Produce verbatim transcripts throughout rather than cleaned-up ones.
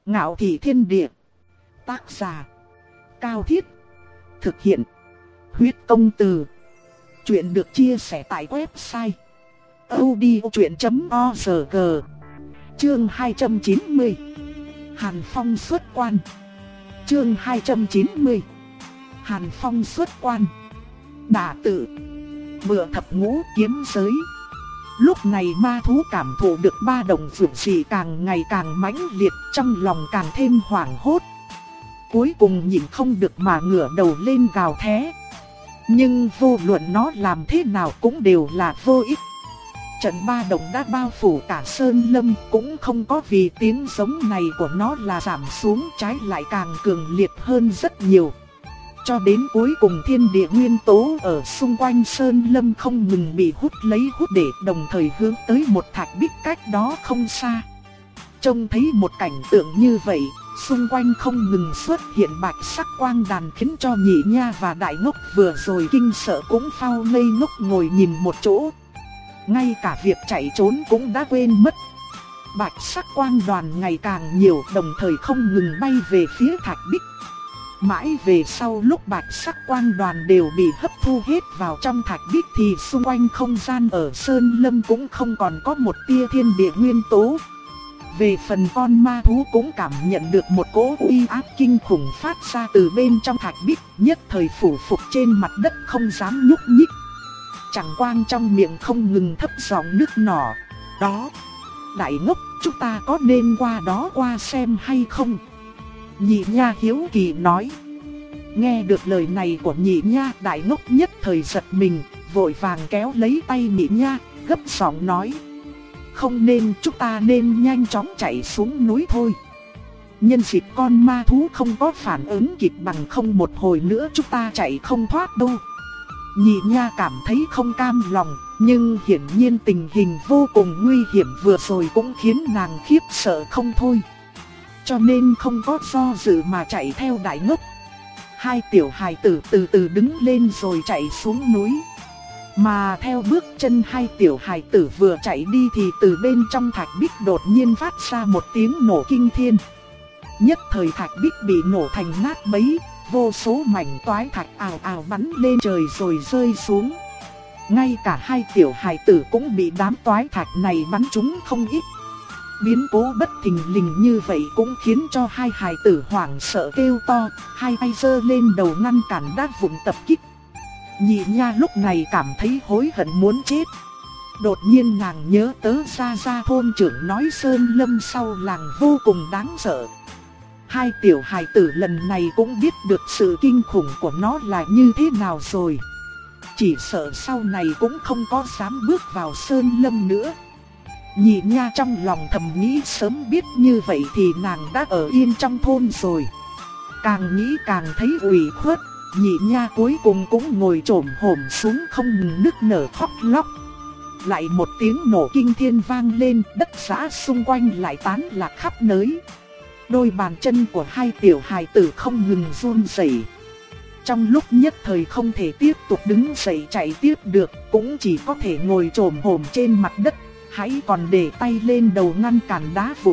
Ngạo Thị Thiên Địa. Tác giả Cao Thiết. Thực hiện Huyết Công Từ. Chuyện được chia sẻ tại website audiochuyện chấm org. Chương hai trăm chín mươi. Hàn Phong xuất quan. Chương hai trăm chín mươi. Hàn Phong xuất quan. Đả tự. Mựa thập ngũ kiếm giới. Lúc này ma thú cảm thụ được ba động dữ dị càng ngày càng mãnh liệt, trong lòng càng thêm hoảng hốt. Cuối cùng nhịn không được mà ngửa đầu lên gào thét. Nhưng vô luận nó làm thế nào cũng đều là vô ích. Trận ba động đã bao phủ cả sơn lâm, cũng không có vì tiếng giống này của nó là giảm xuống, trái lại càng cường liệt hơn rất nhiều. Cho đến cuối cùng thiên địa nguyên tố ở xung quanh sơn lâm không ngừng bị hút lấy hút để đồng thời hướng tới một thạch bích cách đó không xa. Trông thấy một cảnh tượng như vậy, xung quanh không ngừng xuất hiện bạch sắc quang đàn khiến cho Nhị Nha và Đại Ngốc vừa rồi kinh sợ cũng phao ngây ngốc ngồi nhìn một chỗ. Ngay cả việc chạy trốn cũng đã quên mất. Bạch sắc quang đoàn ngày càng nhiều, đồng thời không ngừng bay về phía thạch bích. Mãi về sau lúc bạch sắc quang đoàn đều bị hấp thu hết vào trong thạch bích thì xung quanh không gian ở sơn lâm cũng không còn có một tia thiên địa nguyên tố. Về phần con ma thú cũng cảm nhận được một cỗ uy áp kinh khủng phát ra từ bên trong thạch bích, nhất thời phủ phục trên mặt đất không dám nhúc nhích. Chẳng quang trong miệng không ngừng thấp giọng nức nở. Đó, Đại Ngốc, chúng ta có nên qua đó qua xem hay không? Nhị Nha hiếu kỳ nói. Nghe được lời này của Nhị Nha, Đại Ngốc nhất thời giật mình, vội vàng kéo lấy tay Nhị Nha, gấp giọng nói. Không nên, chúng ta nên nhanh chóng chạy xuống núi thôi. Nhân dịp con ma thú không có phản ứng kịp, bằng không một hồi nữa chúng ta chạy không thoát đâu. Nhị Nha cảm thấy không cam lòng, nhưng hiển nhiên tình hình vô cùng nguy hiểm vừa rồi cũng khiến nàng khiếp sợ không thôi. Cho nên không có do dự mà chạy theo Đại Ngốc. Hai tiểu hài tử từ từ đứng lên rồi chạy xuống núi. Mà theo bước chân hai tiểu hài tử vừa chạy đi thì từ bên trong thạch bích đột nhiên phát ra một tiếng nổ kinh thiên. Nhất thời thạch bích bị nổ thành nát bấy, vô số mảnh toái thạch ào ào bắn lên trời rồi rơi xuống. Ngay cả hai tiểu hài tử cũng bị đám toái thạch này bắn trúng không ít. Biến cố bất thình lình như vậy cũng khiến cho hai hài tử hoảng sợ kêu to, hai tay giơ lên đầu ngăn cản đá vụn tập kích. Nhị Nha lúc này cảm thấy hối hận muốn chết. Đột nhiên nàng nhớ tới ra ra thôn trưởng nói sơn lâm sau làng vô cùng đáng sợ. Hai tiểu hài tử lần này cũng biết được sự kinh khủng của nó là như thế nào rồi. Chỉ sợ sau này cũng không có dám bước vào sơn lâm nữa. Nhị Nha trong lòng thầm nghĩ sớm biết như vậy thì nàng đã ở yên trong thôn rồi. Càng nghĩ càng thấy ủy khuất, Nhị Nha cuối cùng cũng ngồi trồm hổm xuống không ngừng nức nở khóc lóc. Lại một tiếng nổ kinh thiên vang lên, đất đá xung quanh lại tán lạc khắp nơi. Đôi bàn chân của hai tiểu hài tử không ngừng run rẩy. Trong lúc nhất thời không thể tiếp tục đứng dậy chạy tiếp được, cũng chỉ có thể ngồi trồm hổm trên mặt đất, hãy còn để tay lên đầu ngăn cản đá vụn.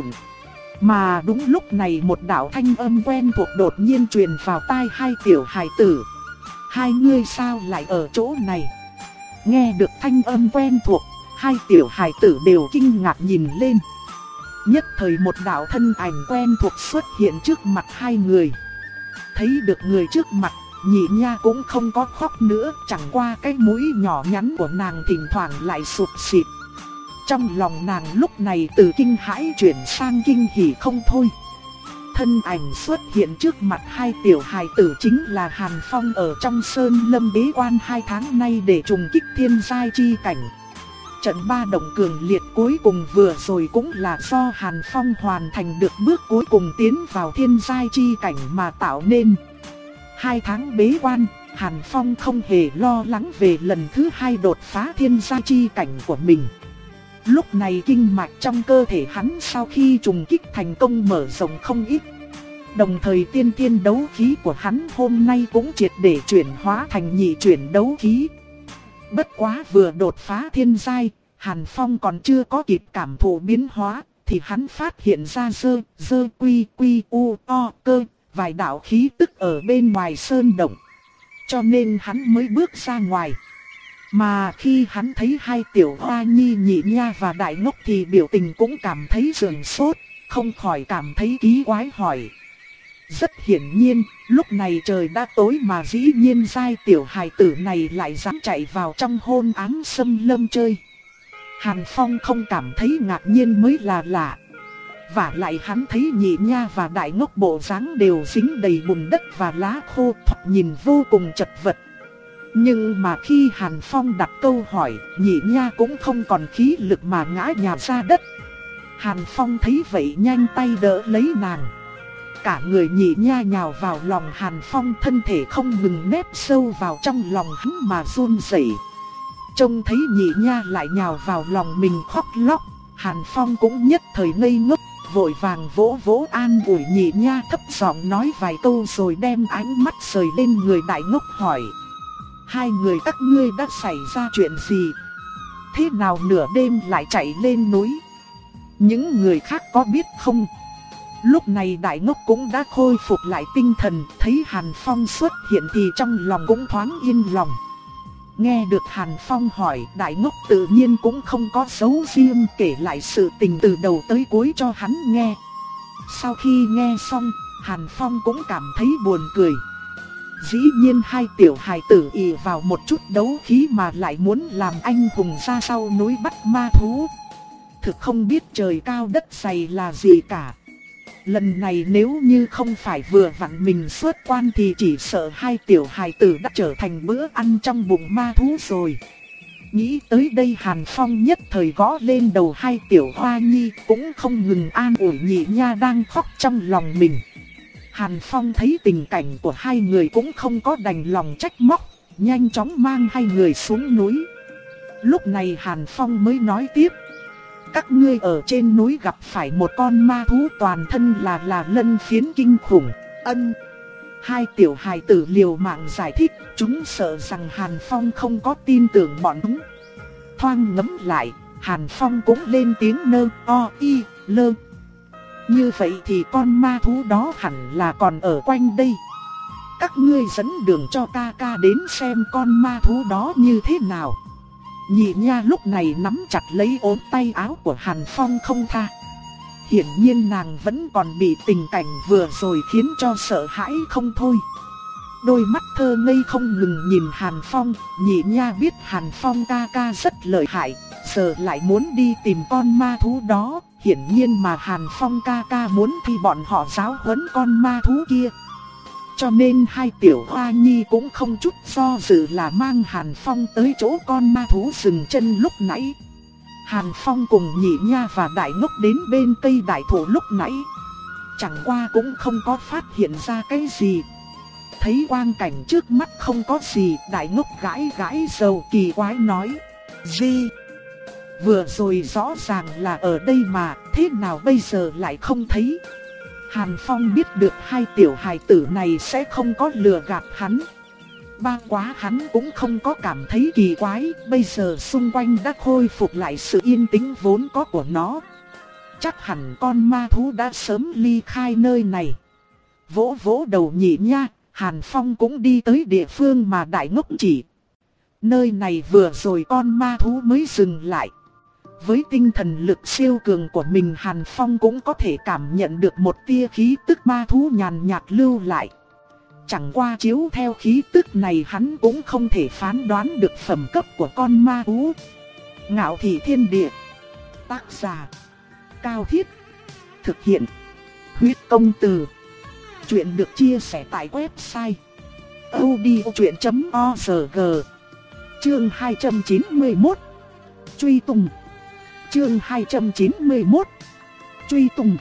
Mà đúng lúc này một đạo thanh âm quen thuộc đột nhiên truyền vào tai hai tiểu hài tử. Hai ngươi sao lại ở chỗ này? Nghe được thanh âm quen thuộc, hai tiểu hài tử đều kinh ngạc nhìn lên. Nhất thời một đạo thân ảnh quen thuộc xuất hiện trước mặt hai người. Thấy được người trước mặt, Nhị Nha cũng không có khóc nữa, chẳng qua cái mũi nhỏ nhắn của nàng thỉnh thoảng lại sụp xịt. Trong lòng nàng lúc này từ kinh hãi chuyển sang kinh hỉ không thôi. Thân ảnh xuất hiện trước mặt hai tiểu hài tử chính là Hàn Phong ở trong sơn lâm bế quan hai tháng nay để trùng kích thiên giai chi cảnh. Trận ba động cường liệt cuối cùng vừa rồi cũng là do Hàn Phong hoàn thành được bước cuối cùng tiến vào thiên giai chi cảnh mà tạo nên. Hai tháng bế quan, Hàn Phong không hề lo lắng về lần thứ hai đột phá thiên giai chi cảnh của mình. Lúc này kinh mạch trong cơ thể hắn sau khi trùng kích thành công mở rộng không ít. Đồng thời tiên thiên đấu khí của hắn hôm nay cũng triệt để chuyển hóa thành nhị chuyển đấu khí. Bất quá vừa đột phá thiên giai, Hàn Phong còn chưa có kịp cảm thụ biến hóa, thì hắn phát hiện ra dơ, dơ quy quy u o cơ, vài đạo khí tức ở bên ngoài sơn động. Cho nên hắn mới bước ra ngoài. Mà khi hắn thấy hai tiểu hoa nhi Nhị Nha và Đại Ngốc thì biểu tình cũng cảm thấy sửng sốt, không khỏi cảm thấy kỳ quái hỏi. Rất hiển nhiên, lúc này trời đã tối mà dĩ nhiên giai tiểu hài tử này lại dám chạy vào trong hôn ám xâm lâm chơi. Hàn Phong không cảm thấy ngạc nhiên mới là lạ. Vả lại hắn thấy Nhị Nha và Đại Ngốc bộ dáng đều dính đầy bùn đất và lá khô, thoạt nhìn vô cùng chật vật. Nhưng mà khi Hàn Phong đặt câu hỏi, Nhị Nha cũng không còn khí lực mà ngã nhào ra đất. Hàn Phong thấy vậy nhanh tay đỡ lấy nàng. Cả người Nhị Nha nhào vào lòng Hàn Phong, thân thể không ngừng nép sâu vào trong lòng hắn mà run rẩy. Trông thấy Nhị Nha lại nhào vào lòng mình khóc lóc, Hàn Phong cũng nhất thời ngây ngốc, vội vàng vỗ vỗ an ủi Nhị Nha, thấp giọng nói vài câu rồi đem ánh mắt rời lên người Đại Ngốc hỏi. Hai người các ngươi đã xảy ra chuyện gì? Thế nào nửa đêm lại chạy lên núi? Những người khác có biết không? Lúc này Đại Ngốc cũng đã khôi phục lại tinh thần, thấy Hàn Phong xuất hiện thì trong lòng cũng thoáng yên lòng. Nghe được Hàn Phong hỏi, Đại Ngốc tự nhiên cũng không có giấu riêng, kể lại sự tình từ đầu tới cuối cho hắn nghe. Sau khi nghe xong, Hàn Phong cũng cảm thấy buồn cười. Dĩ nhiên hai tiểu hài tử ỷ vào một chút đấu khí mà lại muốn làm anh hùng ra sau núi bắt ma thú. Thực không biết trời cao đất dày là gì cả. Lần này nếu như không phải vừa vặn mình xuất quan thì chỉ sợ hai tiểu hài tử đã trở thành bữa ăn trong bụng ma thú rồi. Nghĩ tới đây Hàn Phong nhất thời gõ lên đầu hai tiểu hoa nhi, cũng không ngừng an ủi Nhị Nha đang khóc trong lòng mình. Hàn Phong thấy tình cảnh của hai người cũng không có đành lòng trách móc, nhanh chóng mang hai người xuống núi. Lúc này Hàn Phong mới nói tiếp. Các ngươi ở trên núi gặp phải một con ma thú toàn thân là là lân phiến kinh khủng. Ân. Hai tiểu hài tử liều mạng giải thích, chúng sợ rằng Hàn Phong không có tin tưởng bọn chúng. Thoang ngẫm lại, Hàn Phong cũng lên tiếng nơ o y lơ. Như vậy thì con ma thú đó hẳn là còn ở quanh đây. Các ngươi dẫn đường cho ca ca đến xem con ma thú đó như thế nào. Nhị Nha lúc này nắm chặt lấy ốm tay áo của Hàn Phong không tha. Hiển nhiên nàng vẫn còn bị tình cảnh vừa rồi khiến cho sợ hãi không thôi. Đôi mắt thơ ngây không ngừng nhìn Hàn Phong. Nhị Nha biết Hàn Phong ca ca rất lợi hại, giờ lại muốn đi tìm con ma thú đó. Hiển nhiên mà Hàn Phong ca ca muốn thì bọn họ giáo huấn con ma thú kia. Cho nên hai tiểu hoa nhi cũng không chút do dự là mang Hàn Phong tới chỗ con ma thú dừng chân lúc nãy. Hàn Phong cùng Nhị Nha và Đại Ngốc đến bên cây đại thụ lúc nãy. Chẳng qua cũng không có phát hiện ra cái gì. Thấy quang cảnh trước mắt không có gì, Đại Ngốc gãi gãi đầu kỳ quái nói. Gì? Vừa rồi rõ ràng là ở đây mà, thế nào bây giờ lại không thấy? Hàn Phong biết được hai tiểu hài tử này sẽ không có lừa gạt hắn. Ba quá hắn cũng không có cảm thấy kỳ quái, bây giờ xung quanh đã khôi phục lại sự yên tĩnh vốn có của nó. Chắc hẳn con ma thú đã sớm ly khai nơi này. Vỗ vỗ đầu Nhị Nha, Hàn Phong cũng đi tới địa phương mà Đại Ngốc chỉ. Nơi này vừa rồi con ma thú mới dừng lại. Với tinh thần lực siêu cường của mình, Hàn Phong cũng có thể cảm nhận được một tia khí tức ma thú nhàn nhạt lưu lại. Chẳng qua chiếu theo khí tức này hắn cũng không thể phán đoán được phẩm cấp của con ma thú. Ngạo Thị Thiên Địa. Tác giả Cao Thiết. Thực hiện Huyết Công Từ. Chuyện được chia sẻ tại website audiochuyện chấm org. Chương hai trăm chín mươi mốt. Truy Tùng. Chương hai trăm chín mươi mốt. Truy Tùng.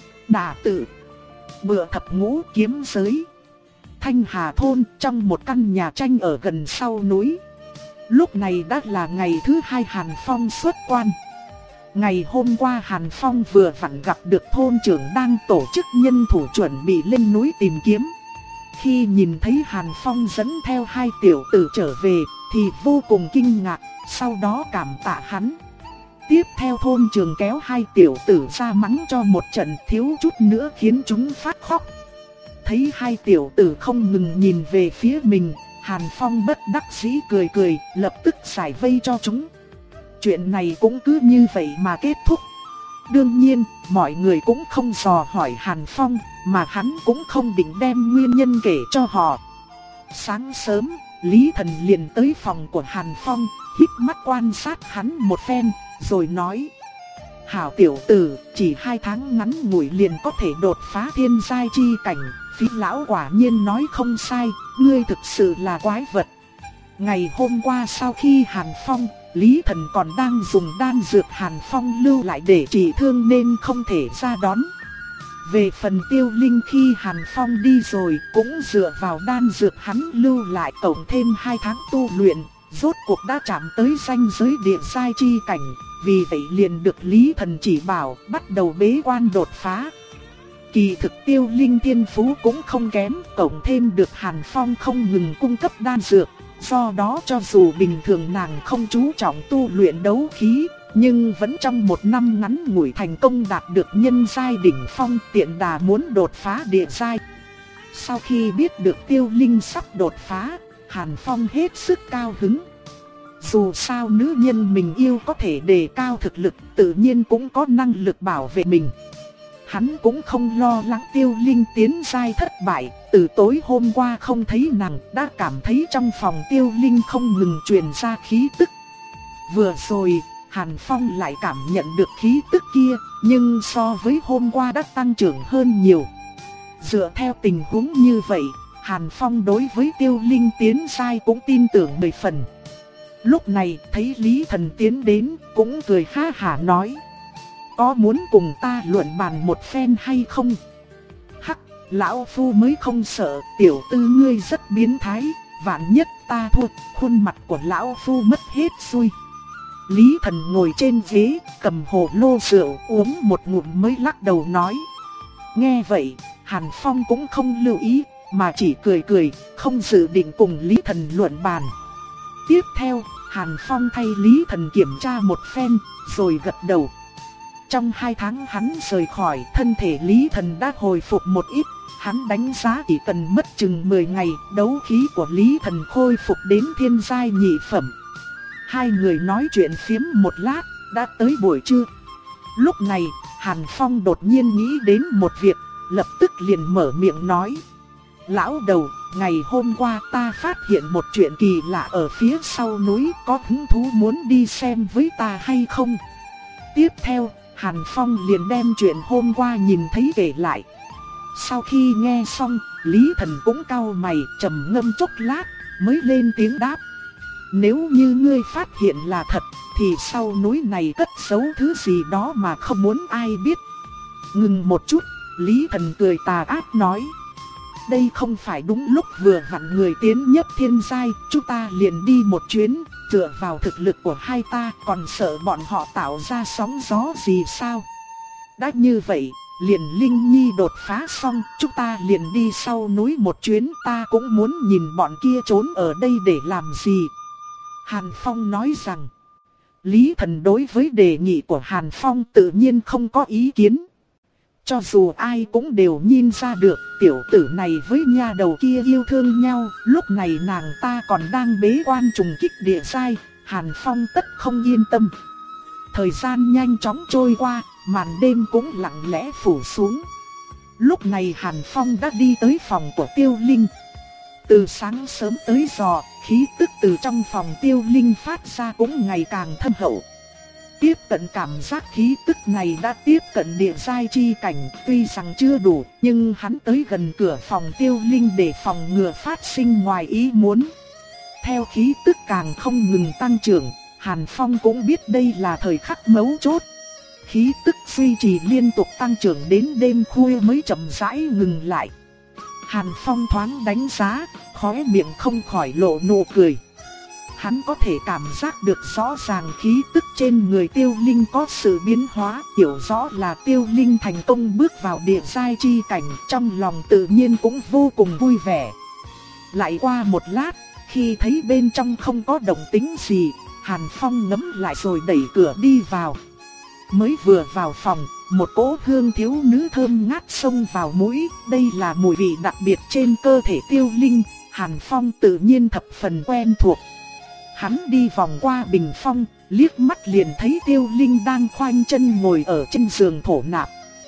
Đả Tự. Bựa thập ngũ kiếm giới. Thanh Hà Thôn, trong một căn nhà tranh ở gần sau núi. Lúc này đã là ngày thứ hai Hàn Phong xuất quan. Ngày hôm qua Hàn Phong vừa vặn gặp được thôn trưởng đang tổ chức nhân thủ chuẩn bị lên núi tìm kiếm. Khi nhìn thấy Hàn Phong dẫn theo hai tiểu tử trở về thì vô cùng kinh ngạc, sau đó cảm tạ hắn. Tiếp theo thôn trường kéo hai tiểu tử ra mắng cho một trận, thiếu chút nữa khiến chúng phát khóc. Thấy hai tiểu tử không ngừng nhìn về phía mình, Hàn Phong bất đắc dĩ cười cười, lập tức giải vây cho chúng. Chuyện này cũng cứ như vậy mà kết thúc. Đương nhiên, mọi người cũng không dò hỏi Hàn Phong, mà hắn cũng không định đem nguyên nhân kể cho họ. Sáng sớm, Lý Thần liền tới phòng của Hàn Phong, híp mắt quan sát hắn một phen, rồi nói: Hảo tiểu tử, chỉ hai tháng ngắn ngủi liền có thể đột phá thiên giai chi cảnh, Phí lão quả nhiên nói không sai, ngươi thực sự là quái vật. Ngày hôm qua sau khi Hàn Phong, Lý Thần còn đang dùng đan dược Hàn Phong lưu lại để trị thương nên không thể ra đón. Về phần Tiêu Linh khi Hàn Phong đi rồi cũng dựa vào đan dược hắn lưu lại cộng thêm hai tháng tu luyện, rốt cuộc đã chạm tới ranh giới địa giai chi cảnh, vì vậy liền được Lý Thần chỉ bảo bắt đầu bế quan đột phá. Kỳ thực Tiêu Linh thiên phú cũng không kém, cộng thêm được Hàn Phong không ngừng cung cấp đan dược, do đó cho dù bình thường nàng không chú trọng tu luyện đấu khí, nhưng vẫn trong một năm ngắn ngủi thành công đạt được nhân giai đỉnh phong, tiện đà muốn đột phá địa giai. Sau khi biết được Tiêu Linh sắp đột phá, Hàn Phong hết sức cao hứng. Dù sao nữ nhân mình yêu có thể đề cao thực lực, tự nhiên cũng có năng lực bảo vệ mình. Hắn cũng không lo lắng Tiêu Linh tiến giai thất bại, từ tối hôm qua không thấy nàng, đã cảm thấy trong phòng Tiêu Linh không ngừng truyền ra khí tức. Vừa rồi, Hàn Phong lại cảm nhận được khí tức kia, nhưng so với hôm qua đã tăng trưởng hơn nhiều. Dựa theo tình huống như vậy, Hàn Phong đối với Tiêu Linh tiến giai cũng tin tưởng mười phần. Lúc này thấy Lý Thần tiến đến, cũng cười ha hả nói: Có muốn cùng ta luận bàn một phen hay không? Hắc, lão phu mới không sợ, tiểu tư ngươi rất biến thái, vạn nhất ta thua, khuôn mặt của lão phu mất hết xui. Lý Thần ngồi trên ghế, cầm hồ lô rượu uống một ngụm mới lắc đầu nói. Nghe vậy, Hàn Phong cũng không lưu ý, mà chỉ cười cười, không dự định cùng Lý Thần luận bàn. Tiếp theo, Hàn Phong thay Lý Thần kiểm tra một phen, rồi gật đầu. Trong hai tháng hắn rời khỏi, thân thể Lý Thần đã hồi phục một ít, hắn đánh giá chỉ cần mất chừng mười ngày, đấu khí của Lý Thần khôi phục đến thiên giai nhị phẩm. Hai người nói chuyện phiếm một lát, đã tới buổi trưa. Lúc này, Hàn Phong đột nhiên nghĩ đến một việc, lập tức liền mở miệng nói. Lão đầu, ngày hôm qua ta phát hiện một chuyện kỳ lạ ở phía sau núi, có hứng thú muốn đi xem với ta hay không? Tiếp theo, Hàn Phong liền đem chuyện hôm qua nhìn thấy kể lại. Sau khi nghe xong, Lý Thần cũng cau mày, trầm ngâm chốc lát, mới lên tiếng đáp. Nếu như ngươi phát hiện là thật, thì sau núi này cất giấu thứ gì đó mà không muốn ai biết. Ngừng một chút, Lý Thần cười tà ác nói. Đây không phải đúng lúc vừa vặn người tiến nhập thiên giai, chúng ta liền đi một chuyến, dựa vào thực lực của hai ta còn sợ bọn họ tạo ra sóng gió gì sao? Đã như vậy, liền Linh Nhi đột phá xong, chúng ta liền đi sau núi một chuyến, ta cũng muốn nhìn bọn kia trốn ở đây để làm gì. Hàn Phong nói rằng, Lý Thần đối với đề nghị của Hàn Phong tự nhiên không có ý kiến. Cho dù ai cũng đều nhìn ra được tiểu tử này với nha đầu kia yêu thương nhau, lúc này nàng ta còn đang bế quan trùng kích địa giai, Hàn Phong tất không yên tâm. Thời gian nhanh chóng trôi qua, màn đêm cũng lặng lẽ phủ xuống. Lúc này Hàn Phong đã đi tới phòng của Tiêu Linh. Từ sáng sớm tới giờ, khí tức từ trong phòng Tiêu Linh phát ra cũng ngày càng thâm hậu. Tiếp cận cảm giác khí tức này đã tiếp cận địa giai chi cảnh, tuy rằng chưa đủ, nhưng hắn tới gần cửa phòng Tiêu Linh để phòng ngừa phát sinh ngoài ý muốn. Theo khí tức càng không ngừng tăng trưởng, Hàn Phong cũng biết đây là thời khắc mấu chốt. Khí tức duy trì liên tục tăng trưởng đến đêm khuya mới chậm rãi ngừng lại. Hàn Phong thoáng đánh giá, khóe miệng không khỏi lộ nụ cười. Hắn có thể cảm giác được rõ ràng khí tức trên người Tiêu Linh có sự biến hóa, hiểu rõ là Tiêu Linh thành công bước vào địa giai chi cảnh, trong lòng tự nhiên cũng vô cùng vui vẻ. Lại qua một lát, khi thấy bên trong không có động tĩnh gì, Hàn Phong ngẫm lại rồi đẩy cửa đi vào. Mới vừa vào phòng, một cỗ hương thiếu nữ thơm ngát xông vào mũi. Đây là mùi vị đặc biệt trên cơ thể Tiêu Linh, Hàn Phong tự nhiên thập phần quen thuộc. Hắn đi vòng qua bình phong, liếc mắt liền thấy Tiêu Linh đang khoanh chân ngồi ở trên giường thổ nạp.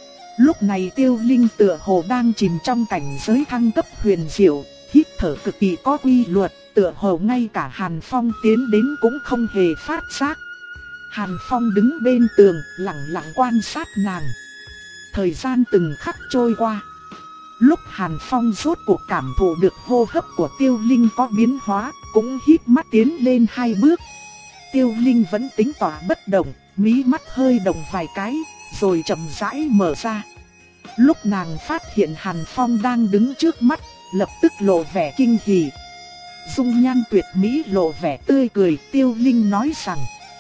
Lúc này Tiêu Linh tựa hồ đang chìm trong cảnh giới thăng cấp huyền diệu, hít thở cực kỳ có quy luật, tựa hồ ngay cả Hàn Phong tiến đến cũng không hề phát giác. Hàn Phong đứng bên tường, lặng lặng quan sát nàng. Thời gian từng khắc trôi qua. Lúc Hàn Phong rốt cuộc cảm thụ được hô hấp của Tiêu Linh có biến hóa, cũng híp mắt tiến lên hai bước. Tiêu Linh vẫn tính tỏa bất động, mí mắt hơi động vài cái, rồi chậm rãi mở ra. Lúc nàng phát hiện Hàn Phong đang đứng trước mắt, lập tức lộ vẻ kinh hỉ. Dung nhan tuyệt mỹ lộ vẻ tươi cười, Tiêu Linh nói rằng: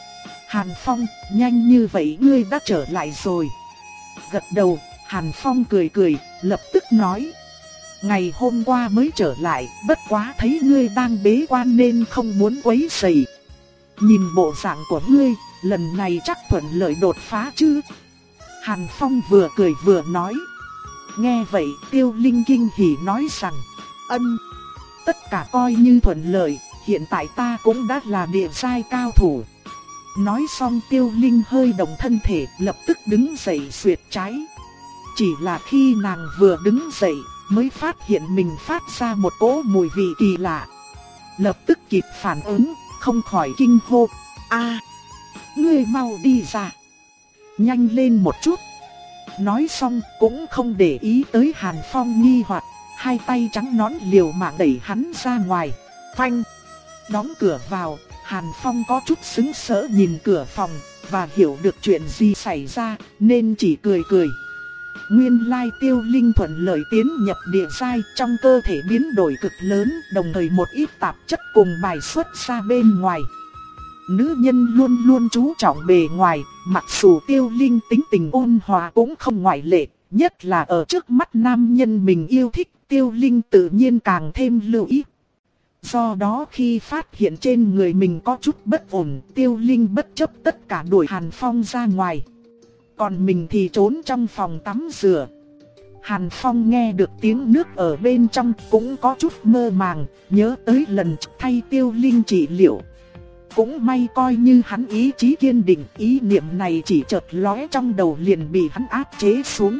Hàn Phong, nhanh như vậy ngươi đã trở lại rồi. Gật đầu, Hàn Phong cười cười, lập tức nói: Ngày hôm qua mới trở lại, bất quá thấy ngươi đang bế quan nên không muốn quấy rầy. Nhìn bộ dạng của ngươi, lần này chắc thuận lợi đột phá chứ? Hàn Phong vừa cười vừa nói. Nghe vậy, Tiêu Linh kinh hỉ nói rằng: Ân, tất cả coi như thuận lợi, hiện tại ta cũng đã là địa giai cao thủ. Nói xong Tiêu Linh hơi động thân thể, lập tức đứng dậy xuyệt trái. Chỉ là khi nàng vừa đứng dậy, mới phát hiện mình phát ra một cỗ mùi vị kỳ lạ. Lập tức kịp phản ứng, không khỏi kinh hô: A, ngươi mau đi ra, nhanh lên một chút. Nói xong cũng không để ý tới Hàn Phong nghi hoặc, hai tay trắng nõn liều mạng đẩy hắn ra ngoài. Phanh, đóng cửa vào. Hàn Phong có chút sững sờ nhìn cửa phòng, và hiểu được chuyện gì xảy ra, nên chỉ cười cười. Nguyên lai Tiêu Linh thuận lợi tiến nhập địa giai, trong cơ thể biến đổi cực lớn, đồng thời một ít tạp chất cùng bài xuất ra bên ngoài. Nữ nhân luôn luôn chú trọng bề ngoài, mặc dù Tiêu Linh tính tình ôn hòa cũng không ngoại lệ, nhất là ở trước mắt nam nhân mình yêu thích, Tiêu Linh tự nhiên càng thêm lưu ý. Do đó khi phát hiện trên người mình có chút bất ổn, Tiêu Linh bất chấp tất cả đuổi Hàn Phong ra ngoài. Còn mình thì trốn trong phòng tắm rửa. Hàn Phong nghe được tiếng nước ở bên trong cũng có chút mơ màng, nhớ tới lần thay Tiêu Linh trị liệu. Cũng may coi như hắn ý chí kiên định, ý niệm này chỉ chợt lóe trong đầu liền bị hắn áp chế xuống.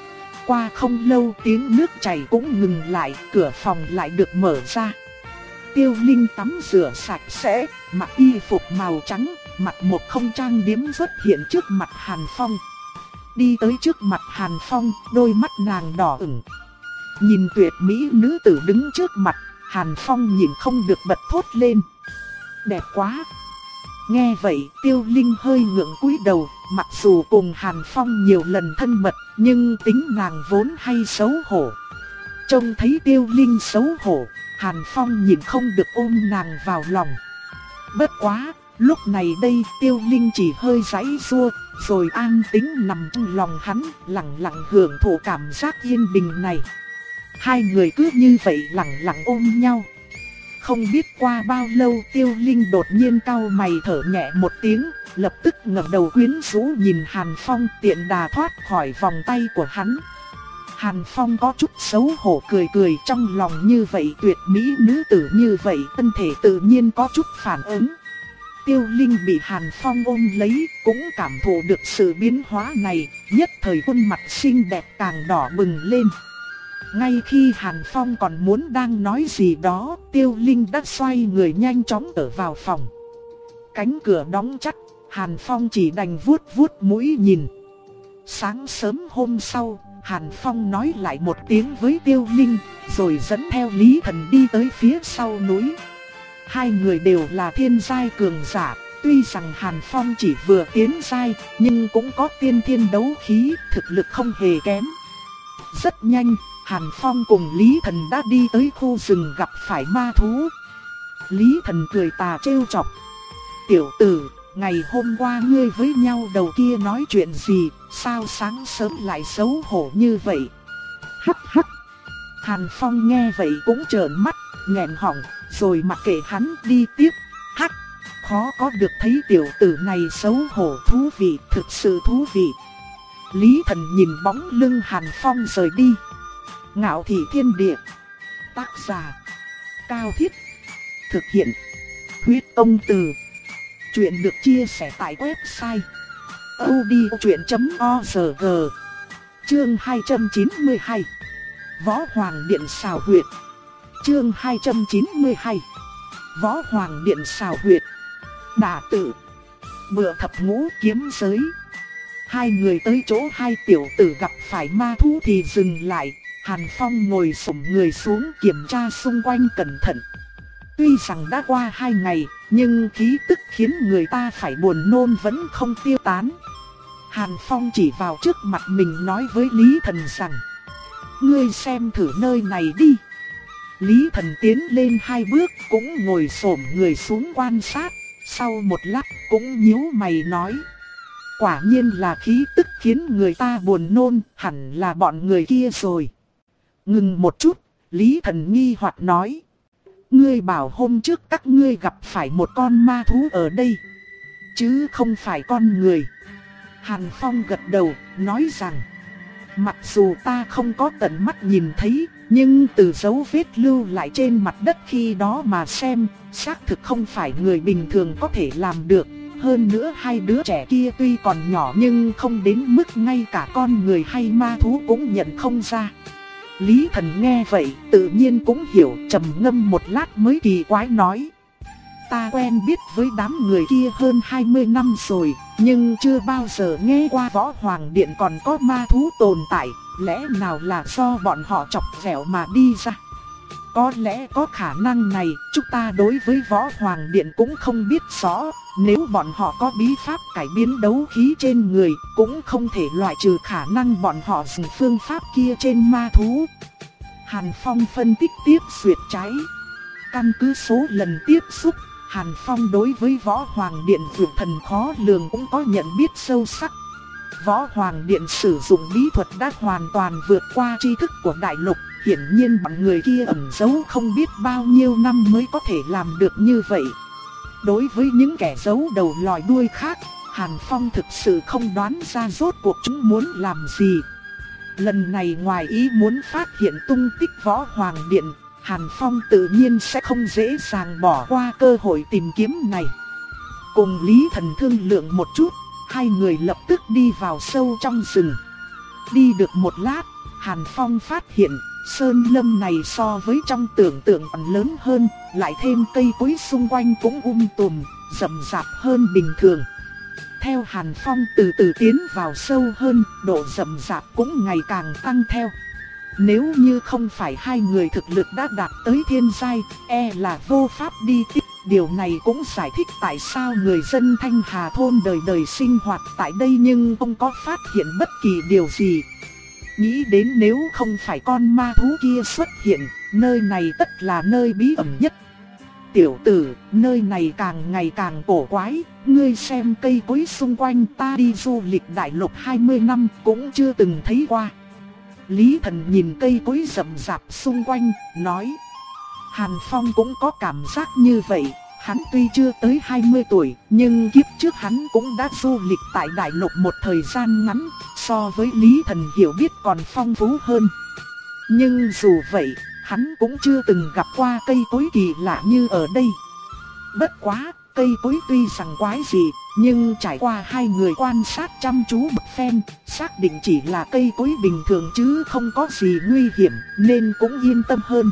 Qua không lâu tiếng nước chảy cũng ngừng lại, cửa phòng lại được mở ra. Tiêu Linh tắm rửa sạch sẽ, mặc y phục màu trắng, mặt một không trang điểm xuất hiện trước mặt Hàn Phong. Đi tới trước mặt Hàn Phong, đôi mắt nàng đỏ ửng. Nhìn tuyệt mỹ nữ tử đứng trước mặt, Hàn Phong nhìn không được bật thốt lên: Đẹp quá! Nghe vậy Tiêu Linh hơi ngượng cúi đầu, mặc dù cùng Hàn Phong nhiều lần thân mật, nhưng tính nàng vốn hay xấu hổ. Trông thấy Tiêu Linh xấu hổ, Hàn Phong nhìn không được ôm nàng vào lòng. Bất quá, lúc này đây Tiêu Linh chỉ hơi giãy giụa, rồi an tĩnh nằm trong lòng hắn, lặng lặng hưởng thụ cảm giác yên bình này. Hai người cứ như vậy lặng lặng ôm nhau. Không biết qua bao lâu Tiêu Linh đột nhiên cau mày thở nhẹ một tiếng, lập tức ngẩng đầu quyến rũ nhìn Hàn Phong, tiện đà thoát khỏi vòng tay của hắn. Hàn Phong có chút xấu hổ cười cười, trong lòng như vậy tuyệt mỹ nữ tử như vậy, thân thể tự nhiên có chút phản ứng. Tiêu Linh bị Hàn Phong ôm lấy, cũng cảm thụ được sự biến hóa này, nhất thời khuôn mặt xinh đẹp càng đỏ bừng lên. Ngay khi Hàn Phong còn muốn đang nói gì đó, Tiêu Linh đã xoay người nhanh chóng ở vào phòng. Cánh cửa đóng chặt, Hàn Phong chỉ đành vuốt vuốt mũi nhìn. Sáng sớm hôm sau, Hàn Phong nói lại một tiếng với Tiêu Linh, rồi dẫn theo Lý Thần đi tới phía sau núi. Hai người đều là thiên giai cường giả, tuy rằng Hàn Phong chỉ vừa tiến giai, nhưng cũng có tiên thiên đấu khí, thực lực không hề kém. Rất nhanh, Hàn Phong cùng Lý Thần đã đi tới khu rừng gặp phải ma thú. Lý Thần cười tà trêu chọc: Tiểu tử, ngày hôm qua ngươi với nhau đầu kia nói chuyện gì, sao sáng sớm lại xấu hổ như vậy? Hắc hắc. Hàn Phong nghe vậy cũng trợn mắt, nghẹn họng, rồi mặc kệ hắn đi tiếp. Hắc, khó có được thấy tiểu tử này xấu hổ thú vị, thực sự thú vị. Lý Thần nhìn bóng lưng Hàn Phong rời đi. Ngạo thị thiên địa. Tác giả Cao Thiết. Thực hiện Huyết Công Từ. Chuyện được chia sẻ tại website audiochuyện chấm org. Chương hai trăm chín mươi hai. Võ Hoàng Điện xào huyệt. Chương hai trăm chín mươi hai. Võ Hoàng Điện xào huyệt. Đả tử. Bựa thập ngũ kiếm giới. Hai người tới chỗ hai tiểu tử gặp phải ma thú thì dừng lại. Hàn Phong ngồi xổm người xuống kiểm tra xung quanh cẩn thận. Tuy rằng đã qua hai ngày, nhưng khí tức khiến người ta phải buồn nôn vẫn không tiêu tán. Hàn Phong chỉ vào trước mặt mình nói với Lý Thần rằng: ngươi xem thử nơi này đi. Lý Thần tiến lên hai bước cũng ngồi xổm người xuống quan sát. Sau một lát cũng nhíu mày nói: quả nhiên là khí tức khiến người ta buồn nôn, hẳn là bọn người kia rồi. Ngừng một chút, Lý Thần nghi hoặc nói: ngươi bảo hôm trước các ngươi gặp phải một con ma thú ở đây, chứ không phải con người. Hàn Phong gật đầu, nói rằng: mặc dù ta không có tận mắt nhìn thấy, nhưng từ dấu vết lưu lại trên mặt đất khi đó mà xem, xác thực không phải người bình thường có thể làm được. Hơn nữa hai đứa trẻ kia tuy còn nhỏ nhưng không đến mức ngay cả con người hay ma thú cũng nhận không ra. Lý Thần nghe vậy tự nhiên cũng hiểu, trầm ngâm một lát mới kỳ quái nói: ta quen biết với đám người kia hơn hai mươi năm rồi, nhưng chưa bao giờ nghe qua Võ Hoàng Điện còn có ma thú tồn tại, lẽ nào là do bọn họ chọc ghẹo mà đi ra? Có lẽ có khả năng này, chúng ta đối với Võ Hoàng Điện cũng không biết rõ, nếu bọn họ có bí pháp cải biến đấu khí trên người, cũng không thể loại trừ khả năng bọn họ dùng phương pháp kia trên ma thú. Hàn Phong phân tích tiếp duyệt trái. Căn cứ số lần tiếp xúc, Hàn Phong đối với Võ Hoàng Điện vượt thần khó lường cũng có nhận biết sâu sắc. Võ Hoàng Điện sử dụng bí thuật đã hoàn toàn vượt qua tri thức của đại lục. Hiển nhiên bọn người kia ẩn giấu không biết bao nhiêu năm mới có thể làm được như vậy. Đối với những kẻ giấu đầu lòi đuôi khác, Hàn Phong thực sự không đoán ra rốt cuộc chúng muốn làm gì. Lần này ngoài ý muốn phát hiện tung tích Võ Hoàng Điện, Hàn Phong tự nhiên sẽ không dễ dàng bỏ qua cơ hội tìm kiếm này. Cùng Lý Thần thương lượng một chút, hai người lập tức đi vào sâu trong rừng. Đi được một lát, Hàn Phong phát hiện sơn lâm này so với trong tưởng tượng còn lớn hơn, lại thêm cây cối xung quanh cũng um tùm, rậm rạp hơn bình thường. Theo Hàn Phong từ từ tiến vào sâu hơn, độ rậm rạp cũng ngày càng tăng theo. Nếu như không phải hai người thực lực đã đạt tới thiên giai, e là vô pháp đi tiếp. Điều này cũng giải thích tại sao người dân Thanh Hà thôn đời đời sinh hoạt tại đây nhưng không có phát hiện bất kỳ điều gì. Nghĩ đến nếu không phải con ma thú kia xuất hiện, nơi này tất là nơi bí ẩn nhất. Tiểu tử, nơi này càng ngày càng cổ quái, ngươi xem cây cối xung quanh, ta đi du lịch đại lục hai mươi năm cũng chưa từng thấy qua. Lý Thần nhìn cây cối rậm rạp xung quanh, nói. Hàn Phong cũng có cảm giác như vậy. Hắn tuy chưa tới hai mươi tuổi, nhưng kiếp trước hắn cũng đã du lịch tại đại lục một thời gian ngắn, so với Lý Thần hiểu biết còn phong phú hơn. Nhưng dù vậy, hắn cũng chưa từng gặp qua cây cối kỳ lạ như ở đây. Bất quá, cây cối tuy rằng quái dị, nhưng trải qua hai người quan sát chăm chú một phen, xác định chỉ là cây cối bình thường chứ không có gì nguy hiểm, nên cũng yên tâm hơn.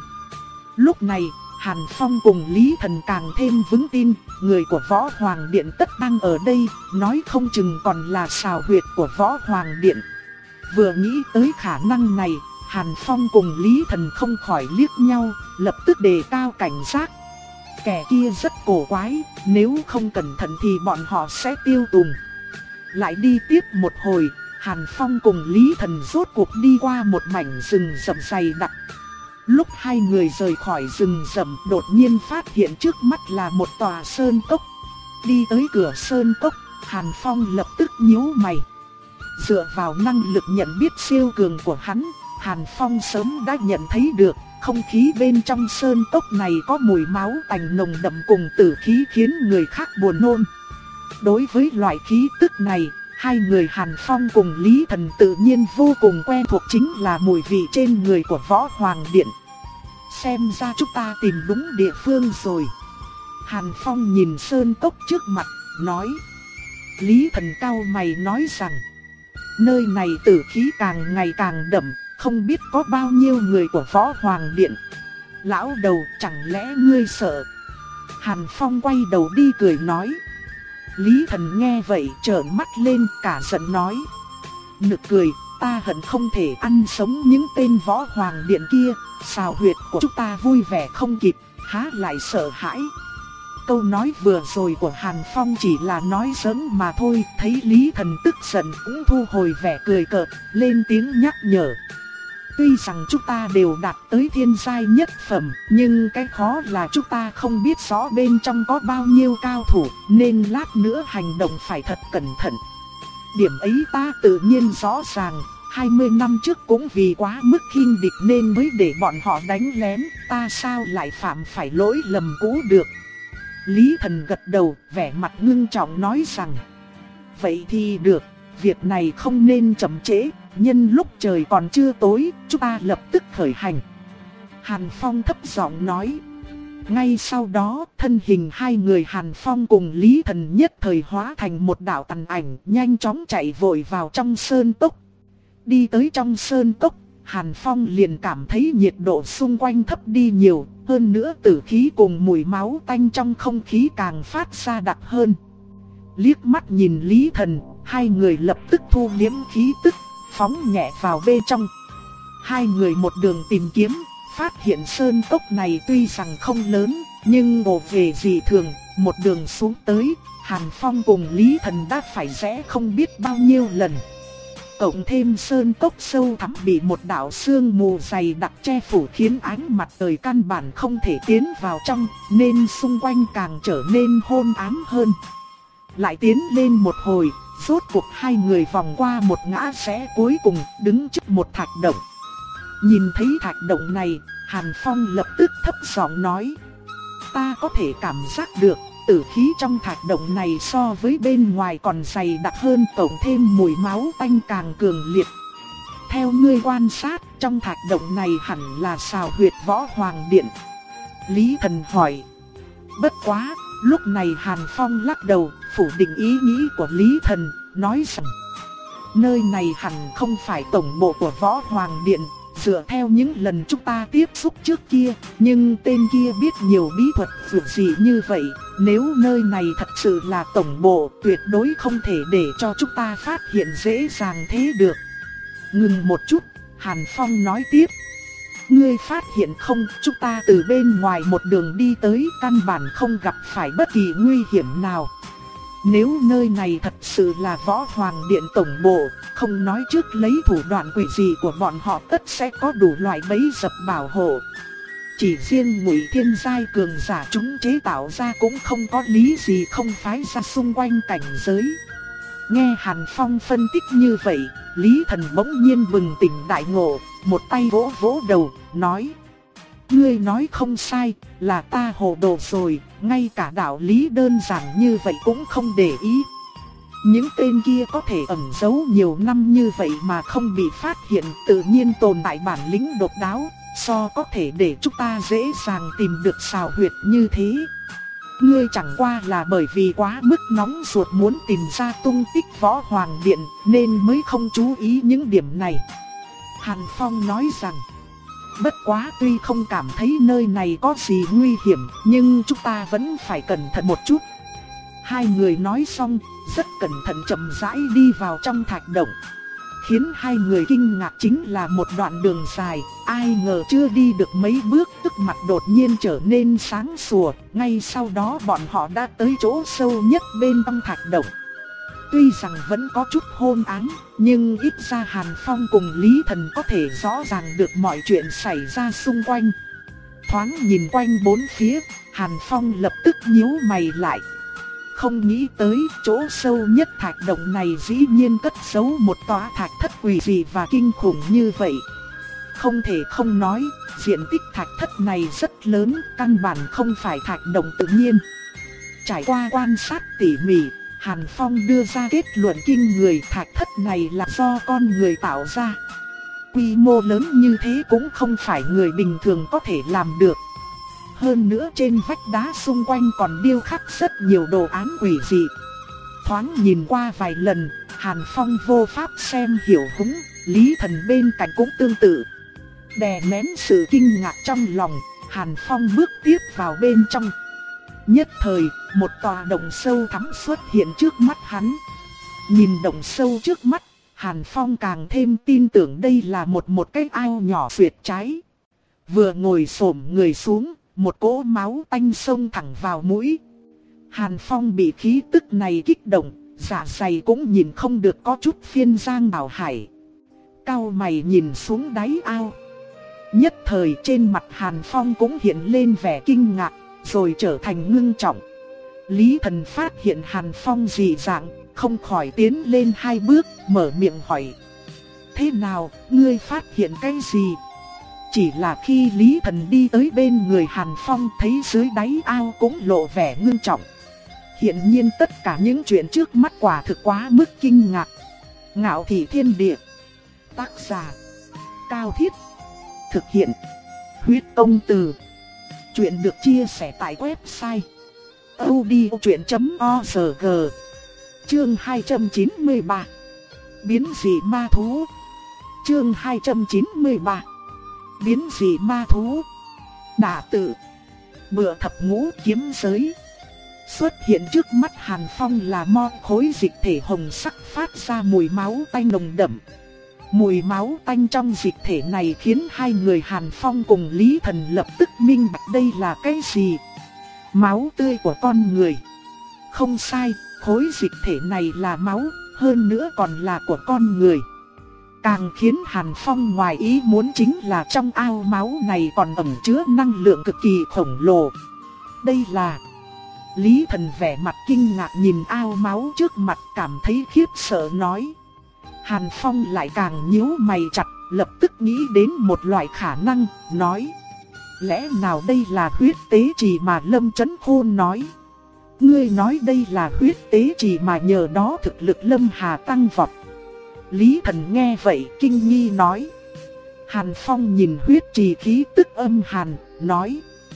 Lúc này, Hàn Phong cùng Lý Thần càng thêm vững tin, người của Võ Hoàng Điện tất đang ở đây, nói không chừng còn là xào huyệt của Võ Hoàng Điện. Vừa nghĩ tới khả năng này, Hàn Phong cùng Lý Thần không khỏi liếc nhau, lập tức đề cao cảnh giác. Kẻ kia rất cổ quái, nếu không cẩn thận thì bọn họ sẽ tiêu tùng. Lại đi tiếp một hồi, Hàn Phong cùng Lý Thần rốt cuộc đi qua một mảnh rừng rậm dày đặc. Lúc hai người rời khỏi rừng rậm, đột nhiên phát hiện trước mắt là một tòa sơn cốc. Đi tới cửa sơn cốc, Hàn Phong lập tức nhíu mày. Dựa vào năng lực nhận biết siêu cường của hắn, Hàn Phong sớm đã nhận thấy được, không khí bên trong sơn cốc này có mùi máu tanh nồng đậm cùng tử khí khiến người khác buồn nôn. Đối với loại khí tức này, hai người Hàn Phong cùng Lý Thần tự nhiên vô cùng quen thuộc, chính là mùi vị trên người của Võ Hoàng Điện. Xem ra chúng ta tìm đúng địa phương rồi. Hàn Phong nhìn sơn cốc trước mặt, nói. Lý Thần cau mày nói rằng, nơi này tử khí càng ngày càng đậm, không biết có bao nhiêu người của Võ Hoàng Điện. Lão đầu, chẳng lẽ ngươi sợ? Hàn Phong quay đầu đi cười nói. Lý Thần nghe vậy trợn mắt lên cả giận nói. Nực cười, ta hận không thể ăn sống những tên Võ Hoàng Điện kia, xào huyệt của chúng ta vui vẻ không kịp, há lại sợ hãi. Câu nói vừa rồi của Hàn Phong chỉ là nói giỡn mà thôi, thấy Lý Thần tức giận cũng thu hồi vẻ cười cợt, lên tiếng nhắc nhở. Tuy rằng chúng ta đều đạt tới thiên giai nhất phẩm, nhưng cái khó là chúng ta không biết rõ bên trong có bao nhiêu cao thủ, nên lát nữa hành động phải thật cẩn thận. Điểm ấy ta tự nhiên rõ ràng, hai mươi năm trước cũng vì quá mức khinh địch nên mới để bọn họ đánh lén, ta sao lại phạm phải lỗi lầm cũ được. Lý Thần gật đầu, vẻ mặt ngưng trọng nói rằng, vậy thì được, việc này không nên chậm trễ, nhân lúc trời còn chưa tối, chúng ta lập tức khởi hành. Hàn Phong thấp giọng nói. Ngay sau đó, thân hình hai người Hàn Phong cùng Lý Thần nhất thời hóa thành một đạo tàn ảnh, nhanh chóng chạy vội vào trong sơn cốc. Đi tới trong sơn cốc, Hàn Phong liền cảm thấy nhiệt độ xung quanh thấp đi nhiều, hơn nữa tử khí cùng mùi máu tanh trong không khí càng phát ra đặc hơn. Liếc mắt nhìn Lý Thần, hai người lập tức thu liếm khí tức, phóng nhẹ vào bên trong. Hai người một đường tìm kiếm, phát hiện sơn cốc này tuy rằng không lớn, nhưng ồ về dị thường, một đường xuống tới, Hàn Phong cùng Lý Thần đã phải rẽ không biết bao nhiêu lần. Cộng thêm sơn cốc sâu thẳm bị một đạo sương mù dày đặc che phủ khiến ánh mặt trời căn bản không thể tiến vào trong, nên xung quanh càng trở nên hôn ám hơn. Lại tiến lên một hồi, rốt cuộc hai người vòng qua một ngã rẽ cuối cùng, đứng trước một thạch động. Nhìn thấy thạch động này, Hàn Phong lập tức thấp giọng nói. Ta có thể cảm giác được, tử khí trong thạch động này so với bên ngoài còn dày đặc hơn, cộng thêm mùi máu tanh càng cường liệt. Theo ngươi quan sát, trong thạch động này hẳn là xào huyệt Võ Hoàng Điện. Lý Thần hỏi. Bất quá, lúc này Hàn Phong lắc đầu, phủ định ý nghĩ của Lý Thần, nói rằng nơi này hẳn không phải tổng bộ của Võ Hoàng Điện. Dựa theo những lần chúng ta tiếp xúc trước kia, nhưng tên kia biết nhiều bí thuật vượt dị như vậy, nếu nơi này thật sự là tổng bộ, tuyệt đối không thể để cho chúng ta phát hiện dễ dàng thế được. Ngừng một chút, Hàn Phong nói tiếp. Ngươi phát hiện không, chúng ta từ bên ngoài một đường đi tới, căn bản không gặp phải bất kỳ nguy hiểm nào. Nếu nơi này thật sự là Võ Hoàng Điện tổng bộ, không nói trước lấy thủ đoạn quỷ dị của bọn họ, tất sẽ có đủ loại bẫy dập bảo hộ. Chỉ riêng Ngụy Thiên giai cường giả chúng chế tạo ra cũng không có lý gì không phái ra xung quanh cảnh giới. Nghe Hàn Phong phân tích như vậy, Lý Thần bỗng nhiên bừng tỉnh đại ngộ, một tay vỗ vỗ đầu, nói. Ngươi nói không sai, là ta hồ đồ rồi, ngay cả đạo lý đơn giản như vậy cũng không để ý. Những tên kia có thể ẩn giấu nhiều năm như vậy mà không bị phát hiện, tự nhiên tồn tại bản lĩnh độc đáo, so có thể để chúng ta dễ dàng tìm được xào huyệt như thế. Ngươi chẳng qua là bởi vì quá mức nóng ruột muốn tìm ra tung tích Võ Hoàng Điện nên mới không chú ý những điểm này. Hàn Phong nói rằng, bất quá tuy không cảm thấy nơi này có gì nguy hiểm, nhưng chúng ta vẫn phải cẩn thận một chút. Hai người nói xong, rất cẩn thận chậm rãi đi vào trong thạch động. Khiến hai người kinh ngạc chính là một đoạn đường dài, ai ngờ chưa đi được mấy bước, tức mặt đột nhiên trở nên sáng sủa, ngay sau đó bọn họ đã tới chỗ sâu nhất bên trong thạch động. Tuy rằng vẫn có chút hôn ám, nhưng ít ra Hàn Phong cùng Lý Thần có thể rõ ràng được mọi chuyện xảy ra xung quanh. Thoáng nhìn quanh bốn phía, Hàn Phong lập tức nhíu mày lại. Không nghĩ tới chỗ sâu nhất thạch động này dĩ nhiên cất giấu một tòa thạch thất quỷ dị và kinh khủng như vậy. không thể không nói, diện tích thạch thất này rất lớn, căn bản không phải thạch động tự nhiên. Trải qua quan sát tỉ mỉ, Hàn Phong đưa ra kết luận kinh người, thạch thất này là do con người tạo ra. Quy mô lớn như thế cũng không phải người bình thường có thể làm được. Hơn nữa trên vách đá xung quanh còn điêu khắc rất nhiều đồ án quỷ dị. Thoáng nhìn qua vài lần, Hàn Phong vô pháp xem hiểu húng, Lý Thần bên cạnh cũng tương tự. Đè nén sự kinh ngạc trong lòng, Hàn Phong bước tiếp vào bên trong. Nhất thời, một tòa động sâu thẳm xuất hiện trước mắt hắn. Nhìn động sâu trước mắt, Hàn Phong càng thêm tin tưởng đây là một một cái ao nhỏ xuyệt trái. Vừa ngồi xổm người xuống, một cỗ máu tanh xông thẳng vào mũi. Hàn Phong bị khí tức này kích động, dạ dày cũng nhìn không được có chút phiên giang bảo hải. Cau mày nhìn xuống đáy ao. Nhất thời trên mặt Hàn Phong cũng hiện lên vẻ kinh ngạc, rồi trở thành ngưng trọng. Lý Thần phát hiện Hàn Phong dị dạng, không khỏi tiến lên hai bước, mở miệng hỏi: thế nào, ngươi phát hiện cái gì? Chỉ là khi Lý Thần đi tới bên người Hàn Phong, thấy dưới đáy ao cũng lộ vẻ ngưng trọng. Hiện nhiên tất cả những chuyện trước mắt quả thực quá mức kinh ngạc. Ngạo Thị Thiên Địa. Tác giả: Cao Thiết. Thực hiện: Huyết Công Từ. Chuyện được chia sẻ tại website audiochuyện chấm org. Chương hai trăm chín mươi ba. Biến dị ma thú. Chương hai trăm chín mươi ba. Biến dị ma thú. Đả tự. Bựa thập ngũ kiếm giới. Xuất hiện trước mắt Hàn Phong là mo khối dịch thể hồng sắc phát ra mùi máu tanh nồng đậm. Mùi máu tanh trong dịch thể này khiến hai người Hàn Phong cùng Lý Thần lập tức minh bạch đây là cái gì. Máu tươi của con người. Không sai, khối dịch thể này là máu, hơn nữa còn là của con người. Càng khiến Hàn Phong ngoài ý muốn chính là trong ao máu này còn ẩn chứa năng lượng cực kỳ khổng lồ. Đây là... Lý Thần vẻ mặt kinh ngạc nhìn ao máu trước mặt, cảm thấy khiếp sợ nói. Hàn Phong lại càng nhíu mày chặt, lập tức nghĩ đến một loại khả năng, nói: lẽ nào đây là huyết tế trì mà Lâm Chấn Khôn nói? Ngươi nói đây là huyết tế trì mà nhờ đó thực lực Lâm Hà tăng vọt. Lý Thần nghe vậy kinh nghi nói. Hàn Phong nhìn huyết trì khí tức âm hàn, nói: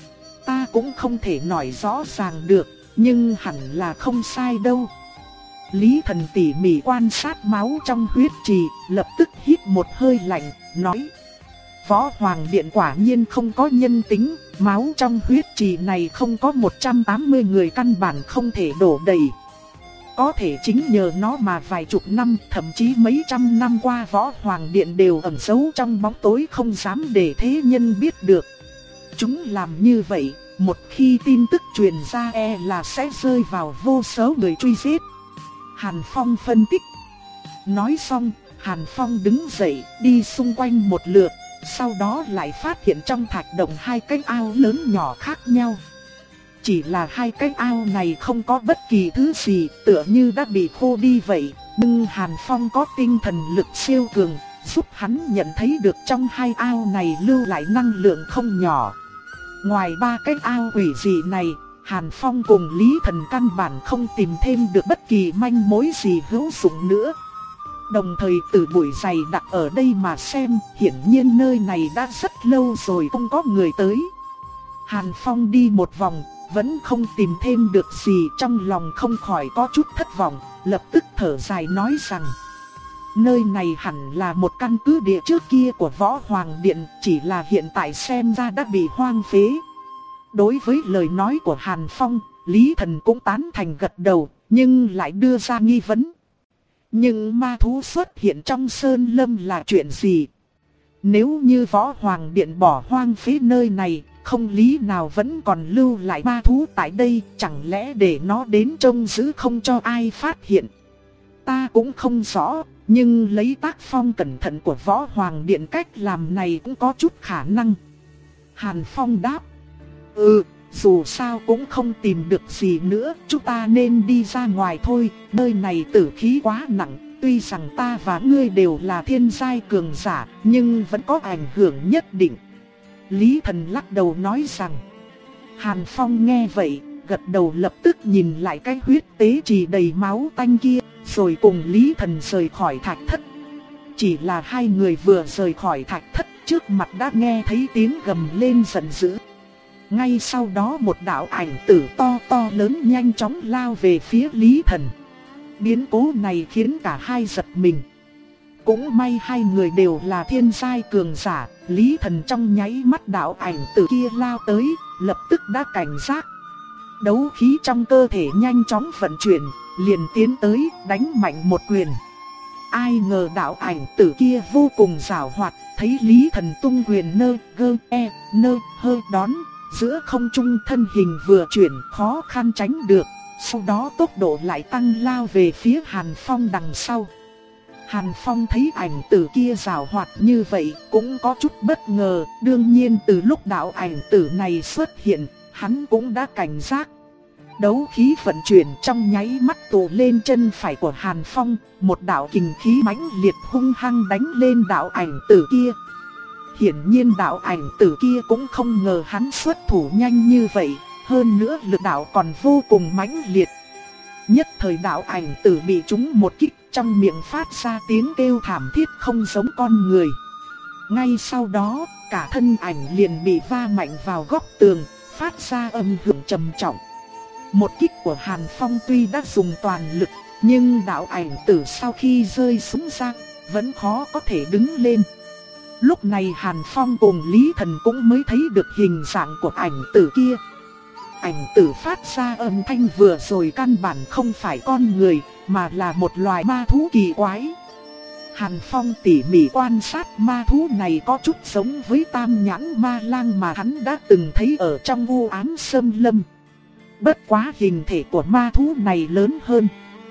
ta cũng không thể nói rõ ràng được, nhưng hẳn là không sai đâu. Lý Thần tỉ mỉ quan sát máu trong huyết trì, lập tức hít một hơi lạnh, nói: Võ Hoàng Điện quả nhiên không có nhân tính, máu trong huyết trì này không có một trăm tám mươi người căn bản không thể đổ đầy. Có thể chính nhờ nó mà vài chục năm, thậm chí mấy trăm năm qua Võ Hoàng Điện đều ẩn giấu trong bóng tối không dám để thế nhân biết được. Chúng làm như vậy, một khi tin tức truyền ra e là sẽ rơi vào vô số người truy giết. Hàn Phong phân tích. Nói xong, Hàn Phong đứng dậy đi xung quanh một lượt, sau đó lại phát hiện trong thạch động hai cái ao lớn nhỏ khác nhau. Chỉ là hai cái ao này không có bất kỳ thứ gì, tựa như đã bị khô đi vậy. Nhưng Hàn Phong có tinh thần lực siêu cường, giúp hắn nhận thấy được trong hai ao này lưu lại năng lượng không nhỏ. Ngoài ba cái ao quỷ dị này, Hàn Phong cùng Lý Thần căn bản không tìm thêm được bất kỳ manh mối gì hữu dụng nữa. Đồng thời từ buổi dày đặc ở đây mà xem, hiển nhiên nơi này đã rất lâu rồi không có người tới. Hàn Phong đi một vòng, vẫn không tìm thêm được gì, trong lòng không khỏi có chút thất vọng, lập tức thở dài nói rằng: nơi này hẳn là một căn cứ địa trước kia của Võ Hoàng Điện, chỉ là hiện tại xem ra đã bị hoang phế. Đối với lời nói của Hàn Phong, Lý Thần cũng tán thành gật đầu, nhưng lại đưa ra nghi vấn. Nhưng ma thú xuất hiện trong sơn lâm là chuyện gì? Nếu như Võ Hoàng Điện bỏ hoang phế nơi này, không lý nào vẫn còn lưu lại ma thú tại đây, chẳng lẽ để nó đến trông giữ không cho ai phát hiện? Ta cũng không rõ, nhưng lấy tác phong cẩn thận của Võ Hoàng Điện, cách làm này cũng có chút khả năng. Hàn Phong đáp: Ừ, dù sao cũng không tìm được gì nữa, chúng ta nên đi ra ngoài thôi, nơi này tử khí quá nặng. tuy rằng ta và ngươi đều là thiên giai cường giả, nhưng vẫn có ảnh hưởng nhất định. Lý Thần lắc đầu nói rằng. Hàn Phong nghe vậy, gật đầu lập tức nhìn lại cái huyết tế trì đầy máu tanh kia, rồi cùng Lý Thần rời khỏi thạch thất. Chỉ là hai người vừa rời khỏi thạch thất, trước mặt đã nghe thấy tiếng gầm lên giận dữ. Ngay sau đó một đạo ảnh tử to to lớn nhanh chóng lao về phía Lý Thần. Biến cố này khiến cả hai giật mình. Cũng may hai người đều là thiên giai cường giả, Lý Thần trong nháy mắt đạo ảnh tử kia lao tới, lập tức đã cảnh giác. Đấu khí trong cơ thể nhanh chóng vận chuyển, liền tiến tới đánh mạnh một quyền. Ai ngờ đạo ảnh tử kia vô cùng giàu hoạt, thấy Lý Thần tung quyền nơ gơ e nơ hơi đón, giữa không trung thân hình vừa chuyển khó khăn tránh được, sau đó tốc độ lại tăng lao về phía Hàn Phong đằng sau. Hàn Phong thấy ảnh tử kia giàu hoạt như vậy cũng có chút bất ngờ, đương nhiên từ lúc đạo ảnh tử này xuất hiện, hắn cũng đã cảnh giác. Đấu khí vận chuyển trong nháy mắt tụ lên chân phải của Hàn Phong, một đạo kình khí mãnh liệt hung hăng đánh lên đạo ảnh tử kia. Hiển nhiên đạo ảnh tử kia cũng không ngờ hắn xuất thủ nhanh như vậy, hơn nữa lực đạo còn vô cùng mãnh liệt. Nhất thời đạo ảnh tử bị trúng một kích, trong miệng phát ra tiếng kêu thảm thiết không giống con người. Ngay sau đó, cả thân ảnh liền bị va mạnh vào góc tường, phát ra âm hưởng trầm trọng. Một kích của Hàn Phong tuy đã dùng toàn lực, nhưng đạo ảnh tử sau khi rơi xuống ra, vẫn khó có thể đứng lên. Lúc này Hàn Phong cùng Lý Thần cũng mới thấy được hình dạng của ảnh tử kia. Ảnh tử phát ra âm thanh vừa rồi căn bản không phải con người, mà là một loài ma thú kỳ quái. Hàn Phong tỉ mỉ quan sát ma thú này có chút giống với tam nhãn ma lang mà hắn đã từng thấy ở trong u ám sơn lâm. Bất quá hình thể của ma thú này lớn hơn.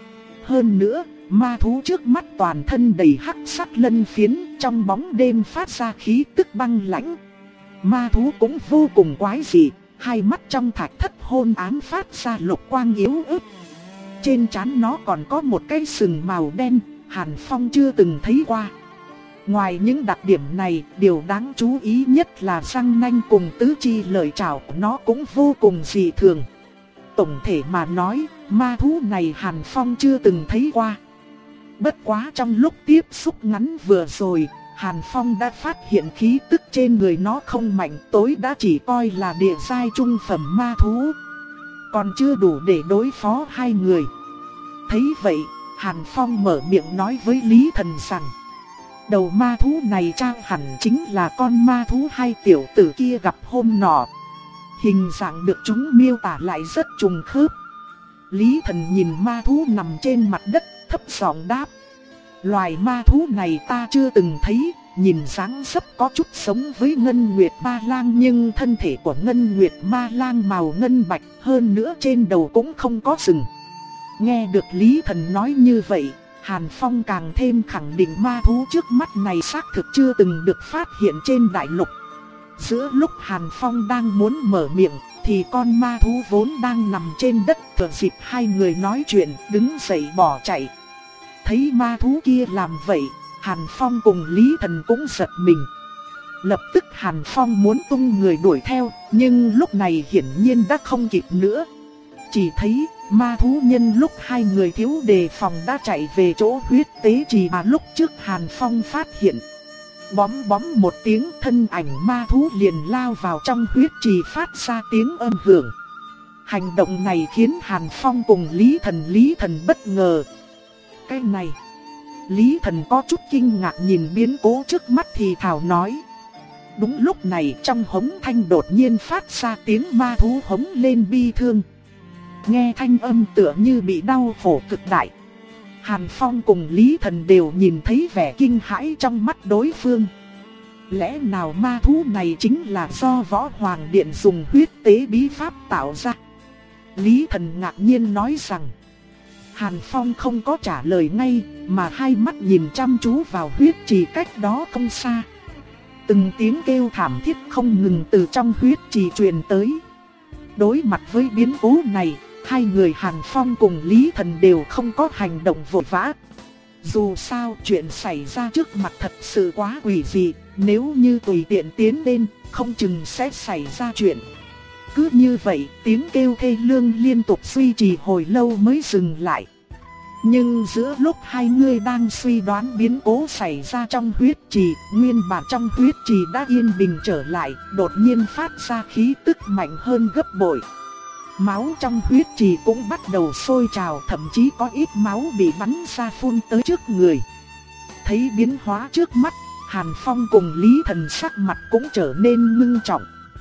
Hơn nữa, ma thú trước mắt toàn thân đầy hắc sắc lân phiến, trong bóng đêm phát ra khí tức băng lãnh. Ma thú cũng vô cùng quái dị, hai mắt trong thạch thất hôn ám phát ra lục quang yếu ớt. Trên trán nó còn có một cái sừng màu đen, Hàn Phong chưa từng thấy qua. Ngoài những đặc điểm này, điều đáng chú ý nhất là răng nanh cùng tứ chi lợi trảo của nó cũng vô cùng dị thường. Tổng thể mà nói, ma thú này Hàn Phong chưa từng thấy qua. Bất quá trong lúc tiếp xúc ngắn vừa rồi, Hàn Phong đã phát hiện khí tức trên người nó không mạnh, tối đã chỉ coi là địa giai trung phẩm ma thú, còn chưa đủ để đối phó hai người. Thấy vậy, Hàn Phong mở miệng nói với Lý Thần rằng, đầu ma thú này chắc hẳn chính là con ma thú hai tiểu tử kia gặp hôm nọ. Hình dạng được chúng miêu tả lại rất trùng khớp. Lý Thần nhìn ma thú nằm trên mặt đất, thấp giọng đáp, loài ma thú này ta chưa từng thấy, nhìn dáng dấp có chút giống với Ngân Nguyệt Ma Lang, nhưng thân thể của Ngân Nguyệt Ma Lang màu ngân bạch, hơn nữa trên đầu cũng không có sừng. Nghe được Lý Thần nói như vậy, Hàn Phong càng thêm khẳng định ma thú trước mắt này xác thực chưa từng được phát hiện trên đại lục. Giữa lúc Hàn Phong đang muốn mở miệng, thì con ma thú vốn đang nằm trên đất thừa dịp hai người nói chuyện, đứng dậy bỏ chạy. Thấy ma thú kia làm vậy, Hàn Phong cùng Lý Thần cũng giật mình. Lập tức Hàn Phong muốn tung người đuổi theo, nhưng lúc này hiển nhiên đã không kịp nữa. Chỉ thấy ma thú nhân lúc hai người thiếu đề phòng đã chạy về chỗ huyết tế trì mà lúc trước Hàn Phong phát hiện. Bóm bóm một tiếng, thân ảnh ma thú liền lao vào trong huyết trì phát ra tiếng âm hưởng. Hành động này khiến Hàn Phong cùng Lý Thần Lý Thần bất ngờ. Cái này, Lý Thần có chút kinh ngạc nhìn biến cố trước mắt thì thào nói. Đúng lúc này trong hống thanh đột nhiên phát ra tiếng ma thú hống lên bi thương. Nghe thanh âm tựa như bị đau khổ cực đại. Hàn Phong cùng Lý Thần đều nhìn thấy vẻ kinh hãi trong mắt đối phương. Lẽ nào ma thú này chính là do Võ Hoàng Điện dùng huyết tế bí pháp tạo ra? Lý Thần ngạc nhiên nói rằng. Hàn Phong không có trả lời ngay, mà hai mắt nhìn chăm chú vào huyết trì cách đó không xa. Từng tiếng kêu thảm thiết không ngừng từ trong huyết trì truyền tới. Đối mặt với biến cố này, hai người Hàn Phong cùng Lý Thần đều không có hành động vội vã. Dù sao chuyện xảy ra trước mặt thật sự quá quỷ dị, nếu như tùy tiện tiến lên, không chừng sẽ xảy ra chuyện. Cứ như vậy, tiếng kêu thê lương liên tục duy trì hồi lâu mới dừng lại. Nhưng giữa lúc hai người đang suy đoán biến cố xảy ra trong huyết trì, nguyên bản trong huyết trì đã yên bình trở lại, đột nhiên phát ra khí tức mạnh hơn gấp bội. Máu trong huyết trì cũng bắt đầu sôi trào, thậm chí có ít máu bị bắn ra phun tới trước người. Thấy biến hóa trước mắt, Hàn Phong cùng Lý Thần sắc mặt cũng trở nên ngưng trọng.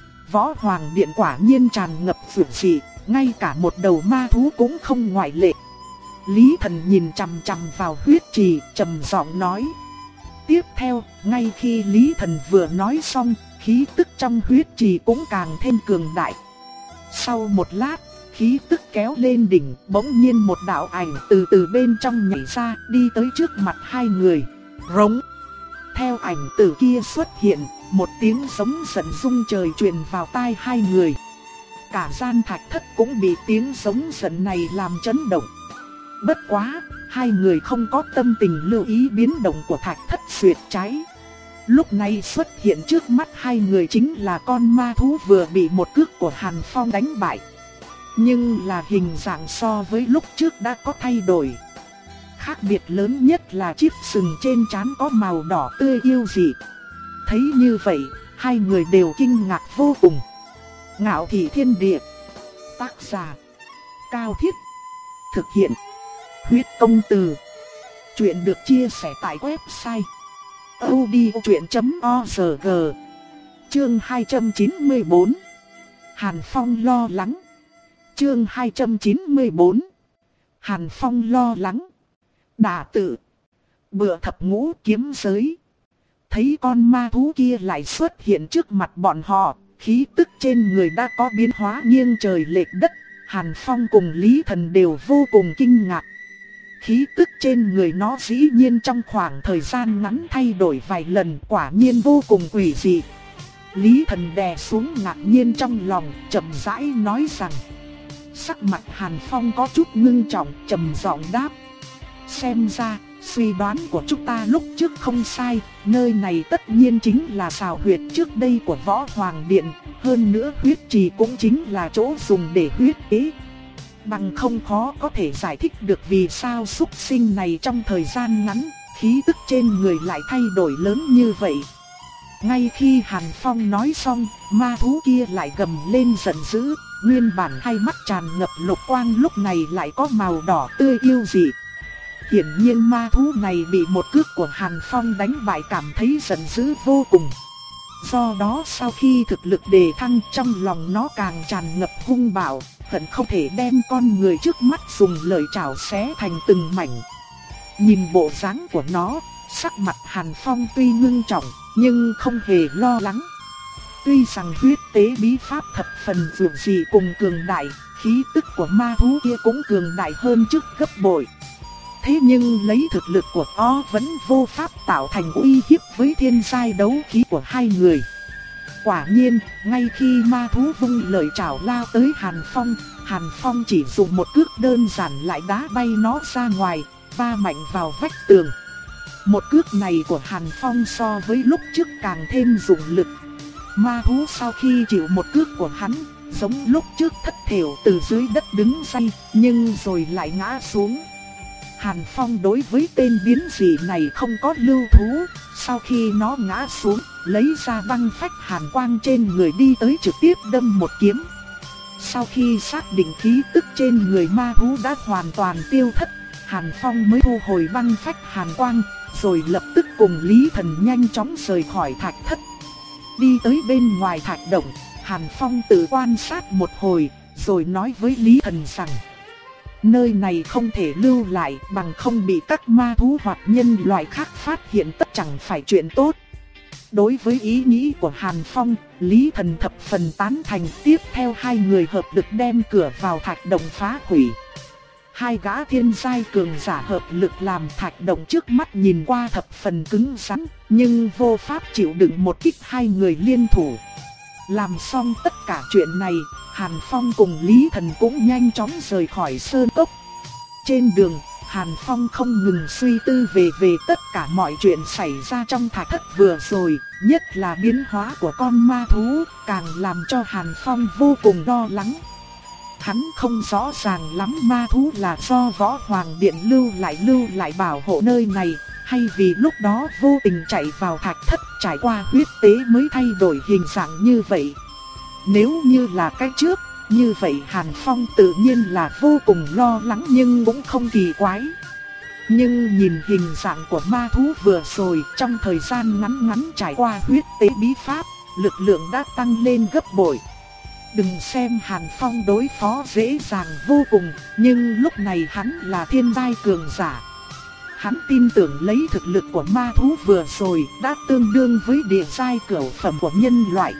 Võ Hoàng Điện quả nhiên tràn ngập phượng dị, ngay cả một đầu ma thú cũng không ngoại lệ. Lý Thần nhìn chằm chằm vào huyết trì, trầm giọng nói. Tiếp theo, ngay khi Lý Thần vừa nói xong, khí tức trong huyết trì cũng càng thêm cường đại. Sau một lát, khí tức kéo lên đỉnh, bỗng nhiên một đạo ảnh từ từ bên trong nhảy ra, đi tới trước mặt hai người. Rống. Theo ảnh tử kia xuất hiện, một tiếng giống giận rung trời truyền vào tai hai người. Cả gian thạch thất cũng bị tiếng giống giận này làm chấn động. Bất quá, hai người không có tâm tình lưu ý biến động của thạch thất xuyệt cháy. Lúc này xuất hiện trước mắt hai người chính là con ma thú vừa bị một cước của Hàn Phong đánh bại. Nhưng là hình dạng so với lúc trước đã có thay đổi. Khác biệt lớn nhất là chiếc sừng trên trán có màu đỏ tươi yêu dị. Thấy như vậy, hai người đều kinh ngạc vô cùng. Ngạo Thị Thiên Địa. Tác giả Cao Thiết. Thực hiện Huyết Công Từ. Chuyện được chia sẻ tại website audiochuyện chấm org. Chương hai trăm chín mươi bốn. Hàn Phong lo lắng. Chương hai trăm chín mươi bốn. Hàn Phong lo lắng. Đả tự. Bựa thập ngũ kiếm giới. Thấy con ma thú kia lại xuất hiện trước mặt bọn họ, khí tức trên người đã có biến hóa nghiêng trời lệch đất. Hàn Phong cùng Lý Thần đều vô cùng kinh ngạc. Khí tức trên người nó dĩ nhiên trong khoảng thời gian ngắn thay đổi vài lần, quả nhiên vô cùng quỷ dị. Lý Thần đè xuống ngạc nhiên trong lòng, chậm rãi nói rằng. Sắc mặt Hàn Phong có chút ngưng trọng, trầm giọng đáp. Xem ra, suy đoán của chúng ta lúc trước không sai, nơi này tất nhiên chính là xào huyệt trước đây của Võ Hoàng Điện, hơn nữa huyết trì cũng chính là chỗ dùng để huyết tế. Bằng không khó có thể giải thích được vì sao súc sinh này trong thời gian ngắn, khí tức trên người lại thay đổi lớn như vậy. Ngay khi Hàn Phong nói xong, ma thú kia lại gầm lên giận dữ, nguyên bản hai mắt tràn ngập lục quang lúc này lại có màu đỏ tươi yêu dị. Hiển nhiên ma thú này bị một cước của Hàn Phong đánh bại cảm thấy giận dữ vô cùng. Do đó sau khi thực lực đề thăng trong lòng nó càng tràn ngập hung bạo, hận không thể đem con người trước mắt dùng lời chảo xé thành từng mảnh. Nhìn bộ dáng của nó, sắc mặt Hàn Phong tuy ngưng trọng, nhưng không hề lo lắng. Tuy rằng huyết tế bí pháp thập phần vượt dị cùng cường đại, khí tức của ma thú kia cũng cường đại hơn trước gấp bội. Thế nhưng lấy thực lực của nó vẫn vô pháp tạo thành uy hiếp với thiên giai đấu khí của hai người. Quả nhiên, ngay khi ma thú vung lời chảo lao tới Hàn Phong, Hàn Phong chỉ dùng một cước đơn giản lại đá bay nó ra ngoài, va mạnh vào vách tường. Một cước này của Hàn Phong so với lúc trước càng thêm dụng lực. Ma thú sau khi chịu một cước của hắn, giống lúc trước thất thểu từ dưới đất đứng dậy, nhưng rồi lại ngã xuống. Hàn Phong đối với tên biến dị này không có lưu thú, sau khi nó ngã xuống, lấy ra băng phách hàn quang trên người đi tới trực tiếp đâm một kiếm. Sau khi xác định khí tức trên người ma thú đã hoàn toàn tiêu thất, Hàn Phong mới thu hồi băng phách hàn quang, rồi lập tức cùng Lý Thần nhanh chóng rời khỏi thạch thất. Đi tới bên ngoài thạch động, Hàn Phong tự quan sát một hồi, rồi nói với Lý Thần rằng nơi này không thể lưu lại, bằng không bị các ma thú hoặc nhân loại khác phát hiện tất chẳng phải chuyện tốt. Đối với ý nghĩ của Hàn Phong, Lý Thần thập phần tán thành. Tiếp theo hai người hợp lực đem cửa vào thạch động phá hủy. Hai gã thiên giai cường giả hợp lực làm thạch động trước mắt nhìn qua thập phần cứng rắn, nhưng vô pháp chịu đựng một kích hai người liên thủ. Làm xong tất cả chuyện này, Hàn Phong cùng Lý Thần cũng nhanh chóng rời khỏi sơn cốc. Trên đường, Hàn Phong không ngừng suy tư về về tất cả mọi chuyện xảy ra trong thạch thất vừa rồi, nhất là biến hóa của con ma thú, càng làm cho Hàn Phong vô cùng lo lắng. Hắn không rõ ràng lắm ma thú là do Võ Hoàng Điện lưu lại lưu lại bảo hộ nơi này, hay vì lúc đó vô tình chạy vào thạch thất trải qua huyết tế mới thay đổi hình dạng như vậy. Nếu như là cái trước, như vậy Hàn Phong tự nhiên là vô cùng lo lắng nhưng cũng không kỳ quái. Nhưng nhìn hình dạng của ma thú vừa rồi, trong thời gian ngắn ngắn trải qua huyết tế bí pháp, lực lượng đã tăng lên gấp bội. Đừng xem Hàn Phong đối phó dễ dàng vô cùng, nhưng lúc này hắn là thiên giai cường giả. Hắn tin tưởng lấy thực lực của ma thú vừa rồi đã tương đương với địa giai cửu phẩm của nhân loại.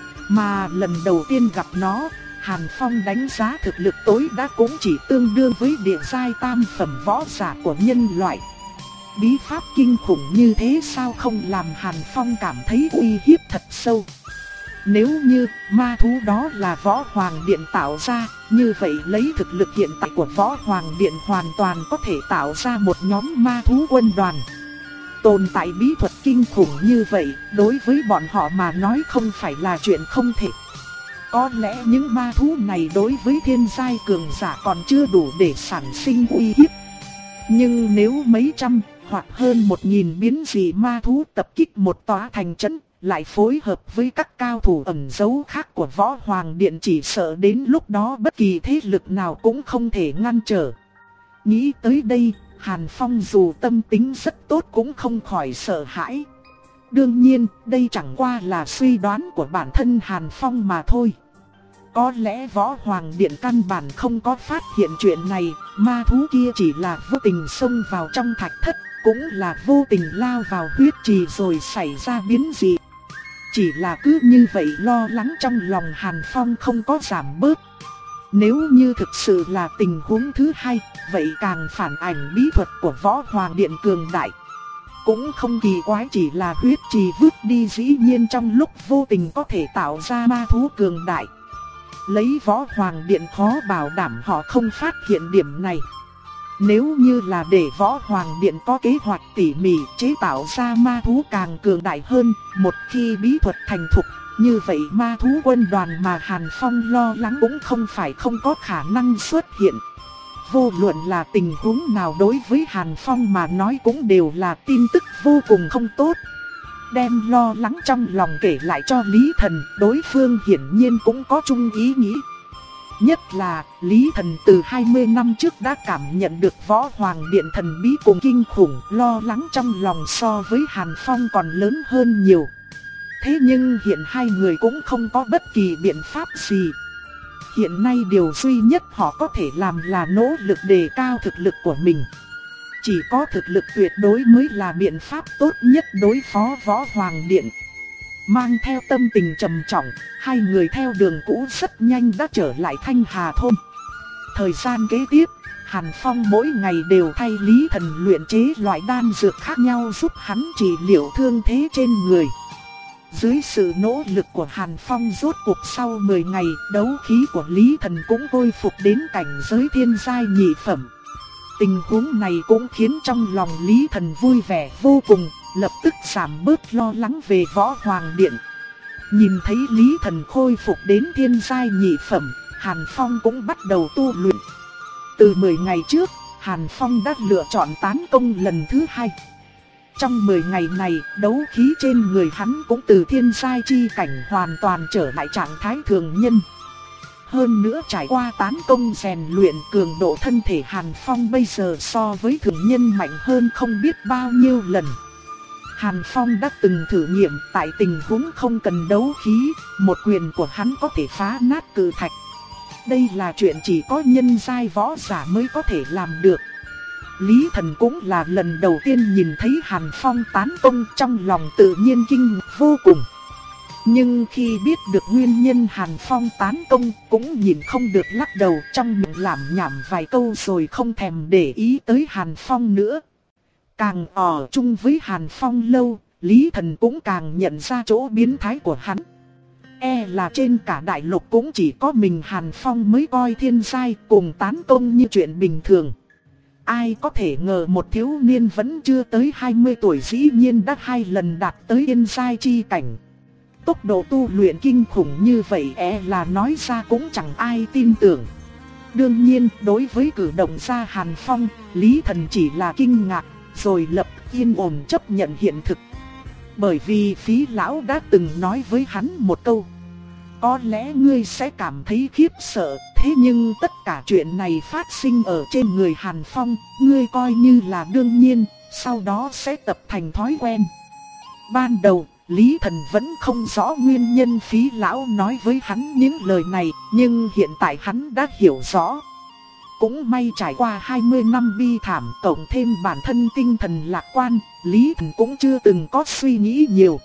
Mà lần đầu tiên gặp nó, Hàn Phong đánh giá thực lực tối đa cũng chỉ tương đương với địa giai tam phẩm võ giả của nhân loại. Bí pháp kinh khủng như thế sao không làm Hàn Phong cảm thấy uy hiếp thật sâu. Nếu như ma thú đó là Võ Hoàng Điện tạo ra, như vậy lấy thực lực hiện tại của Võ Hoàng Điện hoàn toàn có thể tạo ra một nhóm ma thú quân đoàn. Tồn tại bí thuật kinh khủng như vậy, đối với bọn họ mà nói không phải là chuyện không thể. Có lẽ những ma thú này đối với thiên giai cường giả còn chưa đủ để sản sinh uy hiếp. Nhưng nếu mấy trăm hoặc hơn một nghìn biến dị ma thú tập kích một tòa thành trấn, lại phối hợp với các cao thủ ẩn giấu khác của Võ Hoàng Điện, chỉ sợ đến lúc đó bất kỳ thế lực nào cũng không thể ngăn trở. Nghĩ tới đây, Hàn Phong dù tâm tính rất tốt cũng không khỏi sợ hãi. Đương nhiên, đây chẳng qua là suy đoán của bản thân Hàn Phong mà thôi. Có lẽ Võ Hoàng Điện căn bản không có phát hiện chuyện này, ma thú kia chỉ là vô tình xông vào trong thạch thất, cũng là vô tình lao vào huyết trì rồi xảy ra biến dị. Chỉ là cứ như vậy lo lắng trong lòng Hàn Phong không có giảm bớt. Nếu như thực sự là tình huống thứ hai, vậy càng phản ảnh bí thuật của Võ Hoàng Điện cường đại. Cũng không kỳ quái, chỉ là huyết trì vứt đi dĩ nhiên trong lúc vô tình có thể tạo ra ma thú cường đại. Lấy Võ Hoàng Điện khó bảo đảm họ không phát hiện điểm này. Nếu như là để Võ Hoàng Điện có kế hoạch tỉ mỉ chế tạo ra ma thú càng cường đại hơn, một khi bí thuật thành thục, như vậy ma thú quân đoàn mà Hàn Phong lo lắng cũng không phải không có khả năng xuất hiện. Vô luận là tình huống nào đối với Hàn Phong mà nói cũng đều là tin tức vô cùng không tốt. Đem lo lắng trong lòng kể lại cho Lý Thần, đối phương hiển nhiên cũng có chung ý nghĩ. Nhất là, Lý Thần từ hai mươi năm trước đã cảm nhận được Võ Hoàng Điện thần bí cùng kinh khủng, lo lắng trong lòng so với Hàn Phong còn lớn hơn nhiều. Thế nhưng hiện hai người cũng không có bất kỳ biện pháp gì. Hiện nay điều duy nhất họ có thể làm là nỗ lực đề cao thực lực của mình. Chỉ có thực lực tuyệt đối mới là biện pháp tốt nhất đối phó Võ Hoàng Điện. Mang theo tâm tình trầm trọng, hai người theo đường cũ rất nhanh đã trở lại Thanh Hà Thôn. Thời gian kế tiếp, Hàn Phong mỗi ngày đều thay Lý Thần luyện chế loại đan dược khác nhau giúp hắn trị liệu thương thế trên người. Dưới sự nỗ lực của Hàn Phong, rốt cuộc sau mười ngày, đấu khí của Lý Thần cũng khôi phục đến cảnh giới thiên giai nhị phẩm. Tình huống này cũng khiến trong lòng Lý Thần vui vẻ vô cùng, lập tức giảm bớt lo lắng về Võ Hoàng Điện. Nhìn thấy Lý Thần khôi phục đến thiên giai nhị phẩm, Hàn Phong cũng bắt đầu tu luyện. Từ mười ngày trước, Hàn Phong đã lựa chọn tán công lần thứ hai. Trong mười ngày này, đấu khí trên người hắn cũng từ thiên giai chi cảnh hoàn toàn trở lại trạng thái thường nhân. Hơn nữa trải qua tán công rèn luyện, cường độ thân thể Hàn Phong bây giờ so với thường nhân mạnh hơn không biết bao nhiêu lần. Hàn Phong đã từng thử nghiệm tại tình huống không cần đấu khí, một quyền của hắn có thể phá nát cự thạch. Đây là chuyện chỉ có nhân giai võ giả mới có thể làm được. Lý Thần cũng là lần đầu tiên nhìn thấy Hàn Phong tán công, trong lòng tự nhiên kinh ngạc vô cùng. Nhưng khi biết được nguyên nhân Hàn Phong tán công, cũng nhìn không được lắc đầu, trong miệng lẩm nhẩm vài câu rồi không thèm để ý tới Hàn Phong nữa. Càng ở chung với Hàn Phong lâu, Lý Thần cũng càng nhận ra chỗ biến thái của hắn. E là trên cả đại lục cũng chỉ có mình Hàn Phong mới coi thiên giai cùng tán công như chuyện bình thường. Ai có thể ngờ một thiếu niên vẫn chưa tới hai mươi tuổi dĩ nhiên đã hai lần đạt tới yên giai chi cảnh. Tốc độ tu luyện kinh khủng như vậy e là nói ra cũng chẳng ai tin tưởng. Đương nhiên, đối với cử động ra Hàn Phong, Lý Thần chỉ là kinh ngạc, rồi lập yên ổn chấp nhận hiện thực. Bởi vì Phí lão đã từng nói với hắn một câu: có lẽ ngươi sẽ cảm thấy khiếp sợ, thế nhưng tất cả chuyện này phát sinh ở trên người Hàn Phong, ngươi coi như là đương nhiên, sau đó sẽ tập thành thói quen. Ban đầu, Lý Thần vẫn không rõ nguyên nhân Phí lão nói với hắn những lời này, nhưng hiện tại hắn đã hiểu rõ. Cũng may trải qua hai mươi năm bi thảm, cộng thêm bản thân tinh thần lạc quan, Lý Thần cũng chưa từng có suy nghĩ nhiều.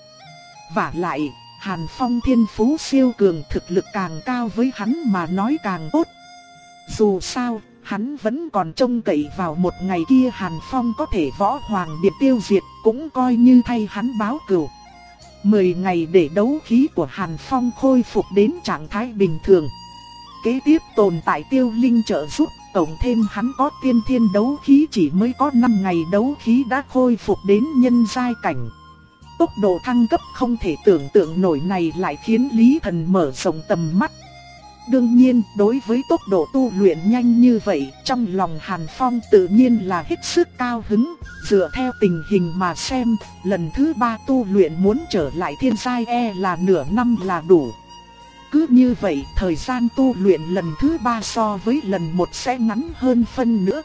Vả lại, Hàn Phong thiên phú siêu cường, thực lực càng cao với hắn mà nói càng tốt. Dù sao, hắn vẫn còn trông cậy vào một ngày kia Hàn Phong có thể võ hoàng điệp tiêu diệt, cũng coi như thay hắn báo cừu. Mười ngày để đấu khí của Hàn Phong khôi phục đến trạng thái bình thường. Kế tiếp tồn tại Tiêu Linh trợ giúp, tổng thêm hắn có tiên thiên đấu khí, chỉ mới có năm ngày đấu khí đã khôi phục đến nhân giai cảnh. Tốc độ thăng cấp không thể tưởng tượng nổi này lại khiến Lý Thần mở rộng tầm mắt. Đương nhiên, đối với tốc độ tu luyện nhanh như vậy, trong lòng Hàn Phong tự nhiên là hết sức cao hứng. Dựa theo tình hình mà xem, lần thứ ba tu luyện muốn trở lại thiên giai e là nửa năm là đủ. Cứ như vậy, thời gian tu luyện lần thứ ba so với lần một sẽ ngắn hơn phân nữa.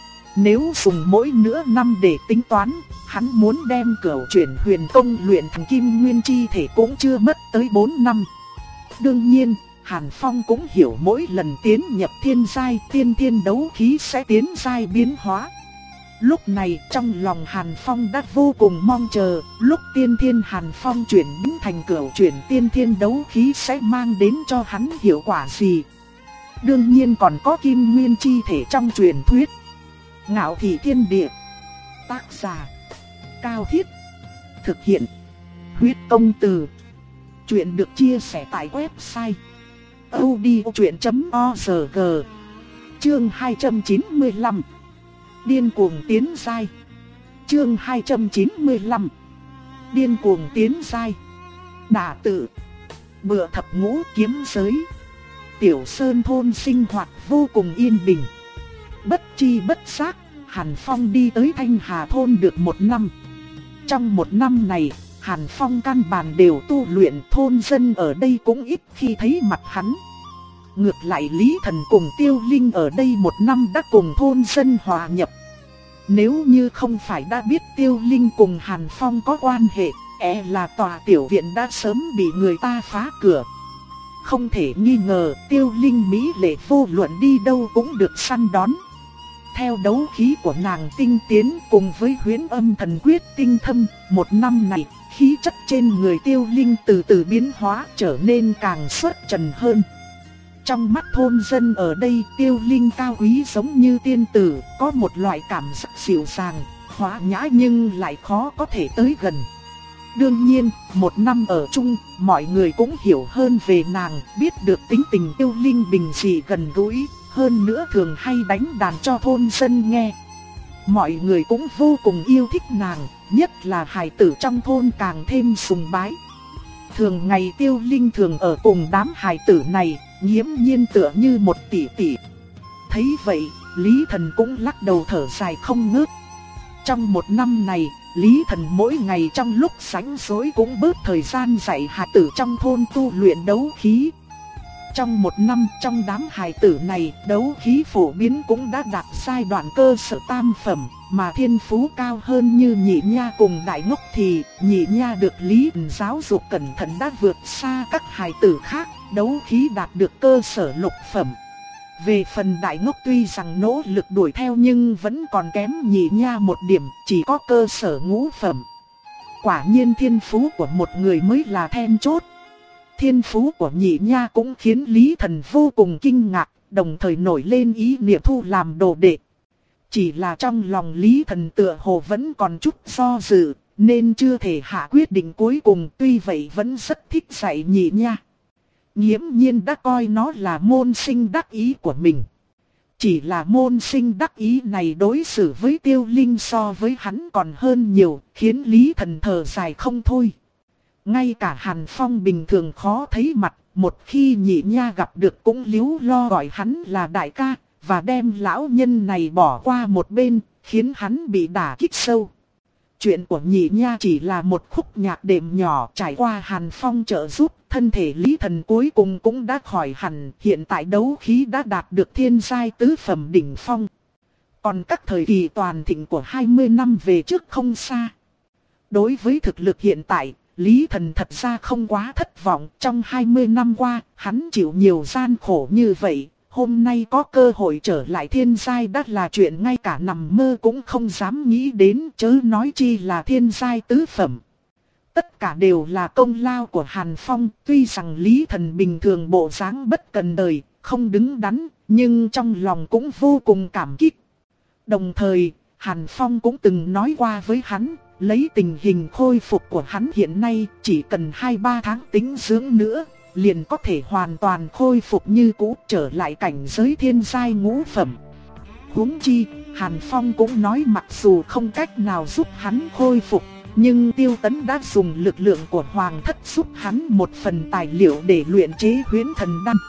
Nếu dùng mỗi nửa năm để tính toán, hắn muốn đem Cửu Chuyển Huyền Công luyện thành Kim Nguyên chi thể cũng chưa mất tới bốn năm. Đương nhiên, Hàn Phong cũng hiểu mỗi lần tiến nhập thiên giai, tiên thiên đấu khí sẽ tiến giai biến hóa. Lúc này trong lòng Hàn Phong đã vô cùng mong chờ, lúc tiên thiên Hàn Phong chuyển biến thành Cửu Chuyển tiên thiên đấu khí sẽ mang đến cho hắn hiệu quả gì. Đương nhiên còn có Kim Nguyên chi thể trong truyền thuyết. Ngạo Thị Thiên Địa. Tác giả: Cao Thiết. Thực hiện: Huyết Công Từ. Chuyện được chia sẻ tại website audiochuyện chấm org. Chương hai trăm chín mươi lăm. Điên cuồng tiến giai. Chương hai trăm chín mươi lăm. Điên cuồng tiến giai. Đả tự. Bựa thập ngũ kiếm giới. Tiểu Sơn thôn sinh hoạt vô cùng yên bình. Bất chi bất giác, Hàn Phong đi tới Thanh Hà thôn được một năm. Trong một năm này, Hàn Phong căn bản đều tu luyện, thôn dân ở đây cũng ít khi thấy mặt hắn. Ngược lại Lý Thần cùng Tiêu Linh ở đây một năm đã cùng thôn dân hòa nhập. Nếu như không phải đã biết Tiêu Linh cùng Hàn Phong có quan hệ, e là tòa tiểu viện đã sớm bị người ta phá cửa. Không thể nghi ngờ, Tiêu Linh mỹ lệ vô luận đi đâu cũng được săn đón. Theo đấu khí của nàng tinh tiến cùng với huyễn âm thần quyết tinh thâm, một năm này, khí chất trên người Tiêu Linh từ từ biến hóa trở nên càng xuất trần hơn. Trong mắt thôn dân ở đây, Tiêu Linh cao quý giống như tiên tử, có một loại cảm giác dịu dàng, hòa nhã nhưng lại khó có thể tới gần. Đương nhiên, một năm ở chung, mọi người cũng hiểu hơn về nàng, biết được tính tình Tiêu Linh bình dị gần gũi, hơn nữa thường hay đánh đàn cho thôn dân nghe. Mọi người cũng vô cùng yêu thích nàng, nhất là hài tử trong thôn càng thêm sùng bái. Thường ngày Tiêu Linh thường ở cùng đám hài tử này, nghiễm nhiên tựa như một tỷ tỷ. Thấy vậy, Lý Thần cũng lắc đầu thở dài không ngớt. Trong một năm này, Lý Thần mỗi ngày trong lúc rảnh rỗi cũng bớt thời gian dạy hài tử trong thôn tu luyện đấu khí. Trong một năm trong đám hài tử này, đấu khí phổ biến cũng đã đạt giai đoạn cơ sở tam phẩm, mà thiên phú cao hơn như Nhị Nha cùng Đại Ngốc thì Nhị Nha được Lý Thần giáo dục cẩn thận đã vượt xa các hài tử khác, đấu khí đạt được cơ sở lục phẩm. Về phần Đại Ngốc tuy rằng nỗ lực đuổi theo nhưng vẫn còn kém Nhị Nha một điểm, chỉ có cơ sở ngũ phẩm. Quả nhiên thiên phú của một người mới là then chốt. Thiên phú của Nhị Nha cũng khiến Lý Thần vô cùng kinh ngạc, đồng thời nổi lên ý niệm thu làm đồ đệ. Chỉ là trong lòng Lý Thần tựa hồ vẫn còn chút do dự, nên chưa thể hạ quyết định cuối cùng, tuy vậy vẫn rất thích dạy Nhị Nha. Nghiễm nhiên đã coi nó là môn sinh đắc ý của mình. Chỉ là môn sinh đắc ý này đối xử với Tiêu Linh so với hắn còn hơn nhiều, khiến Lý Thần thở dài không thôi. Ngay cả Hàn Phong bình thường khó thấy mặt, một khi Nhị Nha gặp được cũng líu lo gọi hắn là đại ca, và đem lão nhân này bỏ qua một bên, khiến hắn bị đả kích sâu. Chuyện của Nhị Nha chỉ là một khúc nhạc đệm nhỏ, trải qua Hàn Phong trợ giúp, thân thể Lý Thần cuối cùng cũng đã khỏi hẳn, hiện tại đấu khí đã đạt được thiên giai tứ phẩm đỉnh phong. Còn các thời kỳ toàn thịnh của hai mươi năm về trước không xa. Đối với thực lực hiện tại, Lý Thần thật ra không quá thất vọng. Trong hai mươi năm qua, hắn chịu nhiều gian khổ như vậy. Hôm nay có cơ hội trở lại thiên giai đã là chuyện ngay cả nằm mơ cũng không dám nghĩ đến, chớ nói chi là thiên giai tứ phẩm. Tất cả đều là công lao của Hàn Phong, tuy rằng Lý Thần bình thường bộ dáng bất cần đời, không đứng đắn, nhưng trong lòng cũng vô cùng cảm kích. Đồng thời, Hàn Phong cũng từng nói qua với hắn, lấy tình hình khôi phục của hắn hiện nay, chỉ cần hai ba tháng tĩnh dưỡng nữa, liền có thể hoàn toàn khôi phục như cũ, trở lại cảnh giới thiên giai ngũ phẩm. Huống chi, Hàn Phong cũng nói mặc dù không cách nào giúp hắn khôi phục, nhưng Tiêu Tấn đã dùng lực lượng của Hoàng Thất giúp hắn một phần tài liệu để luyện chế huyễn thần đan.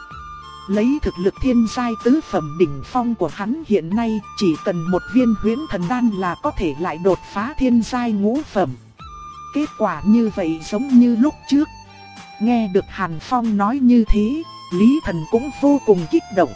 Lấy thực lực thiên giai tứ phẩm đỉnh phong của hắn hiện nay, chỉ cần một viên huyễn thần đan là có thể lại đột phá thiên giai ngũ phẩm. Kết quả như vậy giống như lúc trước. Nghe được Hàn Phong nói như thế, Lý Thần cũng vô cùng kích động.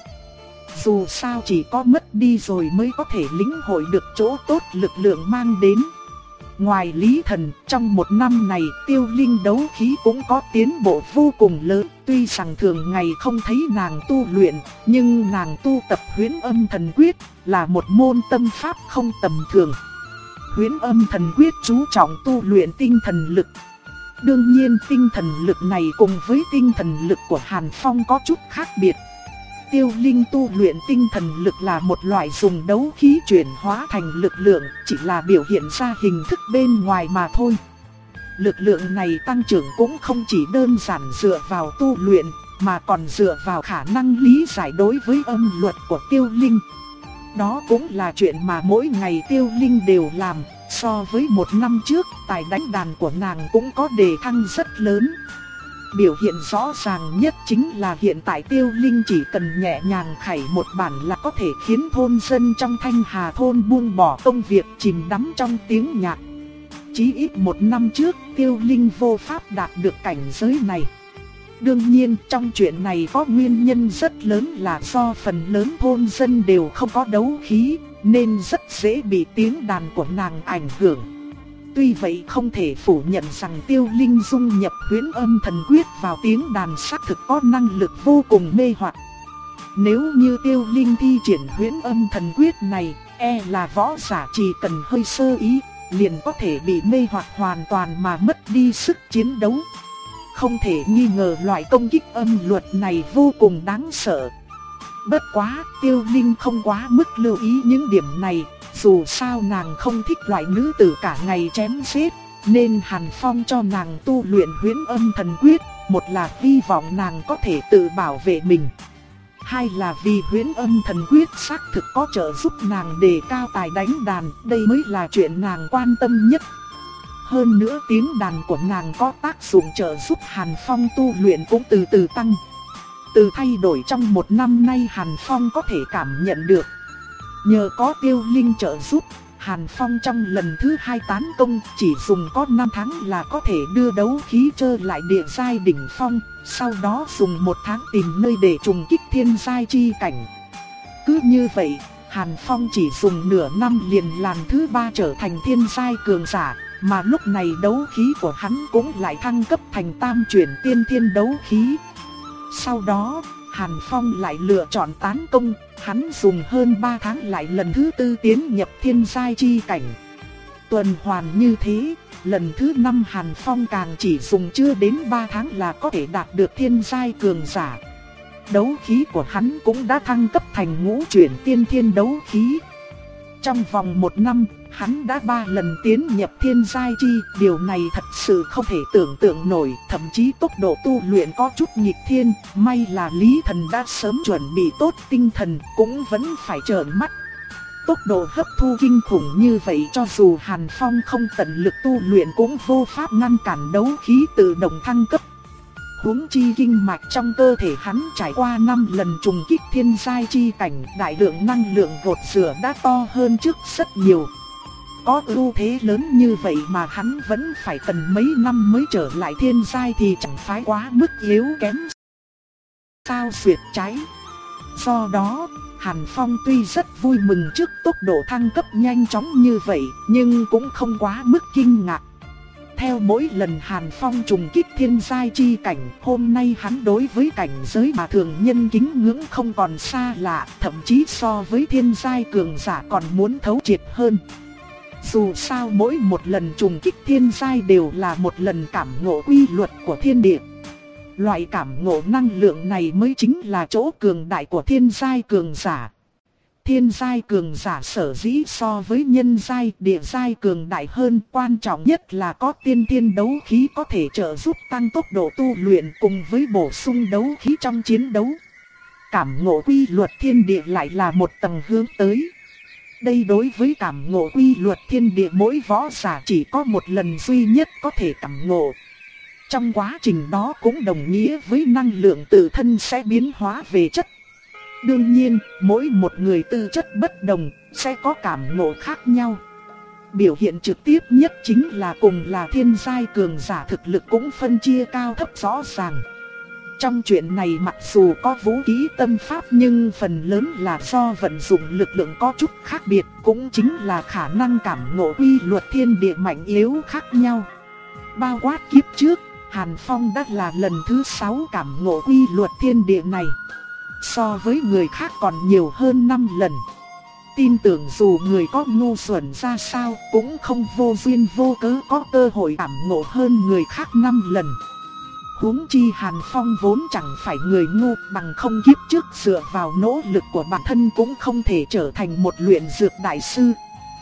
Dù sao chỉ có mất đi rồi mới có thể lĩnh hội được chỗ tốt lực lượng mang đến. Ngoài Lý Thần, trong một năm này Tiêu Linh đấu khí cũng có tiến bộ vô cùng lớn. Tuy rằng thường ngày không thấy nàng tu luyện, nhưng nàng tu tập huyễn âm thần quyết là một môn tâm pháp không tầm thường. Huyễn âm thần quyết chú trọng tu luyện tinh thần lực. Đương nhiên tinh thần lực này cùng với tinh thần lực của Hàn Phong có chút khác biệt. Tiêu Linh tu luyện tinh thần lực là một loại dùng đấu khí chuyển hóa thành lực lượng, chỉ là biểu hiện ra hình thức bên ngoài mà thôi. Lực lượng này tăng trưởng cũng không chỉ đơn giản dựa vào tu luyện, mà còn dựa vào khả năng lý giải đối với âm luật của Tiêu Linh. Đó cũng là chuyện mà mỗi ngày Tiêu Linh đều làm. So với một năm trước, tài đánh đàn của nàng cũng có đề thăng rất lớn. Biểu hiện rõ ràng nhất chính là hiện tại Tiêu Linh chỉ cần nhẹ nhàng khảy một bản là có thể khiến thôn dân trong Thanh Hà thôn buông bỏ công việc, chìm đắm trong tiếng nhạc. Chí ít một năm trước, Tiêu Linh vô pháp đạt được cảnh giới này. Đương nhiên, trong chuyện này có nguyên nhân rất lớn là do phần lớn thôn dân đều không có đấu khí, nên rất dễ bị tiếng đàn của nàng ảnh hưởng. Tuy vậy không thể phủ nhận rằng Tiêu Linh dung nhập huyễn âm thần quyết vào tiếng đàn xác thực có năng lực vô cùng mê hoặc. Nếu như Tiêu Linh thi triển huyễn âm thần quyết này, e là võ giả chỉ cần hơi sơ ý, liền có thể bị mê hoặc hoàn toàn mà mất đi sức chiến đấu. Không thể nghi ngờ loại công kích âm luật này vô cùng đáng sợ. Bất quá, Tiêu Linh không quá mức lưu ý những điểm này, dù sao nàng không thích loại nữ tử cả ngày chém giết, nên Hàn Phong cho nàng tu luyện huyễn âm thần quyết, một là hy vọng nàng có thể tự bảo vệ mình. Hai là vì huyễn âm thần quyết xác thực có trợ giúp nàng đề cao tài đánh đàn, đây mới là chuyện nàng quan tâm nhất. Hơn nữa tiếng đàn của nàng có tác dụng trợ giúp Hàn Phong tu luyện cũng từ từ tăng. Từ thay đổi trong một năm nay Hàn Phong có thể cảm nhận được. Nhờ có Tiêu Linh trợ giúp, Hàn Phong trong lần thứ hai tán công chỉ dùng có năm tháng là có thể đưa đấu khí trở lại địa giai đỉnh phong, sau đó dùng một tháng tìm nơi để trùng kích thiên giai chi cảnh. Cứ như vậy, Hàn Phong chỉ dùng nửa năm liền lần thứ ba trở thành thiên giai cường giả, mà lúc này đấu khí của hắn cũng lại thăng cấp thành tam chuyển tiên thiên đấu khí. Sau đó, Hàn Phong lại lựa chọn tán công, hắn dùng hơn ba tháng lại lần thứ tư tiến nhập thiên giai chi cảnh. Tuần hoàn như thế, lần thứ năm Hàn Phong càng chỉ dùng chưa đến ba tháng là có thể đạt được thiên giai cường giả. Đấu khí của hắn cũng đã thăng cấp thành ngũ chuyển tiên thiên đấu khí. Trong vòng một năm, hắn đã ba lần tiến nhập thiên giai chi, điều này thật sự không thể tưởng tượng nổi, thậm chí tốc độ tu luyện có chút nghịch thiên, may là Lý Thần đã sớm chuẩn bị tốt tinh thần, cũng vẫn phải trợn mắt. Tốc độ hấp thu kinh khủng như vậy cho dù Hàn Phong không tận lực tu luyện cũng vô pháp ngăn cản đấu khí tự động thăng cấp. Huống chi kinh mạch trong cơ thể hắn trải qua năm lần trùng kích thiên giai chi cảnh, đại lượng năng lượng gột rửa đã to hơn trước rất nhiều. Có ưu thế lớn như vậy mà hắn vẫn phải cần mấy năm mới trở lại thiên giai thì chẳng phải quá mức yếu kém sao xuyệt trái. Do đó, Hàn Phong tuy rất vui mừng trước tốc độ thăng cấp nhanh chóng như vậy, nhưng cũng không quá mức kinh ngạc. Theo mỗi lần Hàn Phong trùng kích thiên giai chi cảnh, hôm nay hắn đối với cảnh giới mà thường nhân kính ngưỡng không còn xa lạ, thậm chí so với thiên giai cường giả còn muốn thấu triệt hơn. Dù sao mỗi một lần trùng kích thiên giai đều là một lần cảm ngộ quy luật của thiên địa. Loại cảm ngộ năng lượng này mới chính là chỗ cường đại của thiên giai cường giả. Thiên giai cường giả sở dĩ so với nhân giai, địa giai cường đại hơn, quan trọng nhất là có tiên thiên đấu khí có thể trợ giúp tăng tốc độ tu luyện cùng với bổ sung đấu khí trong chiến đấu. Cảm ngộ quy luật thiên địa lại là một tầng hướng tới. Đây đối với cảm ngộ quy luật thiên địa mỗi võ giả chỉ có một lần duy nhất có thể cảm ngộ. Trong quá trình đó cũng đồng nghĩa với năng lượng tự thân sẽ biến hóa về chất. Đương nhiên, mỗi một người tư chất bất đồng, sẽ có cảm ngộ khác nhau. Biểu hiện trực tiếp nhất chính là cùng là thiên giai cường giả thực lực cũng phân chia cao thấp rõ ràng. Trong chuyện này mặc dù có vũ khí tâm pháp nhưng phần lớn là do vận dụng lực lượng có chút khác biệt, cũng chính là khả năng cảm ngộ quy luật thiên địa mạnh yếu khác nhau. Bao quát kiếp trước, Hàn Phong đã là lần thứ sáu cảm ngộ quy luật thiên địa này. So với người khác còn nhiều hơn năm lần. Tin tưởng dù người có ngu xuẩn ra sao cũng không vô duyên vô cớ có cơ hội cảm ngộ hơn người khác năm lần. Huống chi Hàn Phong vốn chẳng phải người ngu, bằng không kiếp trước dựa vào nỗ lực của bản thân cũng không thể trở thành một luyện dược đại sư.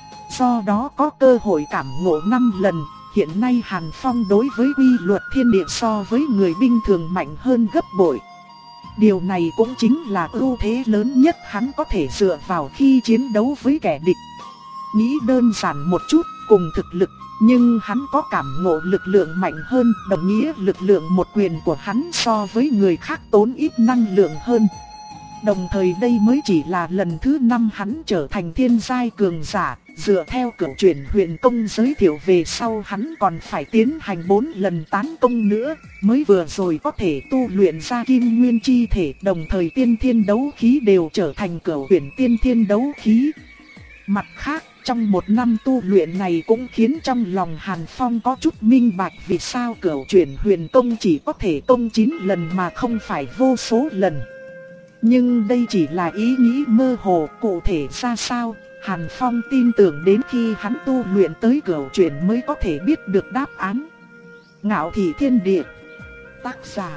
Do đó có cơ hội cảm ngộ năm lần, hiện nay Hàn Phong đối với quy luật thiên địa so với người bình thường mạnh hơn gấp bội. Điều này cũng chính là ưu thế lớn nhất hắn có thể dựa vào khi chiến đấu với kẻ địch. Nghĩ đơn giản một chút, cùng thực lực, nhưng hắn có cảm ngộ lực lượng mạnh hơn, đồng nghĩa lực lượng một quyền của hắn so với người khác tốn ít năng lượng hơn. Đồng thời đây mới chỉ là lần thứ năm hắn trở thành thiên giai cường giả, dựa theo cửu chuyển huyền công giới thiệu về sau hắn còn phải tiến hành bốn lần tán công nữa, mới vừa rồi có thể tu luyện ra kim nguyên chi thể, đồng thời tiên thiên đấu khí đều trở thành cửu chuyển tiên thiên đấu khí. Mặt khác, trong một năm tu luyện này cũng khiến trong lòng Hàn Phong có chút minh bạch vì sao cửu chuyển huyền công chỉ có thể công chín lần mà không phải vô số lần. Nhưng đây chỉ là ý nghĩ mơ hồ, cụ thể ra sao, Hàn Phong tin tưởng đến khi hắn tu luyện tới cửu chuyển mới có thể biết được đáp án. Ngạo Thị Thiên Địa. Tác giả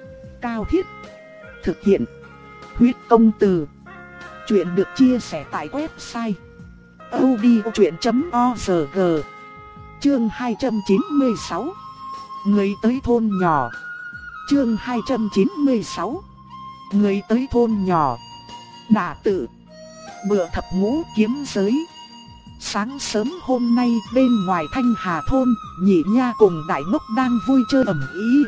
Cao Thiết. Thực hiện Huyết Công Từ. Chuyện được chia sẻ tại website audiochuyện chấm org. Chương hai trăm chín mươi sáu. Người tới thôn nhỏ. Chương hai trăm chín mươi sáu. Người tới thôn nhỏ. Đả tự. Bữa thập ngũ kiếm giới. Sáng sớm hôm nay bên ngoài Thanh Hà thôn, Nhị Nha cùng Đại Ngốc đang vui chơi ầm ĩ.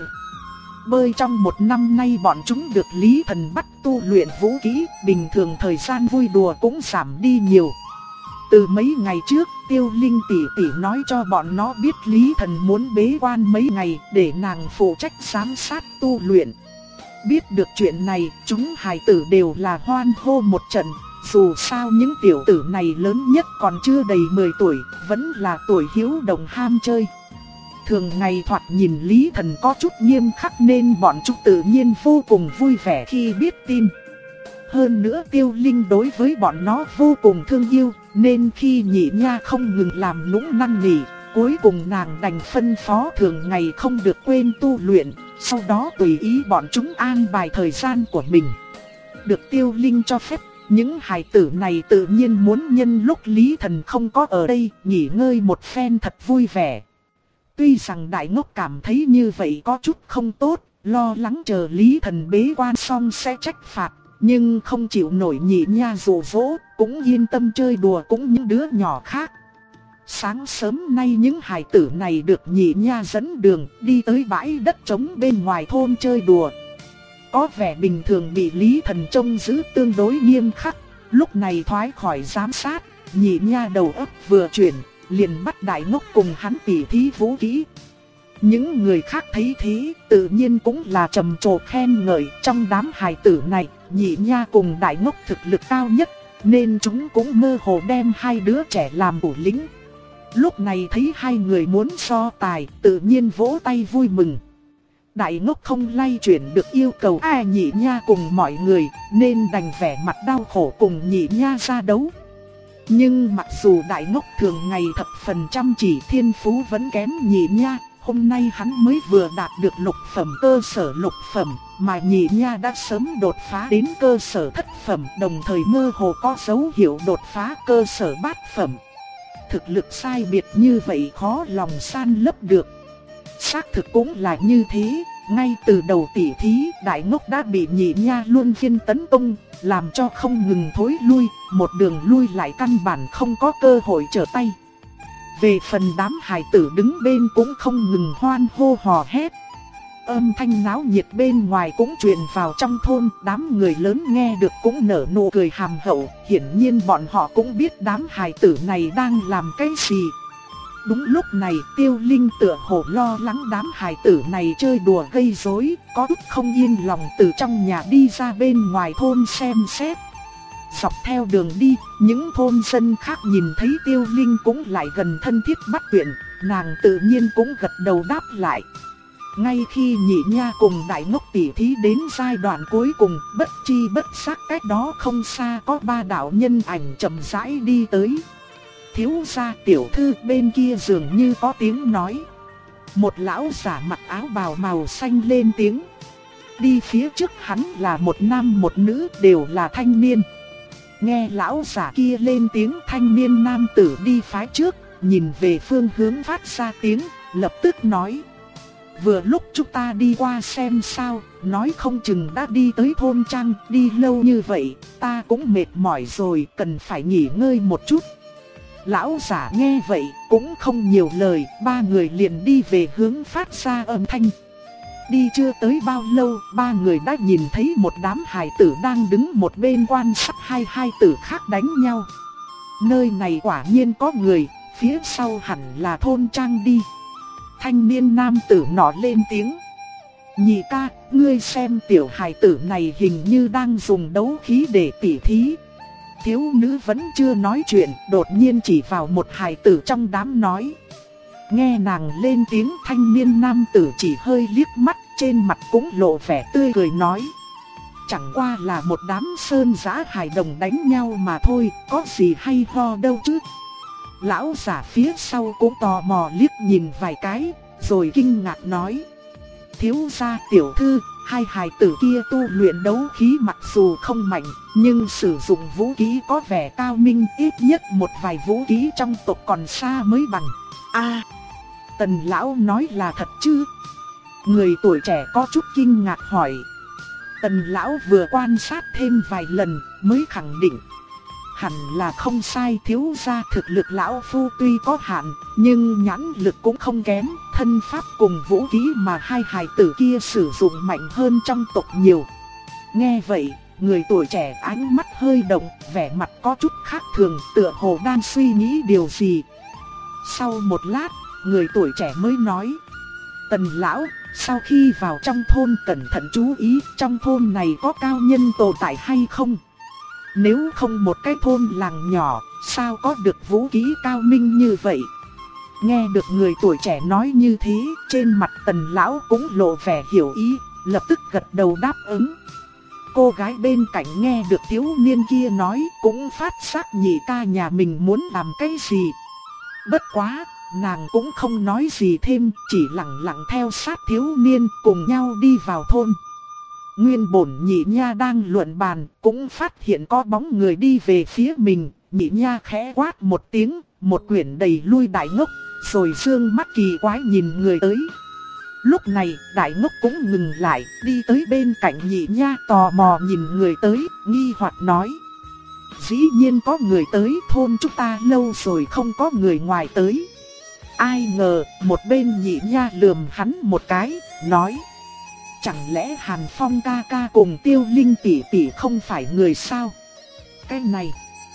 Bơi trong một năm nay bọn chúng được Lý Thần bắt tu luyện vũ khí, bình thường thời gian vui đùa cũng giảm đi nhiều. Từ mấy ngày trước, Tiêu Linh tỷ tỷ nói cho bọn nó biết Lý Thần muốn bế quan mấy ngày để nàng phụ trách giám sát tu luyện. Biết được chuyện này, chúng hài tử đều là hoan hô một trận. Dù sao những tiểu tử này lớn nhất còn chưa đầy mười tuổi, vẫn là tuổi hiếu đồng ham chơi. Thường ngày thoạt nhìn Lý Thần có chút nghiêm khắc nên bọn chúng tự nhiên vô cùng vui vẻ khi biết tin. Hơn nữa Tiêu Linh đối với bọn nó vô cùng thương yêu, nên khi Nhị Nha không ngừng làm nũng năn nỉ, cuối cùng nàng đành phân phó thường ngày không được quên tu luyện, sau đó tùy ý bọn chúng an bài thời gian của mình. Được Tiêu Linh cho phép, Những hài tử này tự nhiên muốn nhân lúc Lý Thần không có ở đây nghỉ ngơi một phen thật vui vẻ. Tuy rằng Đại Ngốc cảm thấy như vậy có chút không tốt, lo lắng chờ Lý Thần bế quan xong sẽ trách phạt, nhưng không chịu nổi Nhị Nha dụ dỗ, cũng yên tâm chơi đùa cũng những đứa nhỏ khác. Sáng sớm nay những hài tử này được Nhị Nha dẫn đường đi tới bãi đất trống bên ngoài thôn chơi đùa. Có vẻ bình thường bị Lý Thần trông giữ tương đối nghiêm khắc, lúc này thoái khỏi giám sát, Nhị Nha đầu óc vừa chuyển, liền bắt Đại Ngốc cùng hắn tỉ thí vũ kỹ. Những người khác thấy thế, tự nhiên cũng là trầm trồ khen ngợi. Trong đám hài tử này, Nhị Nha cùng Đại Ngốc thực lực cao nhất, nên chúng cũng mơ hồ đem hai đứa trẻ làm thủ lĩnh. Lúc này thấy hai người muốn so tài, tự nhiên vỗ tay vui mừng. Đại Ngốc không lay chuyển được yêu cầu ai Nhị Nha cùng mọi người, nên đành vẻ mặt đau khổ cùng Nhị Nha ra đấu. Nhưng mặc dù Đại Ngốc thường ngày thập phần chăm chỉ, thiên phú vẫn kém Nhị Nha, hôm nay hắn mới vừa đạt được lục phẩm cơ sở lục phẩm, mà Nhị Nha đã sớm đột phá đến cơ sở thất phẩm, đồng thời mơ hồ có dấu hiệu đột phá cơ sở bát phẩm. Thực lực sai biệt như vậy khó lòng san lấp được. Xác thực cũng là như thế, ngay từ đầu tỉ thí, Đại Ngốc đã bị Nhị Nha luôn phiên tấn công, làm cho không ngừng thối lui, một đường lui lại căn bản không có cơ hội trở tay. Về phần đám hài tử đứng bên cũng không ngừng hoan hô hò hét. Âm thanh náo nhiệt bên ngoài cũng truyền vào trong thôn, đám người lớn nghe được cũng nở nụ cười hàm hậu, hiển nhiên bọn họ cũng biết đám hài tử này đang làm cái gì. Đúng lúc này Tiêu Linh tựa hồ lo lắng đám hài tử này chơi đùa gây rối, có chút không yên lòng từ trong nhà đi ra bên ngoài thôn xem xét. Dọc theo đường đi, những thôn dân khác nhìn thấy Tiêu Linh cũng lại gần thân thiết bắt chuyện, nàng tự nhiên cũng gật đầu đáp lại. Ngay khi Nhị Nha cùng Đại Ngốc tỉ thí đến giai đoạn cuối cùng, bất chi bất giác cách đó không xa có ba đạo nhân ảnh chậm rãi đi tới. Thiếu gia tiểu thư bên kia dường như có tiếng nói. Một lão giả mặc áo bào màu xanh lên tiếng. Đi phía trước hắn là một nam một nữ, đều là thanh niên. Nghe lão giả kia lên tiếng, thanh niên nam tử đi phái trước, nhìn về phương hướng phát ra tiếng, lập tức nói. Vừa lúc chúng ta đi qua xem sao, nói không chừng đã đi tới thôn trang, đi lâu như vậy, ta cũng mệt mỏi rồi, cần phải nghỉ ngơi một chút. Lão giả nghe vậy, cũng không nhiều lời, ba người liền đi về hướng phát ra âm thanh. Đi chưa tới bao lâu, ba người đã nhìn thấy một đám hài tử đang đứng một bên quan sát hai hài tử khác đánh nhau. Nơi này quả nhiên có người, phía sau hẳn là thôn trang đi. Thanh niên nam tử nọ lên tiếng. Nhị ca, ngươi xem tiểu hài tử này hình như đang dùng đấu khí để tỉ thí. Thiếu nữ vẫn chưa nói chuyện, đột nhiên chỉ vào một hài tử trong đám nói. Nghe nàng lên tiếng, thanh niên nam tử chỉ hơi liếc mắt, trên mặt cũng lộ vẻ tươi cười nói. Chẳng qua là một đám sơn giã hài đồng đánh nhau mà thôi, có gì hay ho đâu chứ. Lão giả phía sau cũng tò mò liếc nhìn vài cái, rồi kinh ngạc nói. Thiếu gia tiểu thư, hai hài tử kia tu luyện đấu khí mặc dù không mạnh, nhưng sử dụng vũ khí có vẻ cao minh, ít nhất một vài vũ khí trong tộc còn xa mới bằng. A, Tần lão nói là thật chứ? Người tuổi trẻ có chút kinh ngạc hỏi. Tần lão vừa quan sát thêm vài lần mới khẳng định. Hẳn là không sai, thiếu gia thực lực lão phu tuy có hạn, nhưng nhãn lực cũng không kém, thân pháp cùng vũ khí mà hai hài tử kia sử dụng mạnh hơn trong tộc nhiều. Nghe vậy, người tuổi trẻ ánh mắt hơi động, vẻ mặt có chút khác thường, tựa hồ đang suy nghĩ điều gì. Sau một lát, người tuổi trẻ mới nói. Tần lão, sau khi vào trong thôn cẩn thận chú ý, trong thôn này có cao nhân tồn tại hay không? Nếu không một cái thôn làng nhỏ, sao có được vũ khí cao minh như vậy? Nghe được người tuổi trẻ nói như thế, trên mặt Tần lão cũng lộ vẻ hiểu ý, lập tức gật đầu đáp ứng. Cô gái bên cạnh nghe được thiếu niên kia nói, cũng phát giác nhị ca nhà mình muốn làm cái gì. Bất quá, nàng cũng không nói gì thêm, chỉ lặng lặng theo sát thiếu niên cùng nhau đi vào thôn. Nguyên bổn nhị nha đang luận bàn, cũng phát hiện có bóng người đi về phía mình. Nhị nha khẽ quát một tiếng, một quyển đầy lui Đại Ngốc, rồi dương mắt kỳ quái nhìn người tới. Lúc này Đại Ngốc cũng ngừng lại, đi tới bên cạnh nhị nha, tò mò nhìn người tới, nghi hoặc nói: dĩ nhiên có người tới, thôn chúng ta lâu rồi không có người ngoài tới. Ai ngờ một bên nhị nha lườm hắn một cái, nói: chẳng lẽ Hàn Phong ca ca cùng Tiêu Linh tỷ tỷ không phải người sao? Cái này,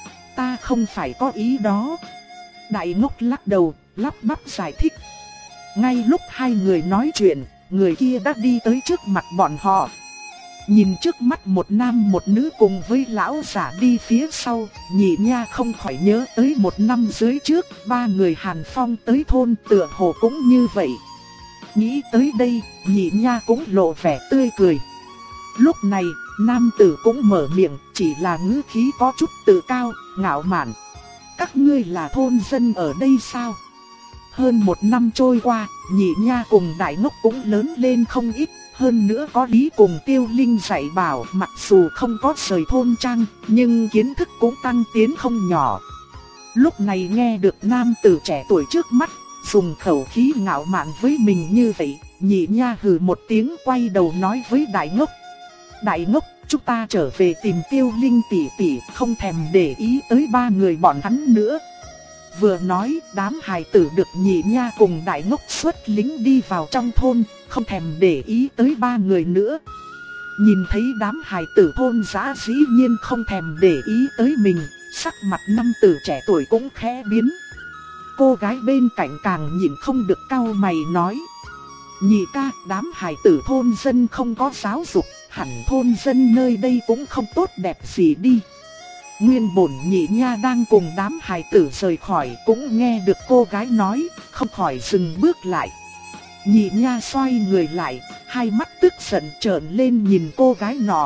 ta không phải có ý đó. Đại Ngốc lắc đầu, lắp bắp giải thích. Ngay lúc hai người nói chuyện, người kia đã đi tới trước mặt bọn họ. Nhìn trước mắt một nam một nữ cùng với lão giả đi phía sau, nhị nha không khỏi nhớ tới một năm dưới trước, ba người Hàn Phong tới thôn tựa hồ cũng như vậy. Nghĩ tới đây, nhị nha cũng lộ vẻ tươi cười. Lúc này, nam tử cũng mở miệng, chỉ là ngữ khí có chút tự cao, ngạo mạn. Các ngươi là thôn dân ở đây sao? Hơn một năm trôi qua, nhị nha cùng Đại Ngốc cũng lớn lên không ít. Hơn nữa có Lý cùng Tiêu Linh dạy bảo, mặc dù không có rời thôn trang, nhưng kiến thức cũng tăng tiến không nhỏ. Lúc này nghe được nam tử trẻ tuổi trước mắt dùng khẩu khí ngạo mạn với mình như vậy, nhị nha hừ một tiếng, quay đầu nói với Đại Ngốc: Đại Ngốc, chúng ta trở về tìm Tiêu Linh tỷ tỷ, không thèm để ý tới ba người bọn hắn nữa. Vừa nói, đám hài tử được nhị nha cùng Đại Ngốc xuất lính đi vào trong thôn, không thèm để ý tới ba người nữa. Nhìn thấy đám hài tử thôn dã dĩ nhiên không thèm để ý tới mình, sắc mặt nam tử trẻ tuổi cũng khẽ biến. Cô gái bên cạnh càng nhìn không được cau mày nói: nhị ca, đám hài tử thôn dân không có giáo dục, hẳn thôn dân nơi đây cũng không tốt đẹp gì đi. Nguyên bổn nhị nha đang cùng đám hài tử rời khỏi, cũng nghe được cô gái nói, không khỏi dừng bước lại. Nhị nha xoay người lại, hai mắt tức giận trợn lên nhìn cô gái nọ.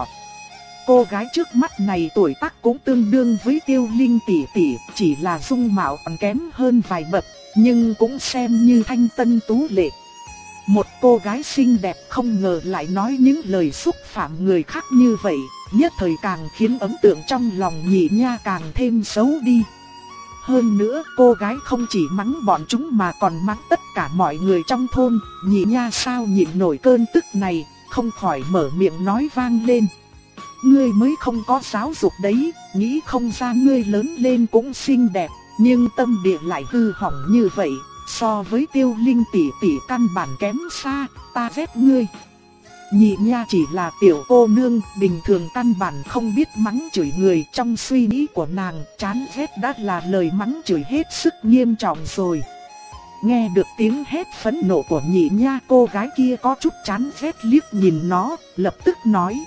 Cô gái trước mắt này tuổi tác cũng tương đương với Tiêu Linh tỷ tỷ, chỉ là dung mạo còn kém hơn vài bậc, nhưng cũng xem như thanh tân tú lệ. Một cô gái xinh đẹp không ngờ lại nói những lời xúc phạm người khác như vậy, nhất thời càng khiến ấn tượng trong lòng nhị nha càng thêm xấu đi. Hơn nữa cô gái không chỉ mắng bọn chúng mà còn mắng tất cả mọi người trong thôn. Nhị nha sao nhịn nổi cơn tức này, không khỏi mở miệng nói vang lên: ngươi mới không có giáo dục đấy, nghĩ không ra ngươi lớn lên cũng xinh đẹp, nhưng tâm địa lại hư hỏng như vậy, so với Tiêu Linh tỷ tỷ căn bản kém xa, ta ghét ngươi. Nhị nha chỉ là tiểu cô nương, bình thường căn bản không biết mắng chửi người, trong suy nghĩ của nàng, chán ghét đã là lời mắng chửi hết sức nghiêm trọng rồi. Nghe được tiếng hét phẫn nộ của nhị nha, cô gái kia có chút chán ghét liếc nhìn nó, lập tức nói: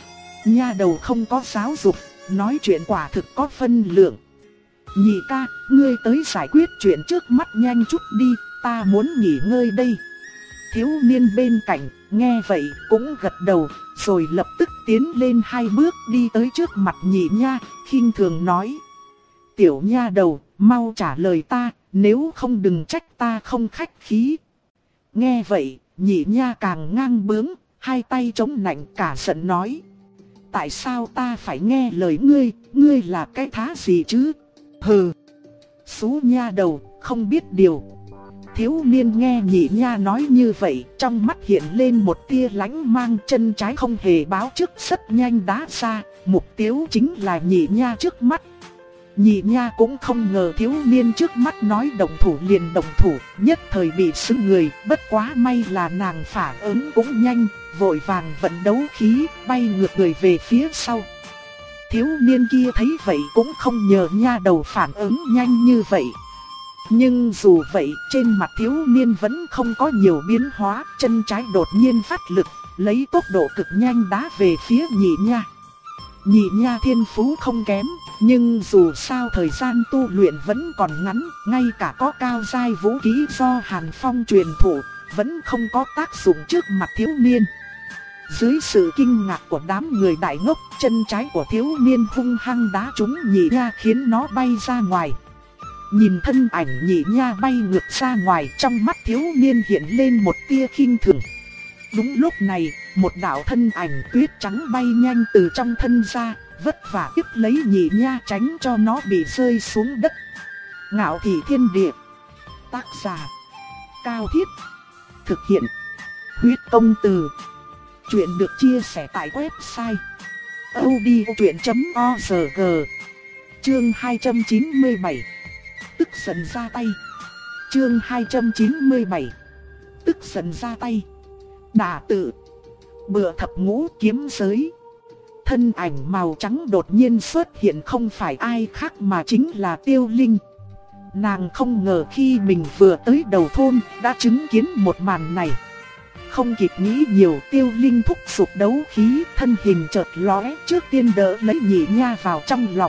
nha đầu không có giáo dục, nói chuyện quả thực có phân lượng. Nhị ca, ngươi tới giải quyết chuyện trước mắt nhanh chút đi, ta muốn nghỉ ngơi đây. Thiếu niên bên cạnh, nghe vậy cũng gật đầu, rồi lập tức tiến lên hai bước đi tới trước mặt nhị nha, khinh thường nói: tiểu nha đầu, mau trả lời ta, nếu không đừng trách ta không khách khí. Nghe vậy, nhị nha càng ngang bướng, hai tay chống nạnh cả giận nói: tại sao ta phải nghe lời ngươi, ngươi là cái thá gì chứ? Hừ, xú nha đầu, không biết điều. Thiếu niên nghe nhị nha nói như vậy, trong mắt hiện lên một tia lánh mang, chân trái không hề báo trước rất nhanh đá ra, mục tiêu chính là nhị nha trước mắt. Nhị nha cũng không ngờ thiếu niên trước mắt nói động thủ liền động thủ, nhất thời bị sững người, bất quá may là nàng phản ứng cũng nhanh, vội vàng vận đấu khí, bay ngược người về phía sau. Thiếu niên kia thấy vậy cũng không nhờ nha đầu phản ứng nhanh như vậy. Nhưng dù vậy, trên mặt thiếu niên vẫn không có nhiều biến hóa, chân trái đột nhiên phát lực, lấy tốc độ cực nhanh đá về phía nhị nha. Nhị nha thiên phú không kém, nhưng dù sao thời gian tu luyện vẫn còn ngắn, ngay cả có cao giai vũ khí do Hàn Phong truyền thụ, vẫn không có tác dụng trước mặt thiếu niên. Dưới sự kinh ngạc của đám người Đại Ngốc, chân trái của thiếu niên hung hăng đá trúng nhị nha khiến nó bay ra ngoài. Nhìn thân ảnh nhị nha bay ngược ra ngoài, trong mắt thiếu niên hiện lên một tia khinh thường. Đúng lúc này, một đạo thân ảnh tuyết trắng bay nhanh từ trong thân ra, vất vả tiếp lấy Nhị Nha tránh cho nó bị rơi xuống đất. Ngạo Thị Thiên Địa. Tác giả Cao Thiết. Thực hiện Huyết Công Từ. Chuyện được chia sẻ tại website audiochuyện chấm org. Chương hai trăm chín mươi bảy. Tức giận ra tay. Chương hai trăm chín mươi bảy. Tức giận ra tay. Đả tự. Bựa thập ngũ kiếm giới. Thân ảnh màu trắng đột nhiên xuất hiện, không phải ai khác mà chính là Tiêu Linh. Nàng không ngờ khi mình vừa tới đầu thôn đã chứng kiến một màn này. Không kịp nghĩ nhiều, Tiêu Linh thúc giục đấu khí, thân hình chợt lóe, trước tiên đỡ lấy Nhị Nha vào trong lòng.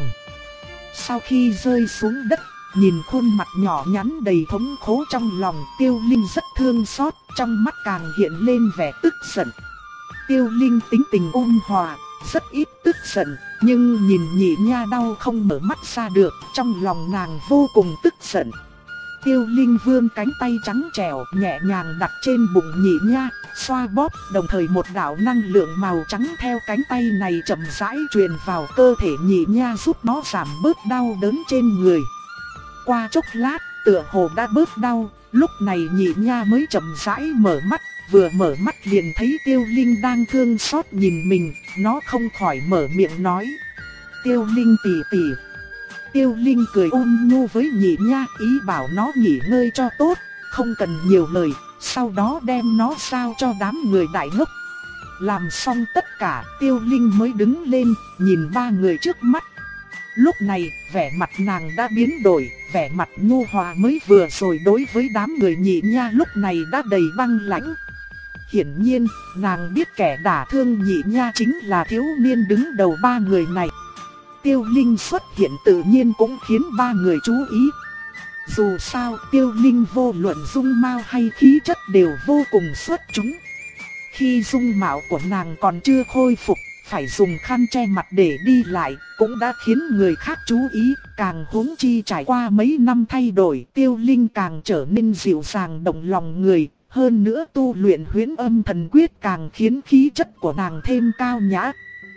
Sau khi rơi xuống đất, nhìn khuôn mặt nhỏ nhắn đầy thống khổ trong lòng, Tiêu Linh rất thương xót, trong mắt càng hiện lên vẻ tức giận. Tiêu Linh tính tình ôn hòa, rất ít tức giận, nhưng nhìn Nhị Nha đau không mở mắt ra được, trong lòng nàng vô cùng tức giận. Tiêu Linh vươn cánh tay trắng trẻo nhẹ nhàng đặt trên bụng Nhị Nha, xoa bóp, đồng thời một đạo năng lượng màu trắng theo cánh tay này chậm rãi truyền vào cơ thể Nhị Nha, giúp nó giảm bớt đau đớn trên người. Qua chốc lát, tựa hồ đã bớt đau, lúc này Nhị Nha mới chậm rãi mở mắt, vừa mở mắt liền thấy Tiêu Linh đang thương xót nhìn mình, nó không khỏi mở miệng nói: "Tiêu Linh tỷ tỷ." Tiêu Linh cười ôn nhu với Nhị Nha, ý bảo nó nghỉ ngơi cho tốt, không cần nhiều lời, sau đó đem nó giao cho đám người đại ngốc. Làm xong tất cả, Tiêu Linh mới đứng lên, nhìn ba người trước mắt. Lúc này, vẻ mặt nàng đã biến đổi, vẻ mặt nhu hòa mới vừa rồi đối với đám người Nhị Nha lúc này đã đầy băng lãnh. Hiển nhiên, nàng biết kẻ đả thương Nhị Nha chính là thiếu niên đứng đầu ba người này. Tiêu Linh xuất hiện tự nhiên cũng khiến ba người chú ý. Dù sao, Tiêu Linh vô luận dung mạo hay khí chất đều vô cùng xuất chúng. Khi dung mạo của nàng còn chưa khôi phục, phải dùng khăn che mặt để đi lại, cũng đã khiến người khác chú ý, càng huống chi trải qua mấy năm thay đổi, Tiêu Linh càng trở nên dịu dàng động lòng người, hơn nữa tu luyện Huyễn Âm Thần Quyết càng khiến khí chất của nàng thêm cao nhã.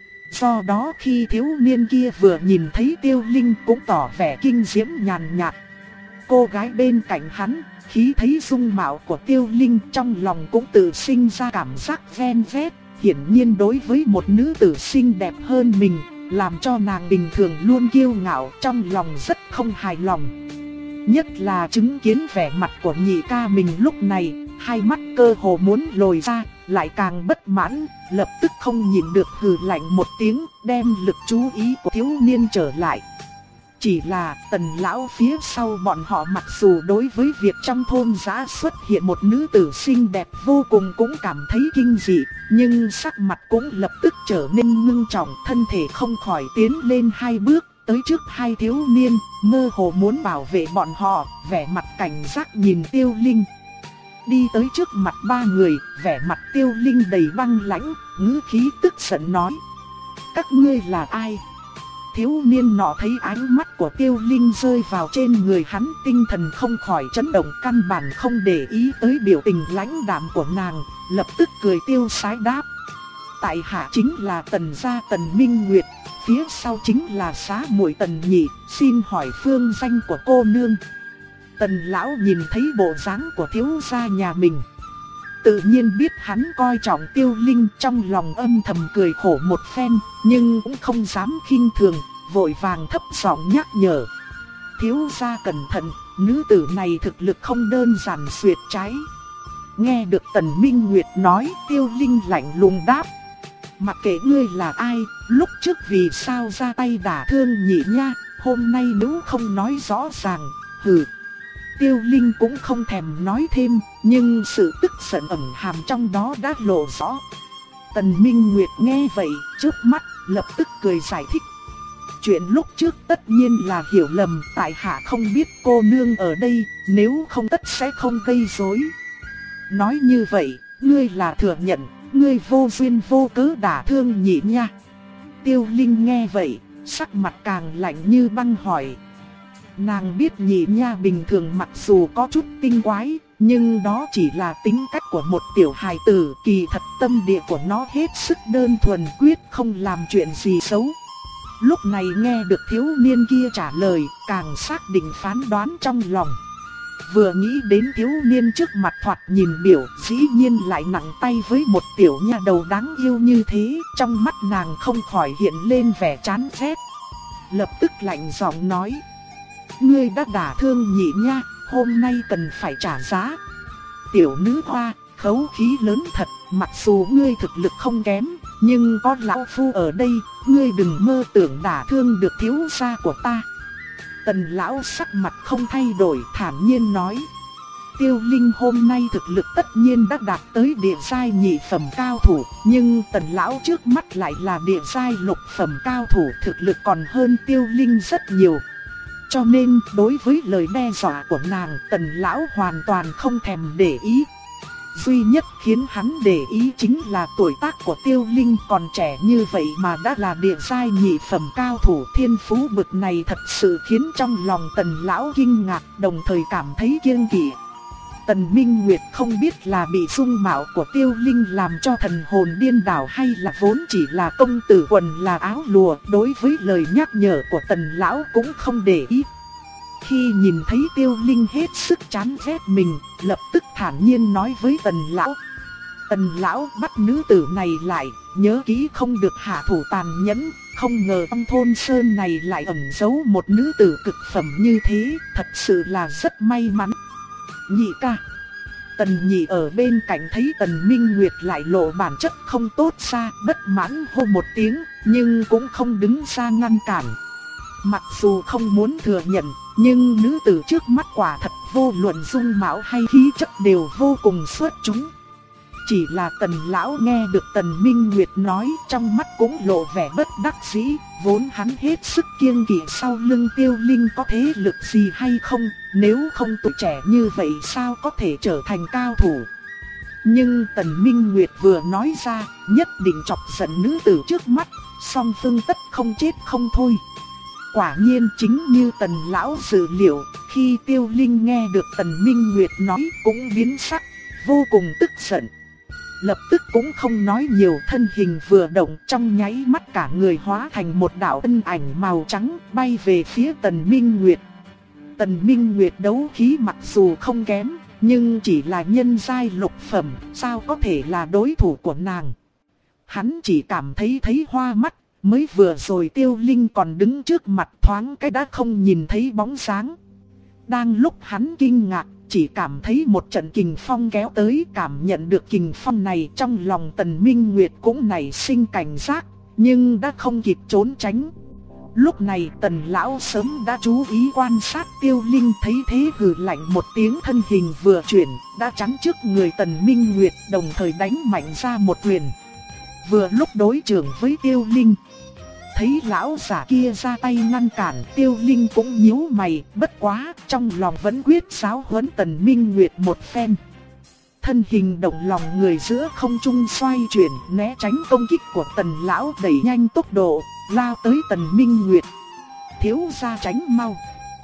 Do đó khi thiếu niên kia vừa nhìn thấy Tiêu Linh cũng tỏ vẻ kinh diễm nhàn nhạt. Cô gái bên cạnh hắn, khi thấy dung mạo của Tiêu Linh trong lòng cũng tự sinh ra cảm giác ven vét. Hiển nhiên đối với một nữ tử xinh đẹp hơn mình, làm cho nàng bình thường luôn kiêu ngạo, trong lòng rất không hài lòng. Nhất là chứng kiến vẻ mặt của nhị ca mình lúc này, hai mắt cơ hồ muốn lồi ra, lại càng bất mãn, lập tức không nhịn được hừ lạnh một tiếng, đem lực chú ý của thiếu niên trở lại. Chỉ là Tần lão phía sau bọn họ mặc dù đối với việc trong thôn giã xuất hiện một nữ tử xinh đẹp vô cùng cũng cảm thấy kinh dị, nhưng sắc mặt cũng lập tức trở nên ngưng trọng, thân thể không khỏi tiến lên hai bước, tới trước hai thiếu niên, mơ hồ muốn bảo vệ bọn họ, vẻ mặt cảnh giác nhìn Tiêu Linh. Đi tới trước mặt ba người, vẻ mặt Tiêu Linh đầy băng lãnh, ngữ khí tức giận nói: "Các ngươi là ai?" Thiếu niên nọ thấy ánh mắt của Tiêu Linh rơi vào trên người hắn, tinh thần không khỏi chấn động, căn bản không để ý tới biểu tình lãnh đạm của nàng, lập tức cười tiêu sái đáp: "Tại hạ chính là Tần gia Tần Minh Nguyệt, phía sau chính là xá muội Tần Nhị, xin hỏi phương danh của cô nương." Tần lão nhìn thấy bộ dáng của thiếu gia nhà mình, tự nhiên biết hắn coi trọng Tiêu Linh, trong lòng âm thầm cười khổ một phen, nhưng cũng không dám khinh thường, vội vàng thấp giọng nhắc nhở: "Thiếu gia cẩn thận, nữ tử này thực lực không đơn giản xuyệt trái." Nghe được Tần Minh Nguyệt nói, Tiêu Linh lạnh lùng đáp: "Mặc kệ ngươi là ai, lúc trước vì sao ra tay đả thương Nhị Nha, hôm nay nếu không nói rõ ràng, hừ." Tiêu Linh cũng không thèm nói thêm, nhưng sự tức giận ẩn hàm trong đó đã lộ rõ. Tần Minh Nguyệt nghe vậy, trước mắt lập tức cười giải thích: "Chuyện lúc trước tất nhiên là hiểu lầm, tại hạ không biết cô nương ở đây, nếu không tất sẽ không gây rối." Nói như vậy, ngươi là thừa nhận, ngươi vô duyên vô cớ đả thương Nhị Nha. Tiêu Linh nghe vậy, sắc mặt càng lạnh như băng hỏi: Nàng biết nhị nha bình thường mặc dù có chút tinh quái, nhưng đó chỉ là tính cách của một tiểu hài tử, kỳ thật tâm địa của nó hết sức đơn thuần, quyết không làm chuyện gì xấu. Lúc này nghe được thiếu niên kia trả lời, càng xác định phán đoán trong lòng. Vừa nghĩ đến thiếu niên trước mặt thoạt nhìn biểu dĩ nhiên lại nặng tay với một tiểu nha đầu đáng yêu như thế, trong mắt nàng không khỏi hiện lên vẻ chán ghét. Lập tức lạnh giọng nói: ngươi đã đả thương nhị nha, hôm nay cần phải trả giá. Tiểu nữ hoa, khấu khí lớn thật, mặc dù ngươi thực lực không kém, nhưng có lão phu ở đây, ngươi đừng mơ tưởng đả thương được thiếu gia của ta. Tần lão sắc mặt không thay đổi, thản nhiên nói: Tiêu Linh hôm nay thực lực tất nhiên đã đạt tới địa giai nhị phẩm cao thủ, nhưng Tần lão trước mắt lại là địa giai lục phẩm cao thủ, thực lực còn hơn Tiêu Linh rất nhiều. Cho nên đối với lời đe dọa của nàng, Tần lão hoàn toàn không thèm để ý. Duy nhất khiến hắn để ý chính là tuổi tác của Tiêu Linh còn trẻ như vậy mà đã là địa giai nhị phẩm cao thủ, thiên phú bực này thật sự khiến trong lòng Tần lão kinh ngạc, đồng thời cảm thấy kiêng kỵ. Tần Minh Nguyệt không biết là bị dung mạo của Tiêu Linh làm cho thần hồn điên đảo hay là vốn chỉ là công tử quần là áo lụa, đối với lời nhắc nhở của Tần lão cũng không để ý. Khi nhìn thấy Tiêu Linh hết sức chán ghét mình, lập tức thản nhiên nói với Tần lão: Tần lão bắt nữ tử này lại, nhớ kỹ không được hạ thủ tàn nhẫn, không ngờ trong thôn sơn này lại ẩn giấu một nữ tử cực phẩm như thế, thật sự là rất may mắn. Nhị ca. Tần Nhị ở bên cạnh thấy Tần Minh Nguyệt lại lộ bản chất không tốt ra, bất mãn hô một tiếng, nhưng cũng không đứng ra ngăn cản. Mặc dù không muốn thừa nhận, nhưng nữ tử trước mắt quả thật vô luận dung mạo hay khí chất đều vô cùng xuất chúng. Chỉ là Tần lão nghe được Tần Minh Nguyệt nói, trong mắt cũng lộ vẻ bất đắc dĩ, vốn hắn hết sức kiêng kỵ sau lưng Tiêu Linh có thế lực gì hay không, nếu không tuổi trẻ như vậy sao có thể trở thành cao thủ. Nhưng Tần Minh Nguyệt vừa nói ra, nhất định chọc giận nữ tử trước mắt, song phương tất không chết không thôi. Quả nhiên chính như Tần lão dự liệu, khi Tiêu Linh nghe được Tần Minh Nguyệt nói cũng biến sắc, vô cùng tức giận. Lập tức cũng không nói nhiều, thân hình vừa động, trong nháy mắt cả người hóa thành một đạo ân ảnh màu trắng bay về phía Tần Minh Nguyệt. Tần Minh Nguyệt đấu khí mặc dù không kém, nhưng chỉ là nhân giai lục phẩm, sao có thể là đối thủ của nàng. Hắn chỉ cảm thấy thấy hoa mắt, mới vừa rồi Tiêu Linh còn đứng trước mặt, thoáng cái đã không nhìn thấy bóng dáng. Đang lúc hắn kinh ngạc, chỉ cảm thấy một trận kình phong kéo tới, cảm nhận được kình phong này trong lòng Tần Minh Nguyệt cũng nảy sinh cảnh giác, nhưng đã không kịp trốn tránh. Lúc này Tần lão sớm đã chú ý quan sát Tiêu Linh, thấy thế hừ lạnh một tiếng, thân hình vừa chuyển, đã chắn trước người Tần Minh Nguyệt, đồng thời đánh mạnh ra một quyền. Vừa lúc đối trưởng với Tiêu Linh, thấy lão giả kia ra tay ngăn cản, Tiêu Linh cũng nhíu mày, bất quá trong lòng vẫn quyết giáo huấn Tần Minh Nguyệt một phen. Thân hình động lòng người giữa không trung xoay chuyển, né tránh công kích của Tần lão, đẩy nhanh tốc độ, lao tới Tần Minh Nguyệt. Thiếu gia tránh mau.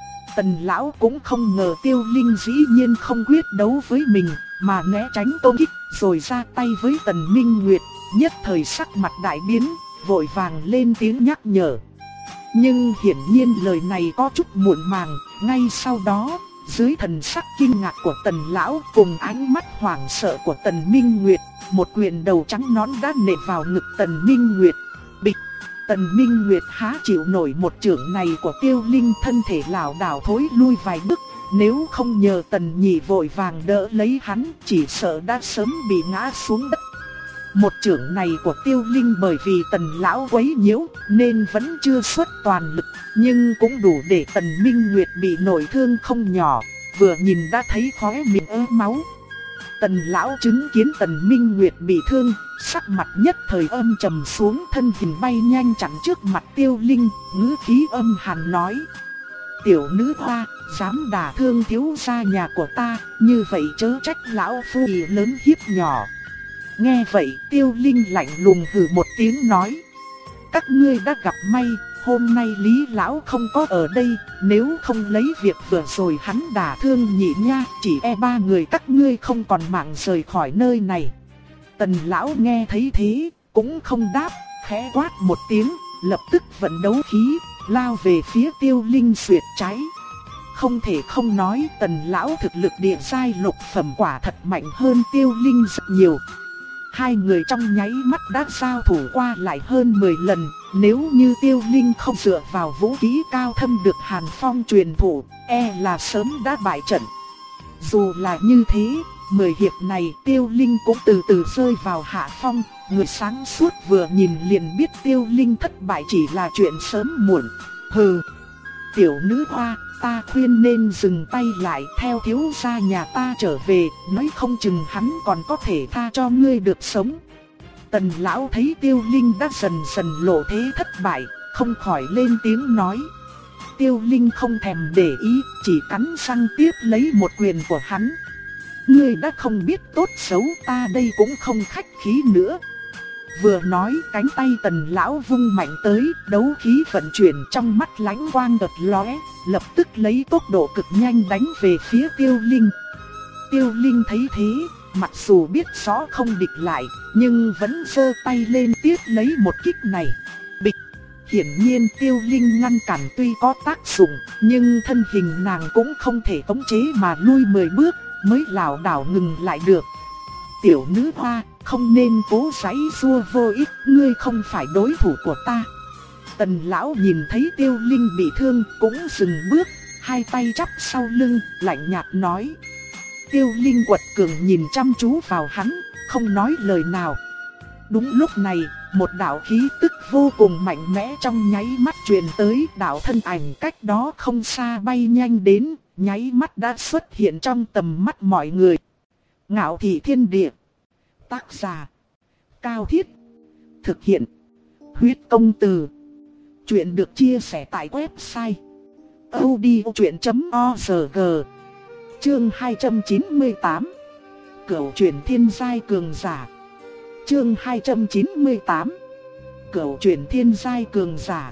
Tần lão cũng không ngờ Tiêu Linh dĩ nhiên không quyết đấu với mình, mà né tránh công kích rồi ra tay với Tần Minh Nguyệt, nhất thời sắc mặt đại biến, vội vàng lên tiếng nhắc nhở. Nhưng hiển nhiên lời này có chút muộn màng, ngay sau đó, dưới thần sắc kinh ngạc của Tần lão cùng ánh mắt hoảng sợ của Tần Minh Nguyệt, một quyền đầu trắng nõn đã nện vào ngực Tần Minh Nguyệt. Bịch! Tần Minh Nguyệt há chịu nổi một chưởng này của Tiêu Linh, thân thể lảo đảo thối lui vài bước, nếu không nhờ Tần Nhị vội vàng đỡ lấy hắn, chỉ sợ đã sớm bị ngã xuống đất. Một chưởng này của Tiêu Linh bởi vì Tần lão quấy nhiễu nên vẫn chưa xuất toàn lực, nhưng cũng đủ để Tần Minh Nguyệt bị nội thương không nhỏ, vừa nhìn đã thấy khóe miệng ứa máu. Tần lão chứng kiến Tần Minh Nguyệt bị thương, sắc mặt nhất thời âm trầm xuống, thân hình bay nhanh chặn trước mặt Tiêu Linh, ngữ khí âm hàn nói: Tiểu nữ hoa, dám đả thương thiếu gia nhà của ta, như vậy chớ trách lão phu ý lớn hiếp nhỏ. Nghe vậy Tiêu Linh lạnh lùng hừ một tiếng nói: Các ngươi đã gặp may, hôm nay Lý Lão không có ở đây, nếu không lấy việc vừa rồi hắn đả thương Nhị Nha, chỉ e ba người các ngươi không còn mạng rời khỏi nơi này. Tần Lão nghe thấy thế, cũng không đáp, khẽ quát một tiếng, lập tức vận đấu khí, lao về phía Tiêu Linh xuyệt trái. Không thể không nói Tần Lão thực lực địa giai lục phẩm quả thật mạnh hơn Tiêu Linh rất nhiều. Hai người trong nháy mắt đã giao thủ qua lại hơn mười lần, nếu như Tiêu Linh không dựa vào vũ khí cao thâm được Hàn Phong truyền thụ, e là sớm đã bại trận. Dù là như thế, mười hiệp này Tiêu Linh cũng từ từ rơi vào hạ phong, người sáng suốt vừa nhìn liền biết Tiêu Linh thất bại chỉ là chuyện sớm muộn. Hừ, tiểu nữ hoa, ta khuyên nên dừng tay lại, theo thiếu gia nhà ta trở về, nói không chừng hắn còn có thể tha cho ngươi được sống. Tần Lão thấy Tiêu Linh đã dần dần lộ thế thất bại, không khỏi lên tiếng nói. Tiêu Linh không thèm để ý, chỉ cắn răng tiếp lấy một quyền của hắn. Ngươi đã không biết tốt xấu, ta đây cũng không khách khí nữa. Vừa nói, cánh tay Tần Lão vung mạnh tới, đấu khí vận chuyển, trong mắt lánh quang đợt lóe, lập tức lấy tốc độ cực nhanh đánh về phía Tiêu Linh. Tiêu Linh thấy thế, mặc dù biết rõ không địch lại, nhưng vẫn giơ tay lên tiếp lấy một kích này. Bịch! Hiển nhiên Tiêu Linh ngăn cản tuy có tác dụng, nhưng thân hình nàng cũng không thể khống chế mà lui mười bước, mới lảo đảo ngừng lại được. Tiểu nữ hoa, không nên cố giãy giụa vô ích, ngươi không phải đối thủ của ta. Tần Lão nhìn thấy Tiêu Linh bị thương cũng dừng bước, hai tay chắp sau lưng, lạnh nhạt nói. Tiêu Linh quật cường nhìn chăm chú vào hắn, không nói lời nào. Đúng lúc này, một đạo khí tức vô cùng mạnh mẽ trong nháy mắt truyền tới, đạo thân ảnh cách đó không xa bay nhanh đến, nháy mắt đã xuất hiện trong tầm mắt mọi người. Ngạo Thị Thiên Địa. Tác giả Cao Thiết. Thực hiện Huyết Công Từ. Chuyện được chia sẻ tại website audiochuyện chấm org. Chương hai trăm chín mươi tám. Cửu chuyển thiên giai cường giả. Chương hai trăm chín mươi tám. Cửu chuyển thiên giai cường giả.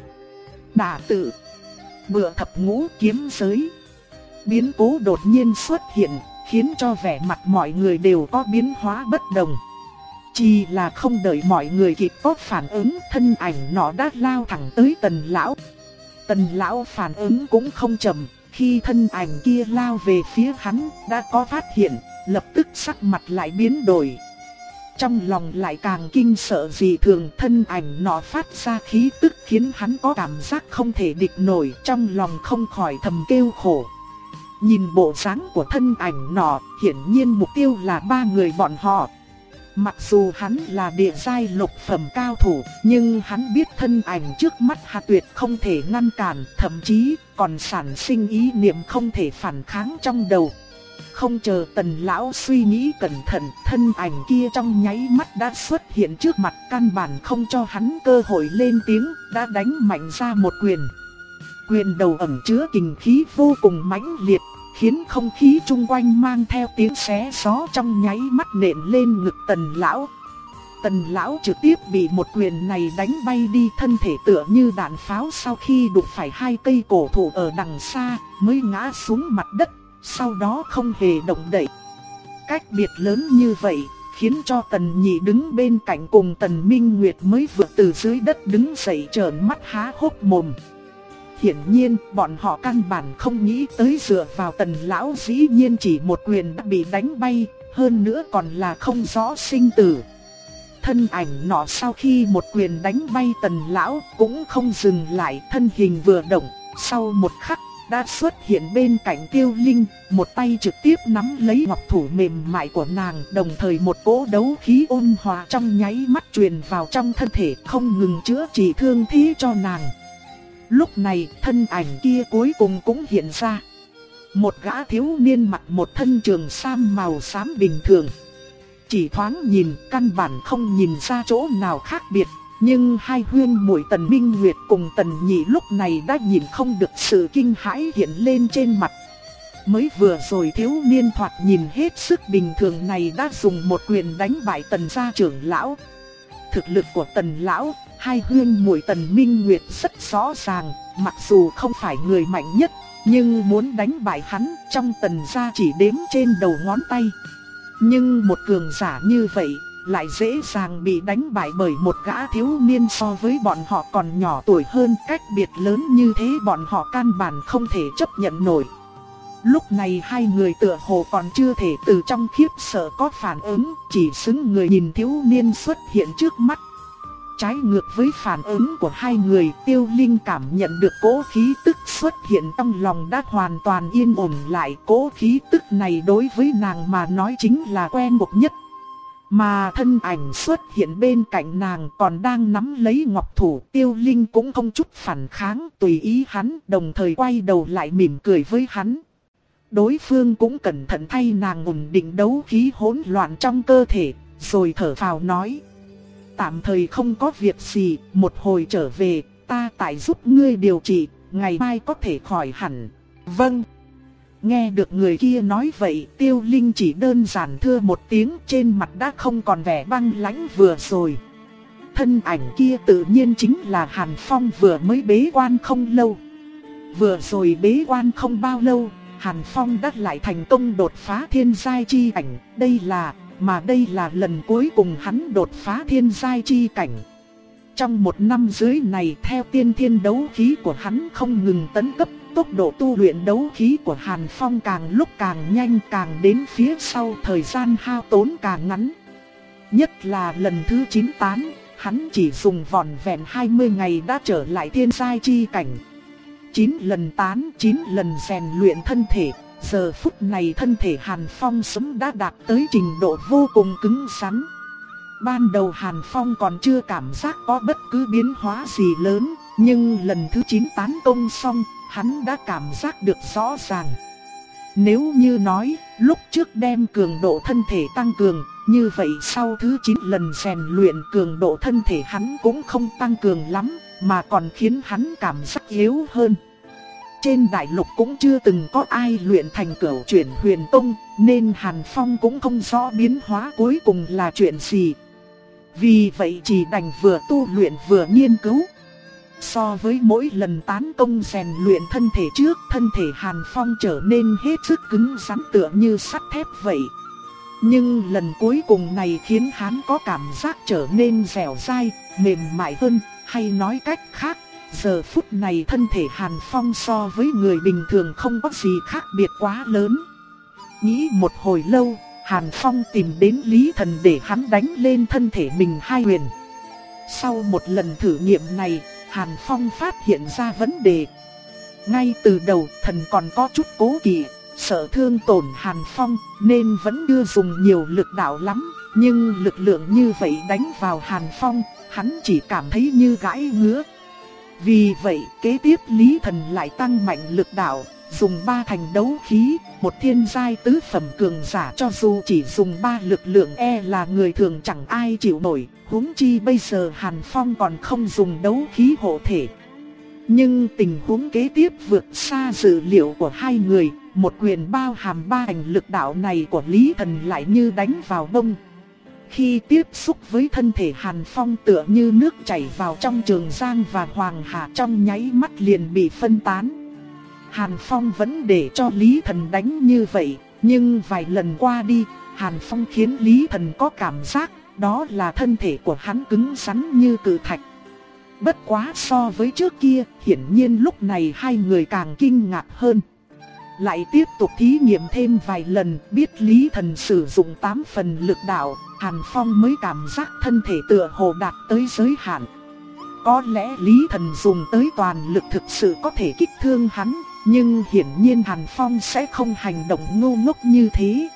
Đả tự. Bựa thập ngũ kiếm giới. Biến cố đột nhiên xuất hiện, khiến cho vẻ mặt mọi người đều có biến hóa bất đồng. Chỉ là không đợi mọi người kịp có phản ứng, thân ảnh nó đã lao thẳng tới Tần Lão. Tần Lão phản ứng cũng không chậm, khi thân ảnh kia lao về phía hắn, đã có phát hiện, lập tức sắc mặt lại biến đổi. Trong lòng lại càng kinh sợ dị thường, thân ảnh nó phát ra khí tức khiến hắn có cảm giác không thể địch nổi, trong lòng không khỏi thầm kêu khổ. Nhìn bộ dáng của thân ảnh nọ, hiển nhiên mục tiêu là ba người bọn họ. Mặc dù hắn là địa giai lục phẩm cao thủ, nhưng hắn biết thân ảnh trước mắt Hà Tuyệt không thể ngăn cản, thậm chí còn sản sinh ý niệm không thể phản kháng trong đầu. Không chờ Tần Lão suy nghĩ cẩn thận, thân ảnh kia trong nháy mắt đã xuất hiện trước mặt, căn bản không cho hắn cơ hội lên tiếng, đã đánh mạnh ra một quyền. Quyền đầu ẩn chứa kình khí vô cùng mãnh liệt, khiến không khí chung quanh mang theo tiếng xé gió trong nháy mắt nện lên ngực Tần Lão. Tần Lão trực tiếp bị một quyền này đánh bay đi, thân thể tựa như đạn pháo sau khi đụng phải hai cây cổ thụ ở đằng xa, mới ngã xuống mặt đất, sau đó không hề động đậy. Cách biệt lớn như vậy, khiến cho Tần Nhị đứng bên cạnh cùng Tần Minh Nguyệt mới vượt từ dưới đất đứng dậy trợn mắt há hốc mồm. Hiển nhiên, bọn họ căn bản không nghĩ tới dựa vào Tần Lão dĩ nhiên chỉ một quyền đã bị đánh bay, hơn nữa còn là không rõ sinh tử. Thân ảnh nọ sau khi một quyền đánh bay Tần Lão cũng không dừng lại, thân hình vừa động, sau một khắc đã xuất hiện bên cạnh Tiêu Linh, một tay trực tiếp nắm lấy ngọc thủ mềm mại của nàng, đồng thời một cỗ đấu khí ôn hòa trong nháy mắt truyền vào trong thân thể, không ngừng chữa trị thương thế cho nàng. Lúc này, thân ảnh kia cuối cùng cũng hiện ra. Một gã thiếu niên mặc một thân trường sam màu xám bình thường. Chỉ thoáng nhìn, căn bản không nhìn ra chỗ nào khác biệt. Nhưng hai huyên muội Tần Minh Nguyệt cùng Tần Nhị lúc này đã nhìn không được sự kinh hãi hiện lên trên mặt. Mới vừa rồi thiếu niên thoạt nhìn hết sức bình thường này đã dùng một quyền đánh bại Tần gia trưởng lão. Thực lực của Tần lão, hai huynh muội Tần Minh Nguyệt rất rõ ràng, mặc dù không phải người mạnh nhất, nhưng muốn đánh bại hắn trong Tần gia chỉ đếm trên đầu ngón tay. Nhưng một cường giả như vậy lại dễ dàng bị đánh bại bởi một gã thiếu niên so với bọn họ còn nhỏ tuổi hơn, cách biệt lớn như thế bọn họ căn bản không thể chấp nhận nổi. Lúc này hai người tựa hồ còn chưa thể từ trong khiếp sợ có phản ứng, chỉ sững người nhìn thiếu niên xuất hiện trước mắt. Trái ngược với phản ứng của hai người, Tiêu Linh cảm nhận được cỗ khí tức xuất hiện trong lòng đã hoàn toàn yên ổn lại. Cỗ khí tức này đối với nàng mà nói chính là quen thuộc nhất. Mà thân ảnh xuất hiện bên cạnh nàng còn đang nắm lấy ngọc thủ, Tiêu Linh cũng không chút phản kháng, tùy ý hắn, đồng thời quay đầu lại mỉm cười với hắn. Đối phương cũng cẩn thận thay nàng ổn định đấu khí hỗn loạn trong cơ thể, rồi thở phào nói: tạm thời không có việc gì, một hồi trở về, ta tại giúp ngươi điều trị, ngày mai có thể khỏi hẳn. Vâng. Nghe được người kia nói vậy, Tiêu Linh chỉ đơn giản thưa một tiếng, trên mặt đã không còn vẻ băng lãnh vừa rồi. Thân ảnh kia tự nhiên chính là Hàn Phong vừa mới bế quan không lâu. Vừa rồi bế quan không bao lâu, Hàn Phong đã lại thành công đột phá thiên giai chi cảnh, đây là, mà đây là lần cuối cùng hắn đột phá thiên giai chi cảnh. Trong một năm dưới này, theo tiên thiên đấu khí của hắn không ngừng tấn cấp, tốc độ tu luyện đấu khí của Hàn Phong càng lúc càng nhanh, càng đến phía sau thời gian hao tốn càng ngắn. Nhất là lần thứ chín tán, hắn chỉ dùng vỏn vẹn hai mươi ngày đã trở lại thiên giai chi cảnh. chín lần tán, chín lần rèn luyện thân thể, giờ phút này thân thể Hàn Phong sớm đã đạt tới trình độ vô cùng cứng rắn. Ban đầu Hàn Phong còn chưa cảm giác có bất cứ biến hóa gì lớn, nhưng lần thứ chín tán công xong, hắn đã cảm giác được rõ ràng. Nếu như nói, lúc trước đem cường độ thân thể tăng cường, như vậy sau thứ chín lần rèn luyện cường độ thân thể hắn cũng không tăng cường lắm, mà còn khiến hắn cảm giác yếu hơn. Trên đại lục cũng chưa từng có ai luyện thành Cửu Chuyển Huyền Tông, nên Hàn Phong cũng không rõ biến hóa cuối cùng là chuyện gì. Vì vậy chỉ đành vừa tu luyện vừa nghiên cứu. So với mỗi lần tán công rèn luyện thân thể trước, thân thể Hàn Phong trở nên hết sức cứng rắn tựa như sắt thép vậy. Nhưng lần cuối cùng này khiến hắn có cảm giác trở nên dẻo dai, mềm mại hơn, hay nói cách khác, giờ phút này thân thể Hàn Phong so với người bình thường không có gì khác biệt quá lớn. Nghĩ một hồi lâu, Hàn Phong tìm đến Lý Thần để hắn đánh lên thân thể mình hai huyền. Sau một lần thử nghiệm này, Hàn Phong phát hiện ra vấn đề. Ngay từ đầu thần còn có chút cố kỵ, sợ thương tổn Hàn Phong nên vẫn chưa dùng nhiều lực đạo lắm. Nhưng lực lượng như vậy đánh vào Hàn Phong, hắn chỉ cảm thấy như gãi ngứa. Vì vậy kế tiếp Lý Thần lại tăng mạnh lực đạo, dùng ba thành đấu khí, một thiên giai tứ phẩm cường giả cho dù chỉ dùng ba lực lượng e là người thường chẳng ai chịu nổi, huống chi bây giờ Hàn Phong còn không dùng đấu khí hộ thể. Nhưng tình huống kế tiếp vượt xa dự liệu của hai người, một quyền bao hàm ba thành lực đạo này của Lý Thần lại như đánh vào bông. Khi tiếp xúc với thân thể Hàn Phong tựa như nước chảy vào trong Trường Giang và Hoàng Hà, trong nháy mắt liền bị phân tán. Hàn Phong vẫn để cho Lý Thần đánh như vậy, nhưng vài lần qua đi, Hàn Phong khiến Lý Thần có cảm giác đó là thân thể của hắn cứng rắn như cự thạch. Bất quá so với trước kia, hiển nhiên lúc này hai người càng kinh ngạc hơn. Lại tiếp tục thí nghiệm thêm vài lần, biết Lý Thần sử dụng tám phần lực đạo, Hàn Phong mới cảm giác thân thể tựa hồ đạt tới giới hạn. Có lẽ Lý Thần dùng tới toàn lực thực sự có thể kích thương hắn, nhưng hiển nhiên Hàn Phong sẽ không hành động ngu ngốc như thế.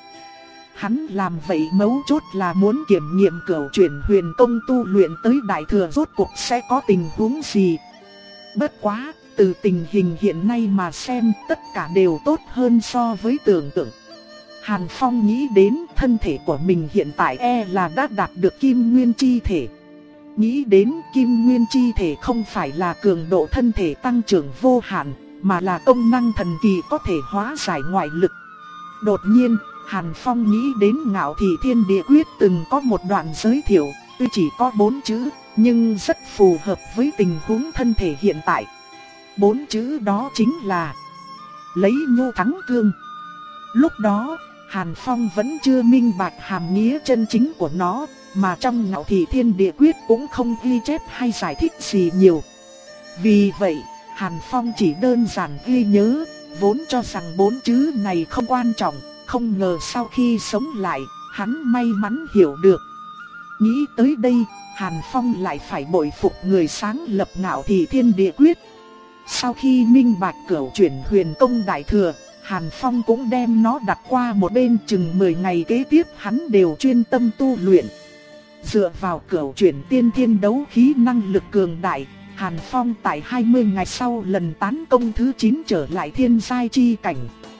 Hắn làm vậy mấu chốt là muốn kiểm nghiệm Cửu Chuyển Huyền Tông tu luyện tới đại thừa rốt cuộc sẽ có tình huống gì. Bất quá, từ tình hình hiện nay mà xem tất cả đều tốt hơn so với tưởng tượng. Hàn Phong nghĩ đến thân thể của mình hiện tại e là đã đạt được Kim Nguyên Chi Thể. Nghĩ đến Kim Nguyên Chi Thể không phải là cường độ thân thể tăng trưởng vô hạn, mà là công năng thần kỳ có thể hóa giải ngoại lực. Đột nhiên, Hàn Phong nghĩ đến Ngạo Thị Thiên Địa Quyết từng có một đoạn giới thiệu, tuy chỉ có bốn chữ, nhưng rất phù hợp với tình huống thân thể hiện tại. Bốn chữ đó chính là lấy nhu thắng cương. Lúc đó, Hàn Phong vẫn chưa minh bạch hàm nghĩa chân chính của nó, mà trong Ngạo Thị Thiên Địa Quyết cũng không ghi chép hay giải thích gì nhiều. Vì vậy, Hàn Phong chỉ đơn giản ghi nhớ, vốn cho rằng bốn chữ này không quan trọng, không ngờ sau khi sống lại, hắn may mắn hiểu được. Nghĩ tới đây, Hàn Phong lại phải bội phục người sáng lập Ngạo Thị Thiên Địa Quyết. Sau khi minh bạch cửu chuyển huyền công đại thừa, Hàn Phong cũng đem nó đặt qua một bên, chừng mười ngày kế tiếp hắn đều chuyên tâm tu luyện. Dựa vào cửu chuyển tiên thiên đấu khí năng lực cường đại, Hàn Phong tại hai mươi ngày sau lần tán công thứ chín trở lại thiên giai chi cảnh.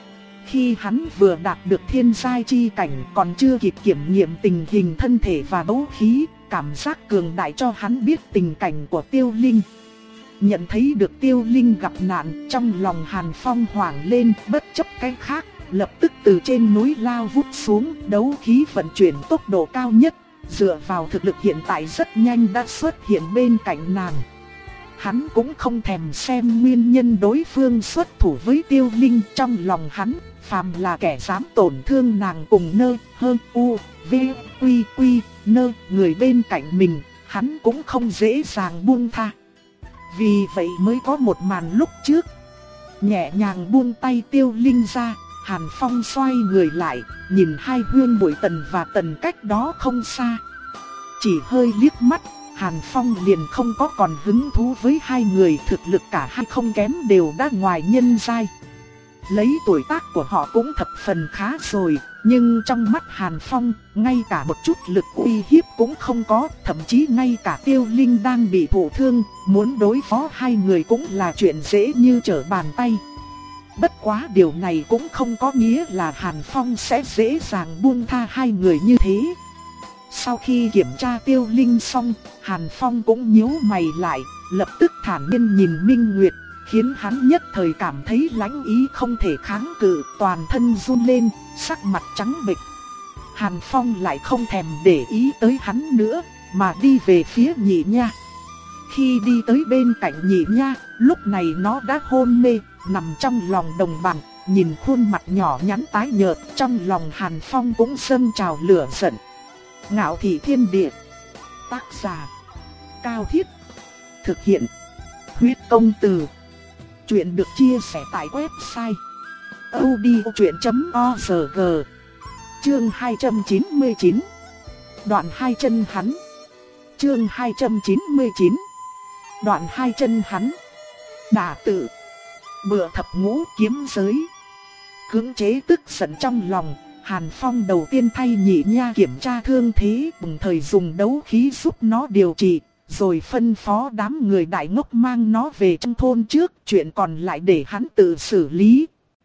Khi hắn vừa đạt được thiên giai chi cảnh còn chưa kịp kiểm nghiệm tình hình thân thể và đấu khí, cảm giác cường đại cho hắn biết tình cảnh của Tiêu Linh. Nhận thấy được Tiêu Linh gặp nạn, trong lòng Hàn Phong hoảng lên, bất chấp cái khác, lập tức từ trên núi lao vút xuống, đấu khí vận chuyển tốc độ cao nhất, dựa vào thực lực hiện tại rất nhanh đã xuất hiện bên cạnh nàng. Hắn cũng không thèm xem nguyên nhân đối phương xuất thủ với Tiêu Linh, trong lòng hắn, phàm là kẻ dám tổn thương nàng cùng nơ, hơn, u, v, quy, quy, nơ, người bên cạnh mình, hắn cũng không dễ dàng buông tha. Vì vậy mới có một màn lúc trước. Nhẹ nhàng buông tay Tiêu Linh ra, Hàn Phong xoay người lại, nhìn hai huyên muội Tần và Tần cách đó không xa. Chỉ hơi liếc mắt, Hàn Phong liền không có còn hứng thú với hai người, thực lực cả hai không kém, đều đã ngoài nhân giai. Lấy tuổi tác của họ cũng thập phần khá rồi, nhưng trong mắt Hàn Phong, ngay cả một chút lực uy hiếp cũng không có, thậm chí ngay cả Tiêu Linh đang bị thụ thương, muốn đối phó hai người cũng là chuyện dễ như trở bàn tay. Bất quá điều này cũng không có nghĩa là Hàn Phong sẽ dễ dàng buông tha hai người như thế. Sau khi kiểm tra Tiêu Linh xong, Hàn Phong cũng nhíu mày lại, lập tức thản nhiên nhìn Minh Nguyệt, khiến hắn nhất thời cảm thấy lãnh ý không thể kháng cự, toàn thân run lên, sắc mặt trắng bệch. Hàn Phong lại không thèm để ý tới hắn nữa, mà đi về phía Nhị Nha. Khi đi tới bên cạnh Nhị Nha, lúc này nó đã hôn mê, nằm trong lòng đồng bằng, nhìn khuôn mặt nhỏ nhắn tái nhợt, trong lòng Hàn Phong cũng dâng trào lửa giận. Ngạo Thị Thiên Địa. Tác giả Cao Thiết. Thực hiện Huyết Công Từ. Chuyện được chia sẻ tại website audiochuyện chấm org. Chương hai trăm chín mươi chín. Đoạn hai chân hắn. Chương hai trăm chín mươi chín. Đoạn hai chân hắn. Đả tự. Bựa thập ngũ kiếm giới. Cưỡng chế tức giận trong lòng, Hàn Phong đầu tiên thay Nhị Nha kiểm tra thương thế, đồng thời dùng đấu khí giúp nó điều trị, rồi phân phó đám người đại ngốc mang nó về trong thôn trước, chuyện còn lại để hắn tự xử lý.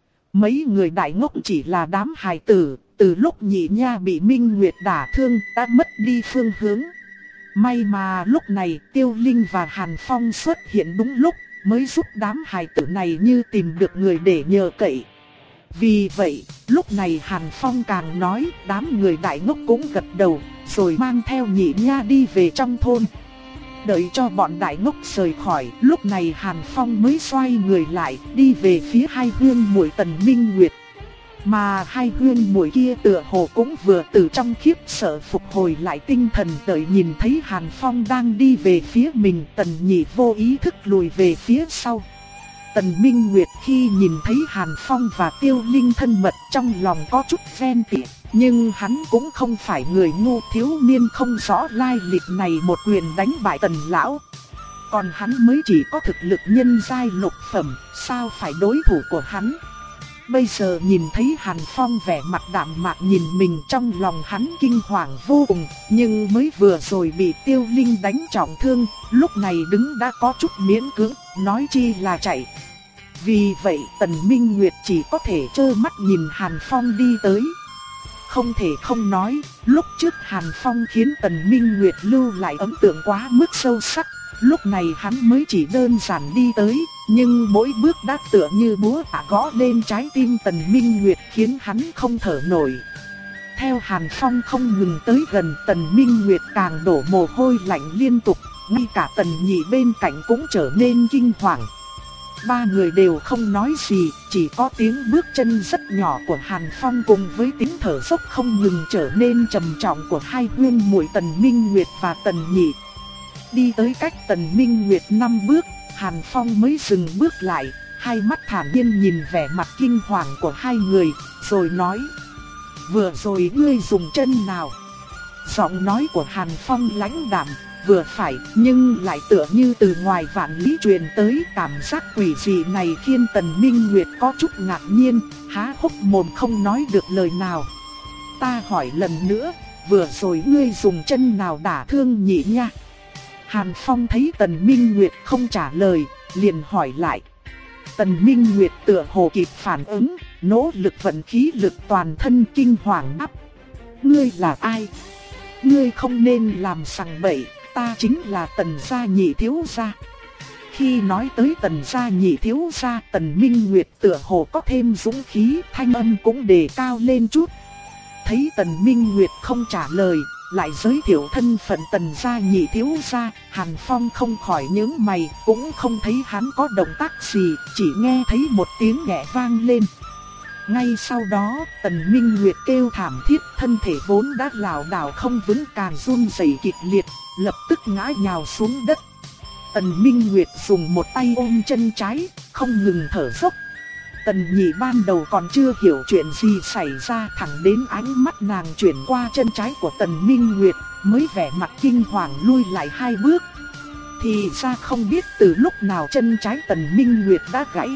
Mấy người đại ngốc chỉ là đám hài tử, từ lúc Nhị Nha bị Minh Nguyệt đả thương đã mất đi phương hướng. May mà lúc này Tiêu Linh và Hàn Phong xuất hiện đúng lúc, mới giúp đám hài tử này như tìm được người để nhờ cậy. Vì vậy, lúc này Hàn Phong càng nói, đám người đại ngốc cũng gật đầu, rồi mang theo Nhị Nha đi về trong thôn. Đợi cho bọn đại ngốc rời khỏi, lúc này Hàn Phong mới xoay người lại, đi về phía hai huyên muội Tần Minh Nguyệt. Mà hai huyên muội kia tựa hồ cũng vừa từ trong khiếp sợ phục hồi lại tinh thần, đợi nhìn thấy Hàn Phong đang đi về phía mình, Tần Nhị vô ý thức lùi về phía sau. Tần Minh Nguyệt khi nhìn thấy Hàn Phong và Tiêu Linh thân mật, trong lòng có chút ghen tị, nhưng hắn cũng không phải người ngu, thiếu niên không rõ lai lịch này một quyền đánh bại Tần lão. Còn hắn mới chỉ có thực lực nhân giai lục phẩm, sao phải đối thủ của hắn. Bây giờ nhìn thấy Hàn Phong vẻ mặt đạm mạc nhìn mình, trong lòng hắn kinh hoàng vô cùng, nhưng mới vừa rồi bị Tiêu Linh đánh trọng thương, lúc này đứng đã có chút miễn cưỡng, nói chi là chạy. Vì vậy Tần Minh Nguyệt chỉ có thể trơ mắt nhìn Hàn Phong đi tới. Không thể không nói, lúc trước Hàn Phong khiến Tần Minh Nguyệt lưu lại ấn tượng quá mức sâu sắc. Lúc này hắn mới chỉ đơn giản đi tới, nhưng mỗi bước đã tựa như búa tạ gõ lên trái tim Tần Minh Nguyệt, khiến hắn không thở nổi. Theo Hàn Phong không ngừng tới gần, Tần Minh Nguyệt càng đổ mồ hôi lạnh liên tục, ngay cả Tần Nhị bên cạnh cũng trở nên kinh hoàng. Ba người đều không nói gì, chỉ có tiếng bước chân rất nhỏ của Hàn Phong cùng với tiếng thở dốc không ngừng trở nên trầm trọng của hai huynh muội Tần Minh Nguyệt và Tần Nhị. Đi tới cách Tần Minh Nguyệt năm bước, Hàn Phong mới dừng bước lại, hai mắt thản nhiên nhìn vẻ mặt kinh hoàng của hai người, rồi nói: "Vừa rồi ngươi dùng chân nào?" Giọng nói của Hàn Phong lãnh đạm, vừa phải, nhưng lại tựa như từ ngoài vạn lý truyền tới. Cảm giác quỷ dị này khiến Tần Minh Nguyệt có chút ngạc nhiên, há hốc mồm không nói được lời nào. "Ta hỏi lần nữa, vừa rồi ngươi dùng chân nào đả thương Nhị nha?" Hàn Phong thấy Tần Minh Nguyệt không trả lời, liền hỏi lại. Tần Minh Nguyệt tựa hồ kịp phản ứng, nỗ lực vận khí lực toàn thân, kinh hoàng đáp: "Ngươi là ai? Ngươi không nên làm sằng bậy, ta chính là Tần gia Nhị thiếu gia." Khi nói tới Tần gia Nhị thiếu gia, Tần Minh Nguyệt tựa hồ có thêm dũng khí, thanh âm cũng đề cao lên chút. Thấy Tần Minh Nguyệt không trả lời, lại giới thiệu thân phận Tần gia Nhị thiếu gia, Hàn Phong không khỏi nhướng mày, cũng không thấy hắn có động tác gì, chỉ nghe thấy một tiếng nhẹ vang lên. Ngay sau đó, Tần Minh Nguyệt kêu thảm thiết, thân thể vốn đã lảo đảo không vững càng run rẩy kịch liệt, lập tức ngã nhào xuống đất. Tần Minh Nguyệt dùng một tay ôm chân trái, không ngừng thở dốc. Tần Nhị ban đầu còn chưa hiểu chuyện gì xảy ra, thẳng đến ánh mắt nàng chuyển qua chân trái của Tần Minh Nguyệt, mới vẻ mặt kinh hoàng lui lại hai bước. Thì ra không biết từ lúc nào chân trái Tần Minh Nguyệt đã gãy.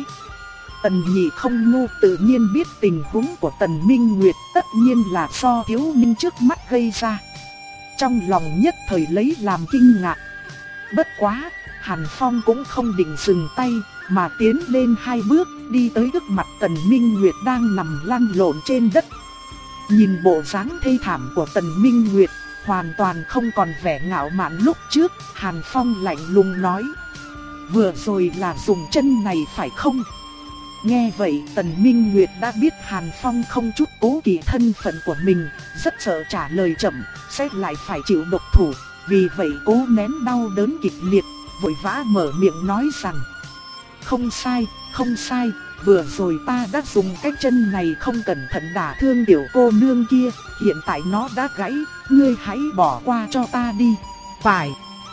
Tần Nhị không ngu, tự nhiên biết tình huống của Tần Minh Nguyệt tất nhiên là do thiếu niên trước mắt gây ra. Trong lòng nhất thời lấy làm kinh ngạc. Bất quá, Hàn Phong cũng không định dừng tay, mà tiến lên hai bước, đi tới trước mặt Tần Minh Nguyệt đang nằm lăn lộn trên đất. Nhìn bộ dáng thê thảm của Tần Minh Nguyệt, hoàn toàn không còn vẻ ngạo mạn lúc trước, Hàn Phong lạnh lùng nói: "Vừa rồi là dùng chân này phải không?" Nghe vậy, Tần Minh Nguyệt đã biết Hàn Phong không chút cố kỵ thân phận của mình, rất sợ trả lời chậm sẽ lại phải chịu độc thủ, vì vậy cố nén đau đớn kịch liệt, vội vã mở miệng nói rằng: "Không sai, không sai, vừa rồi ta đã dùng cái chân này không cẩn thận đả thương tiểu cô nương kia, hiện tại nó đã gãy, ngươi hãy bỏ qua cho ta đi." "Phải,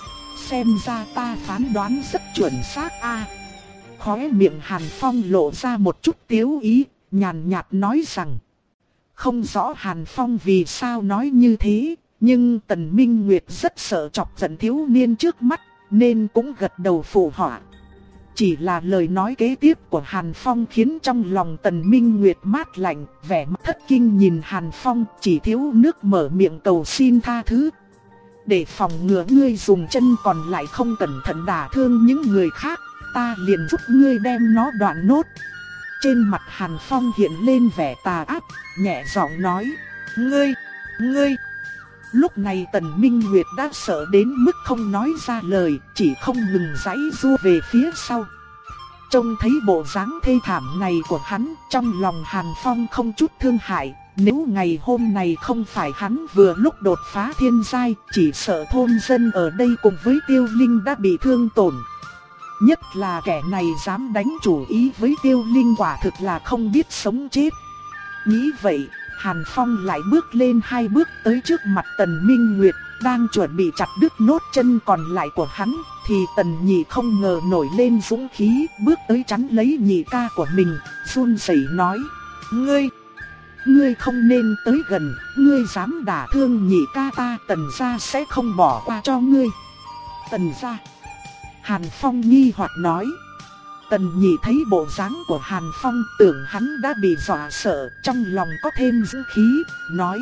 xem ra ta phán đoán rất chuẩn xác a." Khóe miệng Hàn Phong lộ ra một chút tiếu ý, nhàn nhạt nói rằng. Không rõ Hàn Phong vì sao nói như thế, nhưng Tần Minh Nguyệt rất sợ chọc giận thiếu niên trước mắt, nên cũng gật đầu phụ họa. Chỉ là lời nói kế tiếp của Hàn Phong khiến trong lòng Tần Minh Nguyệt mát lạnh, vẻ mặt thất kinh nhìn Hàn Phong, chỉ thiếu nước mở miệng cầu xin tha thứ. Để phòng ngừa ngươi dùng chân còn lại không cẩn thận đả thương những người khác, ta liền giúp ngươi đem nó đoạn nốt. Trên mặt Hàn Phong hiện lên vẻ tà ác, nhẹ giọng nói: Ngươi, ngươi. Lúc này Tần Minh Nguyệt đã sợ đến mức không nói ra lời, chỉ không ngừng giãy giụa về phía sau. Trông thấy bộ dáng thê thảm này của hắn, trong lòng Hàn Phong không chút thương hại. Nếu ngày hôm này không phải hắn vừa lúc đột phá thiên giai, chỉ sợ thôn dân ở đây cùng với Tiêu Linh đã bị thương tổn. Nhất là kẻ này dám đánh chủ ý với Tiêu Linh, quả thực là không biết sống chết. Nghĩ vậy, Hàn Phong lại bước lên hai bước tới trước mặt Tần Minh Nguyệt, đang chuẩn bị chặt đứt nốt chân còn lại của hắn, thì Tần Nhị không ngờ nổi lên dũng khí, bước tới chắn lấy nhị ca của mình, run rẩy nói: Ngươi, ngươi không nên tới gần, ngươi dám đả thương nhị ca ta, Tần gia sẽ không bỏ qua cho ngươi. Tần gia? Hàn Phong nghi hoặc nói. Tần Nhị thấy bộ dáng của Hàn Phong, tưởng hắn đã bị dọa sợ, trong lòng có thêm dũng khí, nói: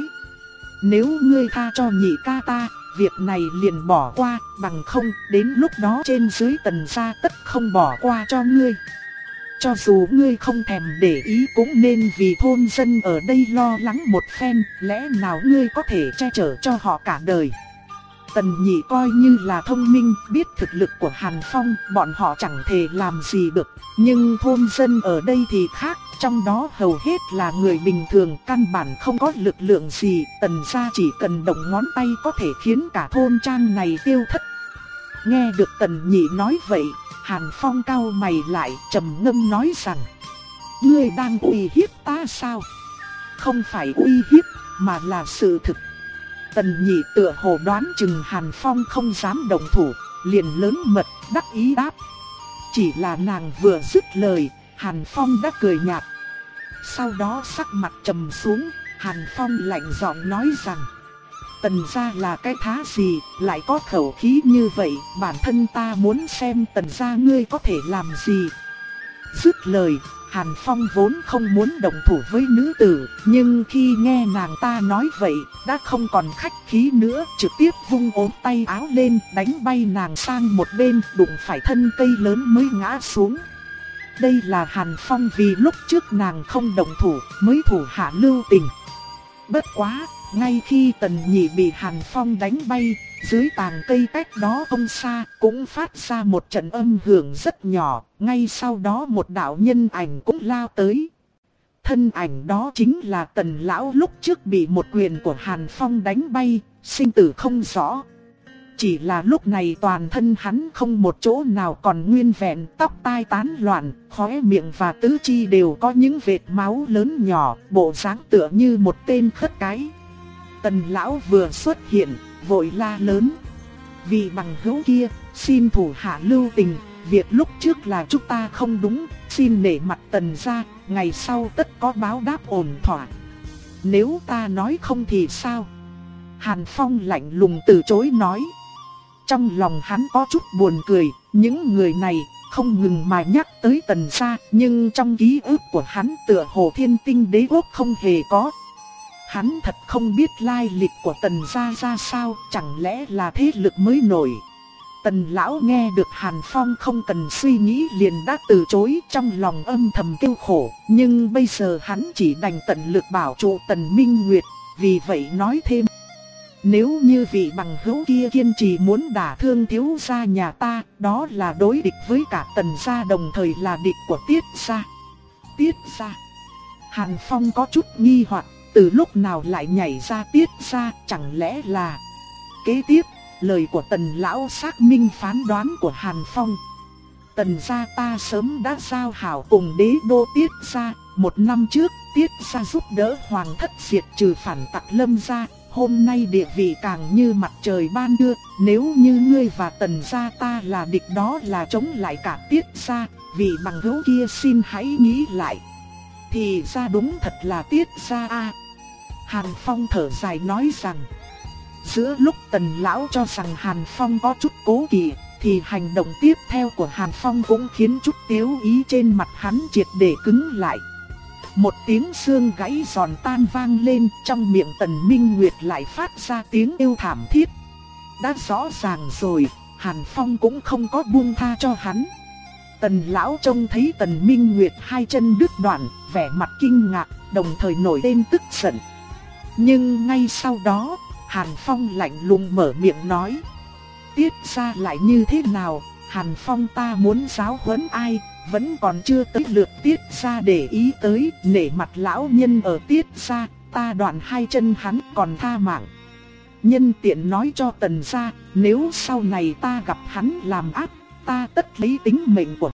Nếu ngươi tha cho nhị ca ta, việc này liền bỏ qua, bằng không, đến lúc đó trên dưới Tần gia tất không bỏ qua cho ngươi. Cho dù ngươi không thèm để ý cũng nên vì thôn dân ở đây lo lắng một phen, lẽ nào ngươi có thể che chở cho họ cả đời. Tần Nhị coi như là thông minh, biết thực lực của Hàn Phong, bọn họ chẳng thể làm gì được. Nhưng thôn dân ở đây thì khác, trong đó hầu hết là người bình thường, căn bản không có lực lượng gì. Tần gia chỉ cần động ngón tay có thể khiến cả thôn trang này tiêu thất. Nghe được Tần Nhị nói vậy, Hàn Phong cau mày lại trầm ngâm nói rằng: ngươi đang uy hiếp ta sao? Không phải uy hiếp, mà là sự thực. Tần Nhị tựa hồ đoán chừng Hàn Phong không dám động thủ, liền lớn mật đắc ý đáp. Chỉ là nàng vừa dứt lời, Hàn Phong đã cười nhạt. Sau đó sắc mặt trầm xuống, Hàn Phong lạnh giọng nói rằng: Tần gia là cái thá gì, lại có khẩu khí như vậy, bản thân ta muốn xem Tần gia ngươi có thể làm gì. Dứt lời, Hàn Phong vốn không muốn động thủ với nữ tử, nhưng khi nghe nàng ta nói vậy, đã không còn khách khí nữa, trực tiếp vung ốm tay áo lên, đánh bay nàng sang một bên, đụng phải thân cây lớn mới ngã xuống. Đây là Hàn Phong vì lúc trước nàng không động thủ, mới thủ hạ lưu tình. Bất quá, ngay khi Tần Nhị bị Hàn Phong đánh bay, dưới tàng cây cách đó không xa cũng phát ra một trận âm hưởng rất nhỏ, ngay sau đó một đạo nhân ảnh cũng lao tới. Thân ảnh đó chính là Tần lão lúc trước bị một quyền của Hàn Phong đánh bay, sinh tử không rõ. Chỉ là lúc này toàn thân hắn không một chỗ nào còn nguyên vẹn, tóc tai tán loạn, khóe miệng và tứ chi đều có những vệt máu lớn nhỏ, bộ dáng tựa như một tên khất cái. Tần lão vừa xuất hiện, vội la lớn: vị bằng hữu kia, xin thủ hạ lưu tình, việc lúc trước là chúng ta không đúng, xin nể mặt Tần gia, ngày sau tất có báo đáp ổn thỏa. Nếu ta nói không thì sao? Hàn Phong lạnh lùng từ chối nói. Trong lòng hắn có chút buồn cười, những người này không ngừng mà nhắc tới Tần gia, nhưng trong ký ức của hắn tựa hồ Thiên Tinh Đế quốc không hề có. Hắn thật không biết lai lịch của Tần gia ra sao, chẳng lẽ là thế lực mới nổi. Tần lão nghe được Hàn Phong không cần suy nghĩ liền đã từ chối, trong lòng âm thầm kêu khổ, nhưng bây giờ hắn chỉ đành tận lực bảo trụ Tần Minh Nguyệt, vì vậy nói thêm: nếu như vị bằng hữu kia kiên trì muốn đả thương thiếu gia nhà ta, đó là đối địch với cả Tần gia, đồng thời là địch của Tiết gia. Tiết gia? Hàn Phong có chút nghi hoặc, từ lúc nào lại nhảy ra Tiết gia, chẳng lẽ là... Kế tiếp, lời của Tần lão xác minh phán đoán của Hàn Phong. Tần gia ta sớm đã giao hảo cùng đế đô Tiết gia, một năm trước Tiết gia giúp đỡ hoàng thất diệt trừ phản tặc Lâm gia, hôm nay địa vị càng như mặt trời ban trưa, nếu như ngươi và Tần gia ta là địch đó là chống lại cả Tiết gia, vị bằng hữu kia xin hãy nghĩ lại. Thì ra đúng thật là Tiết gia a. Hàn Phong thở dài nói rằng, giữa lúc Tần lão cho rằng Hàn Phong có chút cố kỵ, thì hành động tiếp theo của Hàn Phong cũng khiến chút tiếu ý trên mặt hắn triệt để cứng lại. Một tiếng xương gãy giòn tan vang lên, trong miệng Tần Minh Nguyệt lại phát ra tiếng kêu thảm thiết. Đã rõ ràng rồi, Hàn Phong cũng không có buông tha cho hắn. Tần lão trông thấy Tần Minh Nguyệt hai chân đứt đoạn, vẻ mặt kinh ngạc, đồng thời nổi lên tức giận. Nhưng ngay sau đó, Hàn Phong lạnh lùng mở miệng nói: Tiết gia lại như thế nào, Hàn Phong ta muốn giáo huấn ai, vẫn còn chưa tới lượt Tiết gia để ý tới, nể mặt lão nhân ở Tiết gia, ta đoạn hai chân hắn còn tha mạng. Nhân tiện nói cho Tần gia, nếu sau này ta gặp hắn làm ác, ta tất lấy tính mệnh của